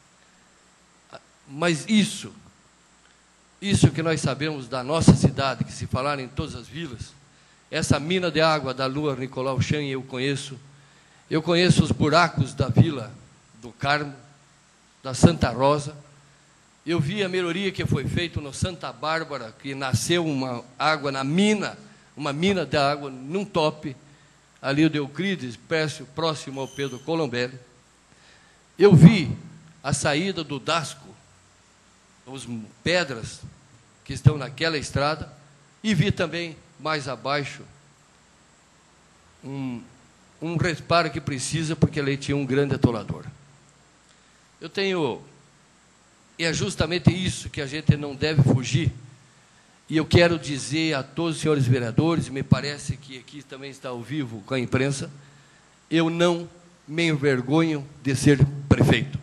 Mas isso, isso que nós sabemos da nossa cidade, que se falar em todas as vilas, essa mina de água da Lua Nicolau Chan eu conheço, eu conheço os buracos da Vila do Carmo, da Santa Rosa, eu vi a melhoria que foi feita no Santa Bárbara, que nasceu uma água na mina, uma mina de água num top, ali o de Euclides, próximo ao Pedro Colombelli. Eu vi a saída do Dasco, as pedras que estão naquela estrada, e vi também, mais abaixo, um, um reparo que precisa, porque ali tinha um grande atolador. Eu tenho, e é justamente isso que a gente não deve fugir, e eu quero dizer a todos os senhores vereadores, me parece que aqui também está ao vivo com a imprensa, eu não me envergonho de ser prefeito.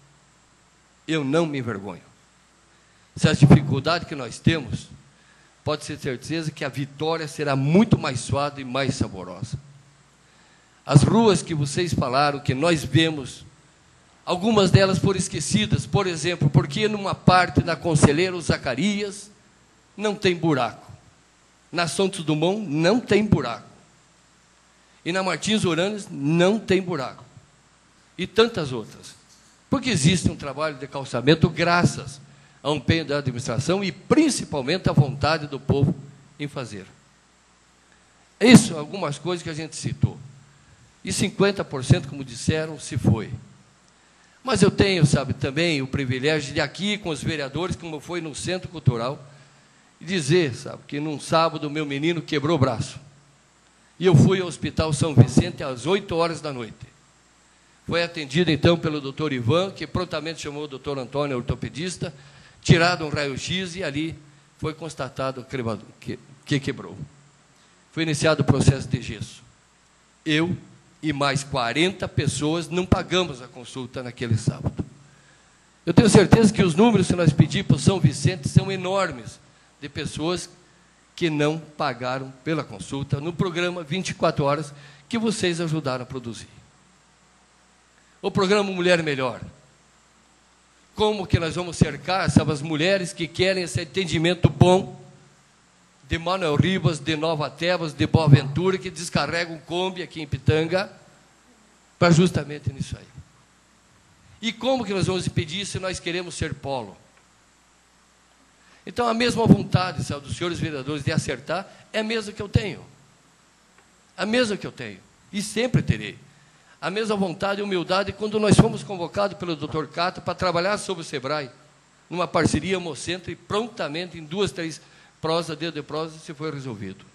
Eu não me envergonho. Se as dificuldades que nós temos, pode ser certeza que a vitória será muito mais suave e mais saborosa. As ruas que vocês falaram, que nós vemos, algumas delas foram esquecidas, por exemplo, porque numa parte da Conselheiro Zacarias não tem buraco. Na Santos Dumont não tem buraco. E na Martins Uranes não tem buraco. E tantas outras. Porque existe um trabalho de calçamento graças a um empenho da administração e principalmente a vontade do povo em fazer. Isso, algumas coisas que a gente citou. E cinquenta por cento, como disseram, se foi. Mas eu tenho, sabe, também o privilégio de aqui com os vereadores, como foi no Centro Cultural, dizer, sabe, que num sábado o meu menino quebrou o braço. E eu fui ao Hospital São Vicente às oito horas da noite. Foi atendido então pelo doutor Ivan, que prontamente chamou o doutor Antônio, ortopedista, tirado um raio-x e ali foi constatado que, que quebrou. Foi iniciado o processo de gesso. Eu e mais quarenta pessoas não pagamos a consulta naquele sábado. Eu tenho certeza que os números que nós pedimos para o São Vicente são enormes, de pessoas que não pagaram pela consulta no programa vinte e quatro horas que vocês ajudaram a produzir. O programa Mulher Melhor. Como que nós vamos cercar essas mulheres que querem esse atendimento bom de Manuel Ribas, de Nova Tebas, de Boa Ventura, que descarregam um Kombi aqui em Pitanga, para justamente nisso aí. E como que nós vamos impedir se nós queremos ser polo? Então, a mesma vontade, sabe, dos senhores vereadores de acertar é a mesma que eu tenho. A mesma que eu tenho. E sempre terei. A mesma vontade e humildade quando nós fomos convocados pelo doutor Cato para trabalhar sobre o SEBRAE, numa parceria Hemocentro, e prontamente, em duas, três prosas, dedo de prosa, se foi resolvido.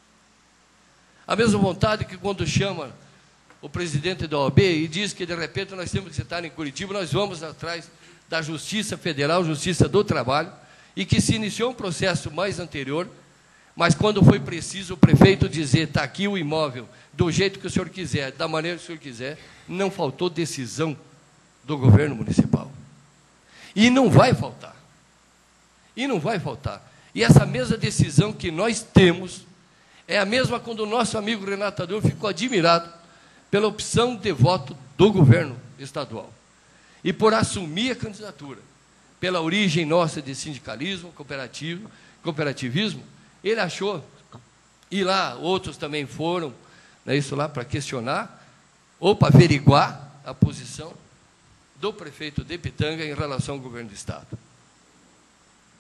A mesma vontade que quando chama o presidente da O A B e diz que, de repente, nós temos que estar em Curitiba, nós vamos atrás da Justiça Federal, Justiça do Trabalho, e que se iniciou um processo mais anterior, mas quando foi preciso o prefeito dizer, está aqui o imóvel, do jeito que o senhor quiser, da maneira que o senhor quiser, não faltou decisão do governo municipal. E não vai faltar. E não vai faltar. E essa mesma decisão que nós temos, é a mesma quando o nosso amigo Renato Adolfo ficou admirado pela opção de voto do governo estadual. E por assumir a candidatura, pela origem nossa de sindicalismo, cooperativo, cooperativismo, ele achou, e lá outros também foram, né, isso lá para questionar, ou para averiguar a posição do prefeito de Pitanga em relação ao governo do Estado.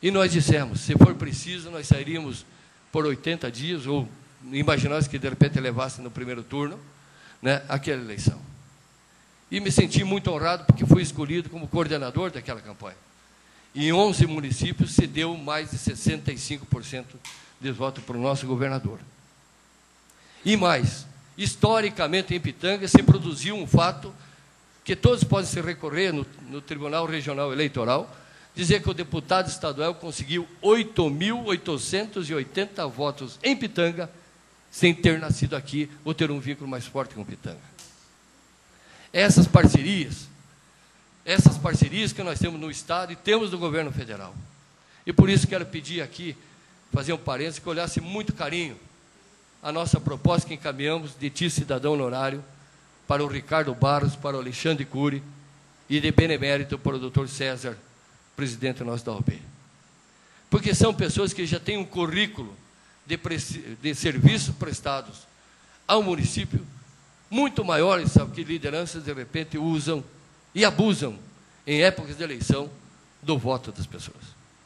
E nós dissemos, se for preciso, nós sairíamos por oitenta dias, ou imaginamos que de repente levasse no primeiro turno, né, aquela eleição. E me senti muito honrado porque fui escolhido como coordenador daquela campanha. E em onze municípios se deu mais de sessenta e cinco por cento de voto para o nosso governador. E mais, historicamente em Pitanga se produziu um fato que todos podem se recorrer no, no Tribunal Regional Eleitoral, dizer que o deputado estadual conseguiu oito mil oitocentos e oitenta votos em Pitanga, sem ter nascido aqui ou ter um vínculo mais forte com Pitanga. Essas parcerias, essas parcerias que nós temos no Estado e temos no governo federal. E por isso quero pedir aqui, fazer um parênteses, que olhasse muito carinho a nossa proposta que encaminhamos de T I cidadão honorário para o Ricardo Barros, para o Alexandre Cury e de benemérito para o doutor César, presidente nosso da O A B. Porque são pessoas que já têm um currículo de, de serviços prestados ao município muito maiores, sabe, que lideranças de repente usam e abusam em épocas de eleição do voto das pessoas.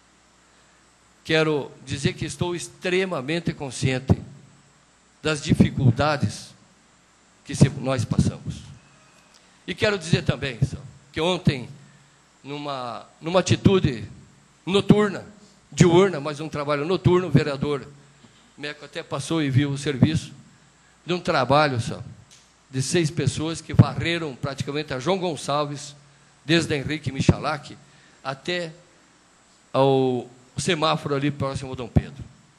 Quero dizer que estou extremamente consciente das dificuldades que nós passamos. E quero dizer também, sabe, que ontem, numa, numa atitude noturna, diurna, mas um trabalho noturno, o vereador Meco até passou e viu o serviço, de um trabalho, sabe, de seis pessoas que varreram praticamente a João Gonçalves, desde Henrique Michalak até ao semáforo ali próximo ao Dom Pedro.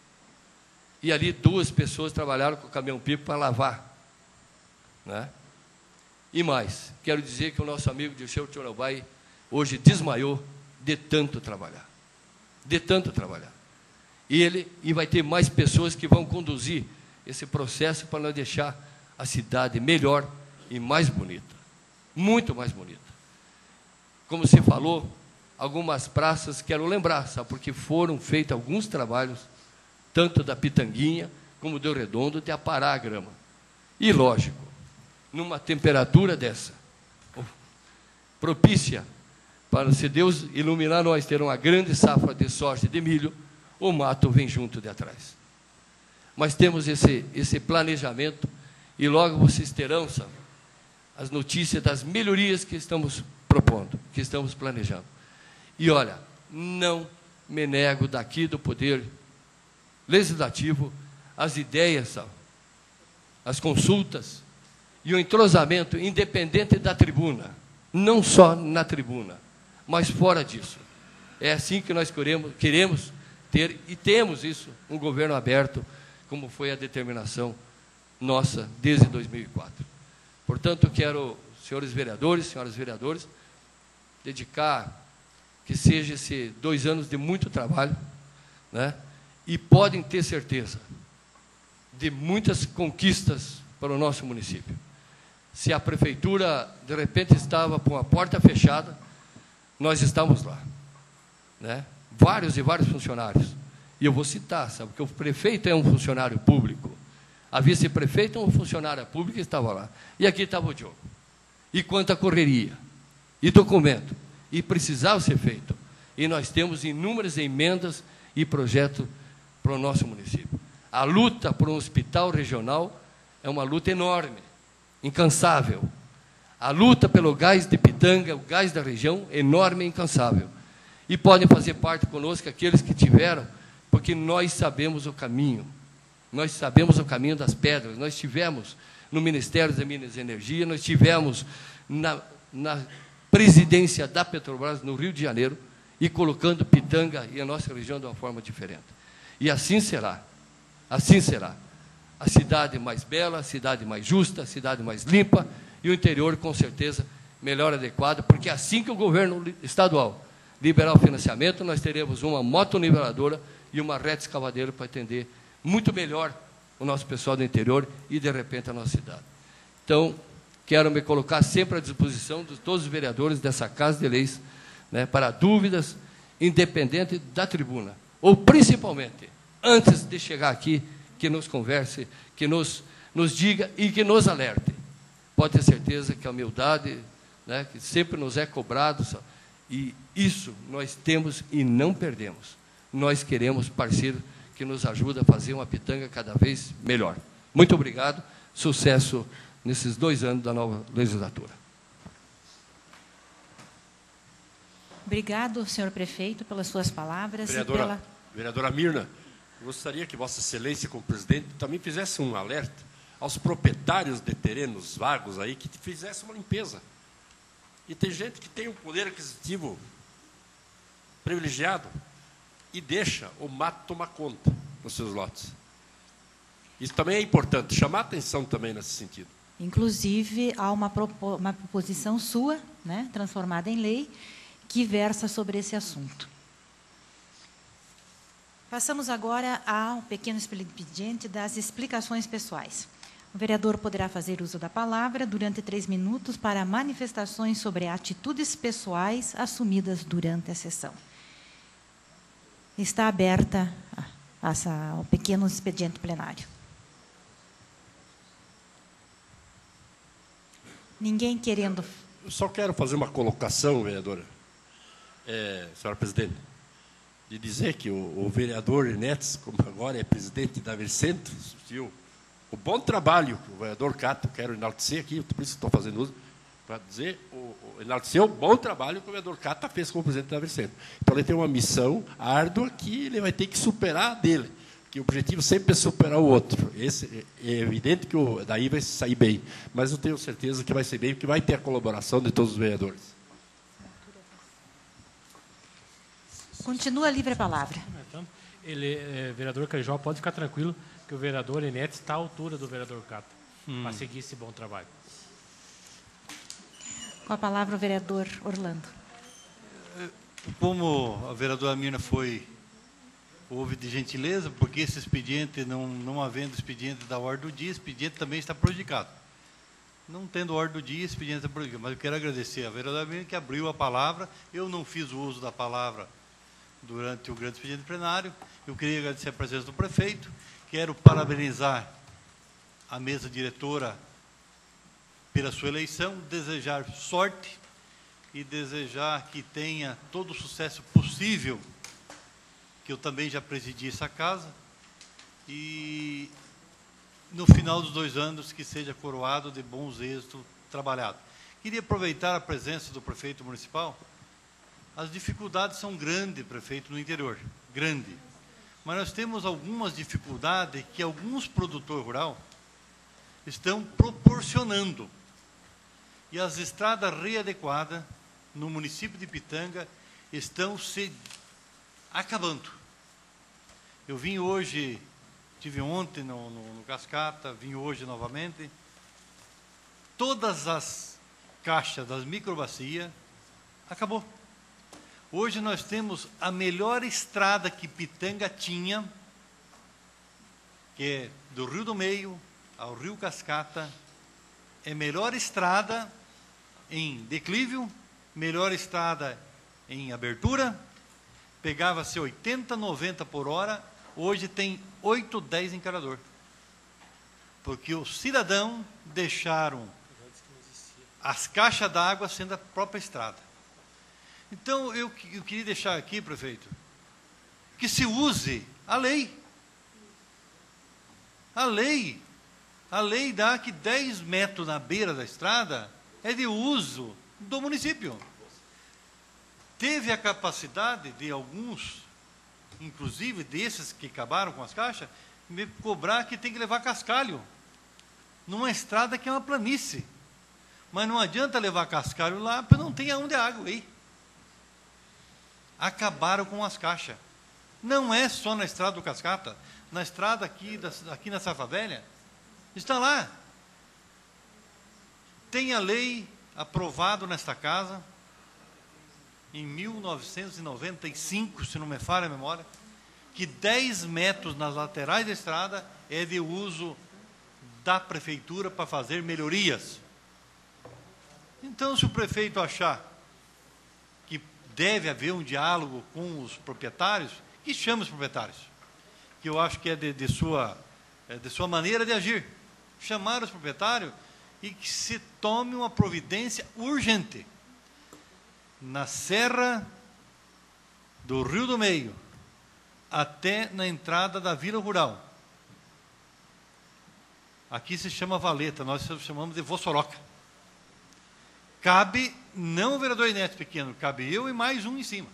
E ali duas pessoas trabalharam com o caminhão-pipo para lavar. Né? E mais, quero dizer que o nosso amigo Dirceu Tchorobay hoje desmaiou de tanto trabalhar. De tanto trabalhar. E ele e vai ter mais pessoas que vão conduzir esse processo para nós deixar a cidade melhor e mais bonita. Muito mais bonita. Como se falou, algumas praças, quero lembrar, sabe, porque foram feitos alguns trabalhos, tanto da Pitanguinha como do Redondo, de aparar a grama. E, lógico, numa temperatura dessa, propícia para, se Deus iluminar nós, ter uma grande safra de soja e de milho, o mato vem junto de atrás. Mas temos esse, esse planejamento e logo vocês terão, sabe, as notícias das melhorias que estamos propondo, que estamos planejando. E olha, não me nego daqui do Poder Legislativo as ideias, sabe, as consultas e o entrosamento independente da tribuna, não só na tribuna, mas fora disso. É assim que nós queremos, queremos ter, e temos isso, um governo aberto, como foi a determinação nossa desde dois mil e quatro. Portanto, quero, senhores vereadores, senhoras vereadoras, dedicar que seja esses dois anos de muito trabalho, né? E podem ter certeza de muitas conquistas para o nosso município. Se a prefeitura, de repente, estava com a porta fechada, nós estamos lá, né? Vários e vários funcionários. E eu vou citar, sabe, porque o prefeito é um funcionário público, a vice-prefeita é um funcionário público que estava lá. E aqui estava o Diogo. E quanta correria, e documento, e precisava ser feito. E nós temos inúmeras emendas e projetos para o nosso município. A luta por um hospital regional é uma luta enorme, incansável. A luta pelo gás de Pitanga, o gás da região, enorme e incansável. E podem fazer parte conosco aqueles que tiveram, porque nós sabemos o caminho. Nós sabemos o caminho das pedras. Nós tivemos no Ministério das Minas e Energia, nós tivemos na, na presidência da Petrobras no Rio de Janeiro e colocando Pitanga e a nossa região de uma forma diferente. E assim será. Assim será. A cidade mais bela, a cidade mais justa, a cidade mais limpa e o interior, com certeza, melhor adequado, porque assim que o governo estadual liberar o financiamento, nós teremos uma motoniveladora e uma reta escavadeira para atender muito melhor o nosso pessoal do interior e, de repente, a nossa cidade. Então, quero me colocar sempre à disposição de todos os vereadores dessa Casa de Leis, né, para dúvidas, independente da tribuna, ou principalmente, antes de chegar aqui, que nos converse, que nos, nos diga e que nos alerte. Pode ter certeza que a humildade, né, que sempre nos é cobrado, e isso nós temos e não perdemos. nós queremos parceiro que nos ajuda a fazer uma Pitanga cada vez melhor. Muito obrigado, sucesso nesses dois anos da nova legislatura. Obrigado, senhor prefeito, pelas suas palavras. Vereadora, e pela... vereadora Mirna, gostaria que Vossa Excelência, como presidente, também fizesse um alerta aos proprietários de terrenos vagos aí, que fizesse uma limpeza. E tem gente que tem um poder aquisitivo privilegiado e deixa o mato tomar conta dos seus lotes. Isso também é importante, chamar atenção também nesse sentido. Inclusive, há uma, propo uma proposição sua, né, transformada em lei, que versa sobre esse assunto. Passamos agora ao pequeno expediente das explicações pessoais. O vereador poderá fazer uso da palavra durante três minutos para manifestações sobre atitudes pessoais assumidas durante a sessão. Está aberta essa, o pequeno expediente plenário. Ninguém querendo... Eu só quero fazer uma colocação, vereadora, é, senhora presidente, de dizer que o, o vereador Inetes, como agora é presidente da Vercentro, viu, o bom trabalho que o vereador Cato, quero enaltecer aqui, por isso estou fazendo uso, para dizer, o, o, enaltecer o bom trabalho que o vereador Cato fez como presidente da Vercentro. Então, ele tem uma missão árdua que ele vai ter que superar a dele, que o objetivo sempre é superar o outro. Esse, é evidente que o, daí vai sair bem, mas eu tenho certeza que vai ser bem, porque vai ter a colaboração de todos os vereadores. Continua livre a palavra. Ele, é, vereador Carijó, pode ficar tranquilo que o vereador Inetes está à altura do vereador Cato, hum. para seguir esse bom trabalho. Com a palavra o vereador Orlando. Como a vereadora Mirna foi, houve de gentileza, porque esse expediente, não, não havendo expediente da ordem do dia, expediente também está prejudicado. Não tendo ordem do dia, expediente está prejudicado. Mas eu quero agradecer a vereadora Mirna que abriu a palavra. Eu não fiz o uso da palavra durante o grande expediente plenário. Eu queria agradecer a presença do prefeito. Quero parabenizar a mesa diretora pela sua eleição, desejar sorte e desejar que tenha todo o sucesso possível, que eu também já presidi essa casa, e no final dos dois anos que seja coroado de bons êxitos trabalhados. Queria aproveitar a presença do prefeito municipal. As dificuldades são grandes, prefeito, no interior, grande. Mas nós temos algumas dificuldades que alguns produtores rurais estão proporcionando. E as estradas readequadas no município de Pitanga estão se acabando. Eu vim hoje, tive ontem no, no, no Cascata, vim hoje novamente. Todas as caixas das microbacias acabou. Hoje nós temos a melhor estrada que Pitanga tinha, que é do Rio do Meio ao Rio Cascata. É melhor estrada em declívio, melhor estrada em abertura. Pegava-se oitenta, noventa por hora, hoje tem oito, dez encarador. Porque os cidadãos deixaram as caixas d'água sendo a própria estrada. Então, eu, eu queria deixar aqui, prefeito, que se use a lei. A lei. A lei dá que dez metros na beira da estrada é de uso do município. Teve a capacidade de alguns, inclusive desses que acabaram com as caixas, me cobrar que tem que levar cascalho numa estrada que é uma planície. Mas não adianta levar cascalho lá, porque não tem aonde a água aí. Acabaram com as caixas. Não é só na estrada do Cascata, na estrada aqui, da, aqui na Safra Velha, está lá. Tem a lei aprovada nesta casa, em mil novecentos e noventa e cinco, se não me falha a memória, que dez metros nas laterais da estrada é de uso da prefeitura para fazer melhorias. Então, se o prefeito achar que deve haver um diálogo com os proprietários, que chame os proprietários, que eu acho que é de, de, sua, é de sua maneira de agir. Chamar os proprietários e que se tome uma providência urgente. Na Serra do Rio do Meio, até na entrada da Vila Rural. Aqui se chama valeta, nós chamamos de vossoroca. Cabe, não o vereador Inés pequeno, cabe eu e mais um em cima.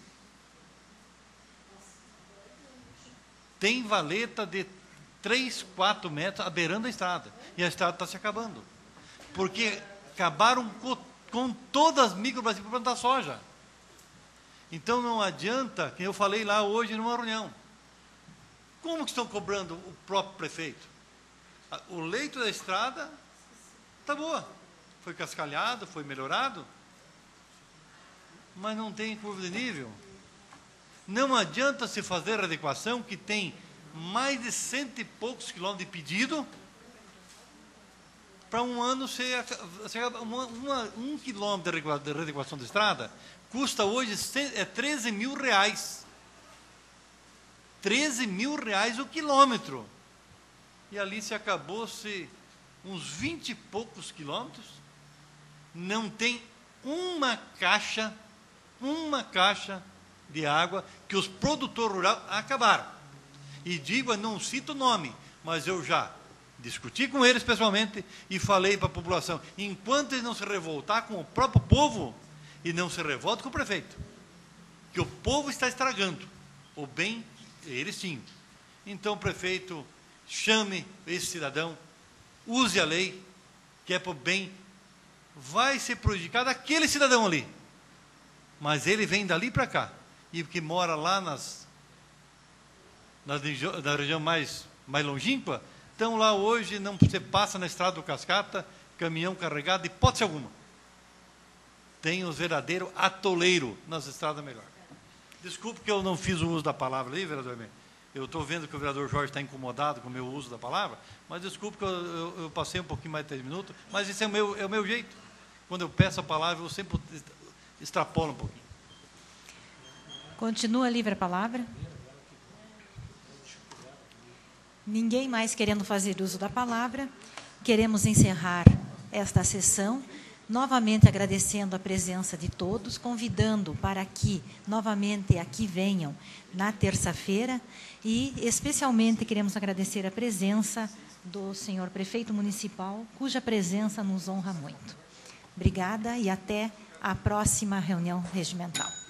Tem valeta de três, quatro metros abeirando a estrada. E a estrada está se acabando. Porque acabaram com, com todas as microbacias para plantar soja. Então não adianta, que eu falei lá hoje numa reunião. Como que estão cobrando o próprio prefeito? O leito da estrada está boa. Foi cascalhado, foi melhorado. Mas não tem curva de nível. Não adianta se fazer a adequação que tem mais de cento e poucos quilômetros de pedido para um ano ser, ser uma, uma, um quilômetro de readequação de estrada custa hoje é treze mil reais. treze mil reais o quilômetro. E ali se acabou-se uns vinte e poucos quilômetros. Não tem uma caixa, uma caixa de água que os produtores rurais acabaram. E digo, não cito o nome, mas eu já discuti com eles pessoalmente e falei para a população, enquanto eles não se revoltar com o próprio povo, e não se revolta com o prefeito, que o povo está estragando o bem eles tinham. Então, prefeito, chame esse cidadão, use a lei, que é para o bem, vai ser prejudicado aquele cidadão ali, mas ele vem dali para cá, e que mora lá nas, nas na região mais, mais longínqua, então lá hoje não você passa na estrada do Cascata, caminhão carregado, hipótese alguma. Tem os verdadeiros atoleiros nas estradas melhor. Desculpe que eu não fiz o uso da palavra ali, vereador Emílio. Eu estou vendo que o vereador Jorge está incomodado com o meu uso da palavra, mas desculpe que eu, eu, eu passei um pouquinho mais de três minutos, mas esse é o meu, é o meu jeito. Quando eu peço a palavra, eu sempre extrapolo um pouquinho. Continua livre a palavra. Ninguém mais querendo fazer uso da palavra. Queremos encerrar esta sessão, novamente agradecendo a presença de todos, convidando para que novamente aqui venham na terça-feira e especialmente queremos agradecer a presença do senhor prefeito municipal, cuja presença nos honra muito. Obrigada e até a próxima reunião regimental.